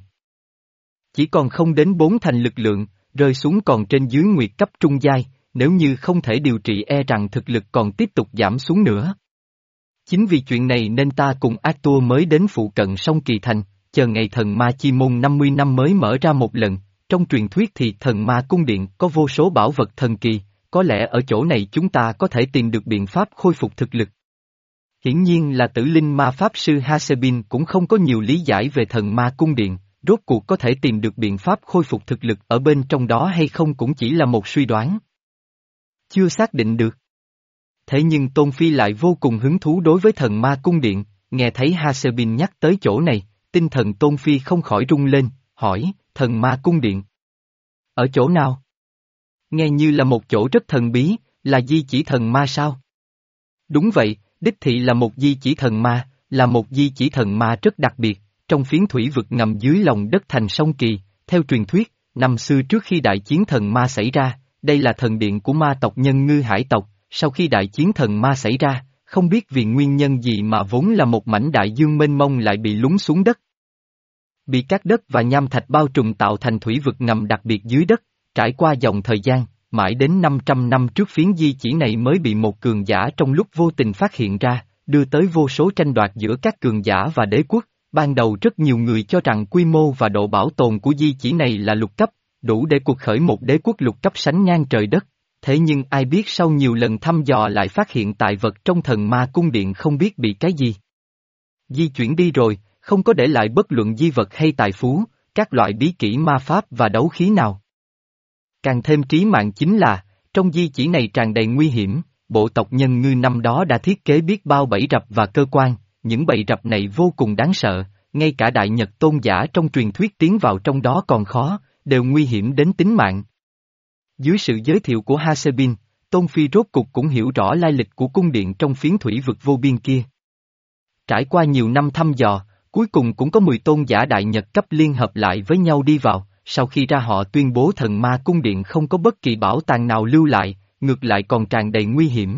Speaker 1: Chỉ còn không đến bốn thành lực lượng, rơi xuống còn trên dưới nguyệt cấp trung giai, nếu như không thể điều trị e rằng thực lực còn tiếp tục giảm xuống nữa. Chính vì chuyện này nên ta cùng Arthur mới đến phụ cận sông Kỳ Thành, chờ ngày thần ma chi môn năm mươi năm mới mở ra một lần. Trong truyền thuyết thì thần ma cung điện có vô số bảo vật thần kỳ, có lẽ ở chỗ này chúng ta có thể tìm được biện pháp khôi phục thực lực. Hiển nhiên là tử linh ma pháp sư Hasebin cũng không có nhiều lý giải về thần ma cung điện, rốt cuộc có thể tìm được biện pháp khôi phục thực lực ở bên trong đó hay không cũng chỉ là một suy đoán. Chưa xác định được. Thế nhưng Tôn Phi lại vô cùng hứng thú đối với thần ma cung điện, nghe thấy Hasebin nhắc tới chỗ này, tinh thần Tôn Phi không khỏi rung lên, hỏi, thần ma cung điện. Ở chỗ nào? Nghe như là một chỗ rất thần bí, là di chỉ thần ma sao? Đúng vậy, đích thị là một di chỉ thần ma, là một di chỉ thần ma rất đặc biệt, trong phiến thủy vực ngầm dưới lòng đất thành sông Kỳ, theo truyền thuyết, năm xưa trước khi đại chiến thần ma xảy ra, đây là thần điện của ma tộc Nhân Ngư Hải tộc, sau khi đại chiến thần ma xảy ra, không biết vì nguyên nhân gì mà vốn là một mảnh đại dương mênh mông lại bị lún xuống đất. Bị cát đất và nham thạch bao trùm tạo thành thủy vực ngầm đặc biệt dưới đất, trải qua dòng thời gian, mãi đến năm trăm năm trước phiến di chỉ này mới bị một cường giả trong lúc vô tình phát hiện ra, đưa tới vô số tranh đoạt giữa các cường giả và đế quốc. Ban đầu rất nhiều người cho rằng quy mô và độ bảo tồn của di chỉ này là lục cấp, đủ để cuộc khởi một đế quốc lục cấp sánh ngang trời đất. Thế nhưng ai biết sau nhiều lần thăm dò lại phát hiện tài vật trong thần ma cung điện không biết bị cái gì. Di chuyển đi rồi, không có để lại bất luận di vật hay tài phú, các loại bí kỹ ma pháp và đấu khí nào. Càng thêm trí mạng chính là, trong di chỉ này tràn đầy nguy hiểm, bộ tộc Nhân Ngư năm đó đã thiết kế biết bao bẫy rập và cơ quan, những bầy rập này vô cùng đáng sợ, ngay cả đại nhật tôn giả trong truyền thuyết tiến vào trong đó còn khó, đều nguy hiểm đến tính mạng. Dưới sự giới thiệu của Hasebin, Tôn Phi rốt cục cũng hiểu rõ lai lịch của cung điện trong phiến thủy vực vô biên kia. Trải qua nhiều năm thăm dò, cuối cùng cũng có mười tôn giả đại nhật cấp liên hợp lại với nhau đi vào, sau khi ra họ tuyên bố thần ma cung điện không có bất kỳ bảo tàng nào lưu lại, ngược lại còn tràn đầy nguy hiểm.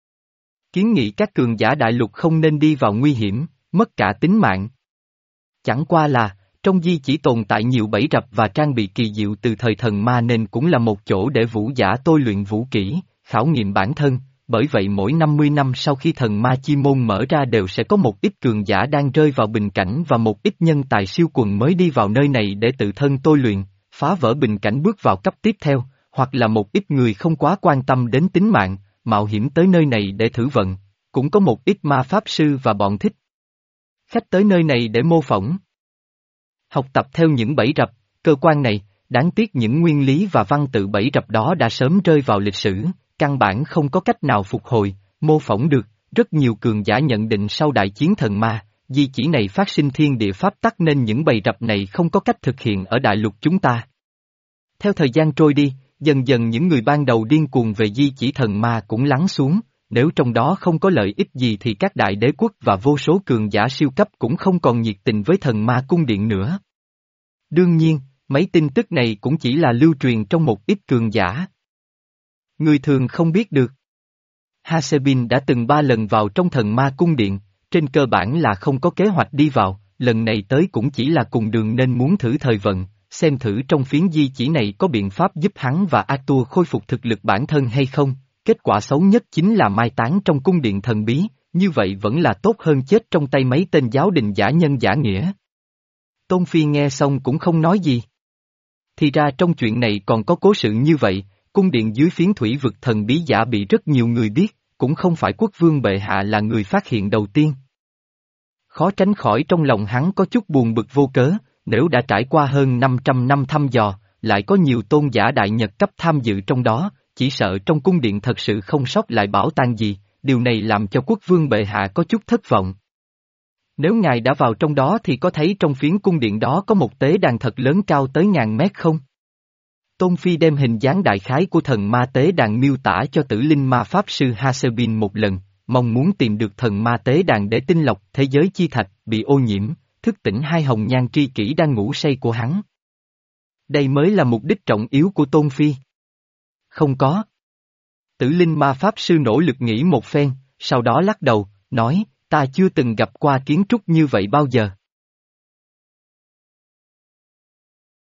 Speaker 1: Kiến nghị các cường giả đại lục không nên đi vào nguy hiểm, mất cả tính mạng. Chẳng qua là, trong di chỉ tồn tại nhiều bẫy rập và trang bị kỳ diệu từ thời thần ma nên cũng là một chỗ để vũ giả tôi luyện vũ kỹ, khảo nghiệm bản thân, bởi vậy mỗi năm mươi năm sau khi thần ma chi môn mở ra đều sẽ có một ít cường giả đang rơi vào bình cảnh và một ít nhân tài siêu quần mới đi vào nơi này để tự thân tôi luyện, phá vỡ bình cảnh bước vào cấp tiếp theo, hoặc là một ít người không quá quan tâm đến tính mạng, mạo hiểm tới nơi này để thử vận, cũng có một ít ma pháp sư và bọn thích khách tới nơi này để mô phỏng. Học tập theo những bẫy rập, cơ quan này, đáng tiếc những nguyên lý và văn tự bẫy rập đó đã sớm rơi vào lịch sử, căn bản không có cách nào phục hồi, mô phỏng được, rất nhiều cường giả nhận định sau đại chiến thần ma, di chỉ này phát sinh thiên địa pháp tắc nên những bầy rập này không có cách thực hiện ở đại lục chúng ta. Theo thời gian trôi đi, dần dần những người ban đầu điên cuồng về di chỉ thần ma cũng lắng xuống, nếu trong đó không có lợi ích gì thì các đại đế quốc và vô số cường giả siêu cấp cũng không còn nhiệt tình với thần ma cung điện nữa. Đương nhiên, mấy tin tức này cũng chỉ là lưu truyền trong một ít cường giả. Người thường không biết được. Hasebin đã từng ba lần vào trong thần ma cung điện, trên cơ bản là không có kế hoạch đi vào, lần này tới cũng chỉ là cùng đường nên muốn thử thời vận, xem thử trong phiến di chỉ này có biện pháp giúp hắn và Arthur khôi phục thực lực bản thân hay không, kết quả xấu nhất chính là mai táng trong cung điện thần bí, như vậy vẫn là tốt hơn chết trong tay mấy tên giáo đình giả nhân giả nghĩa. Tôn Phi nghe xong cũng không nói gì. Thì ra trong chuyện này còn có cố sự như vậy, cung điện dưới phiến thủy vực thần bí giả bị rất nhiều người biết, cũng không phải quốc vương bệ hạ là người phát hiện đầu tiên. Khó tránh khỏi trong lòng hắn có chút buồn bực vô cớ, nếu đã trải qua hơn năm trăm năm thăm dò, lại có nhiều tôn giả đại nhật cấp tham dự trong đó, chỉ sợ trong cung điện thật sự không sót lại bảo tàng gì, điều này làm cho quốc vương bệ hạ có chút thất vọng. Nếu ngài đã vào trong đó thì có thấy trong phiến cung điện đó có một tế đàn thật lớn cao tới ngàn mét không? Tôn Phi đem hình dáng đại khái của thần ma tế đàn miêu tả cho tử linh ma pháp sư Hasebin một lần, mong muốn tìm được thần ma tế đàn để tinh lọc thế giới chi thạch bị ô nhiễm, thức tỉnh hai hồng nhan tri kỷ đang ngủ say của hắn. Đây mới là mục đích trọng yếu của Tôn Phi. Không có. Tử linh ma pháp sư nỗ lực nghĩ một phen, sau đó lắc đầu, nói, ta chưa từng gặp qua kiến trúc như vậy bao giờ.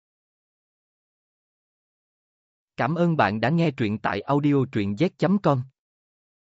Speaker 1: Cảm ơn bạn đã nghe truyện tại audio truyện z chấm com.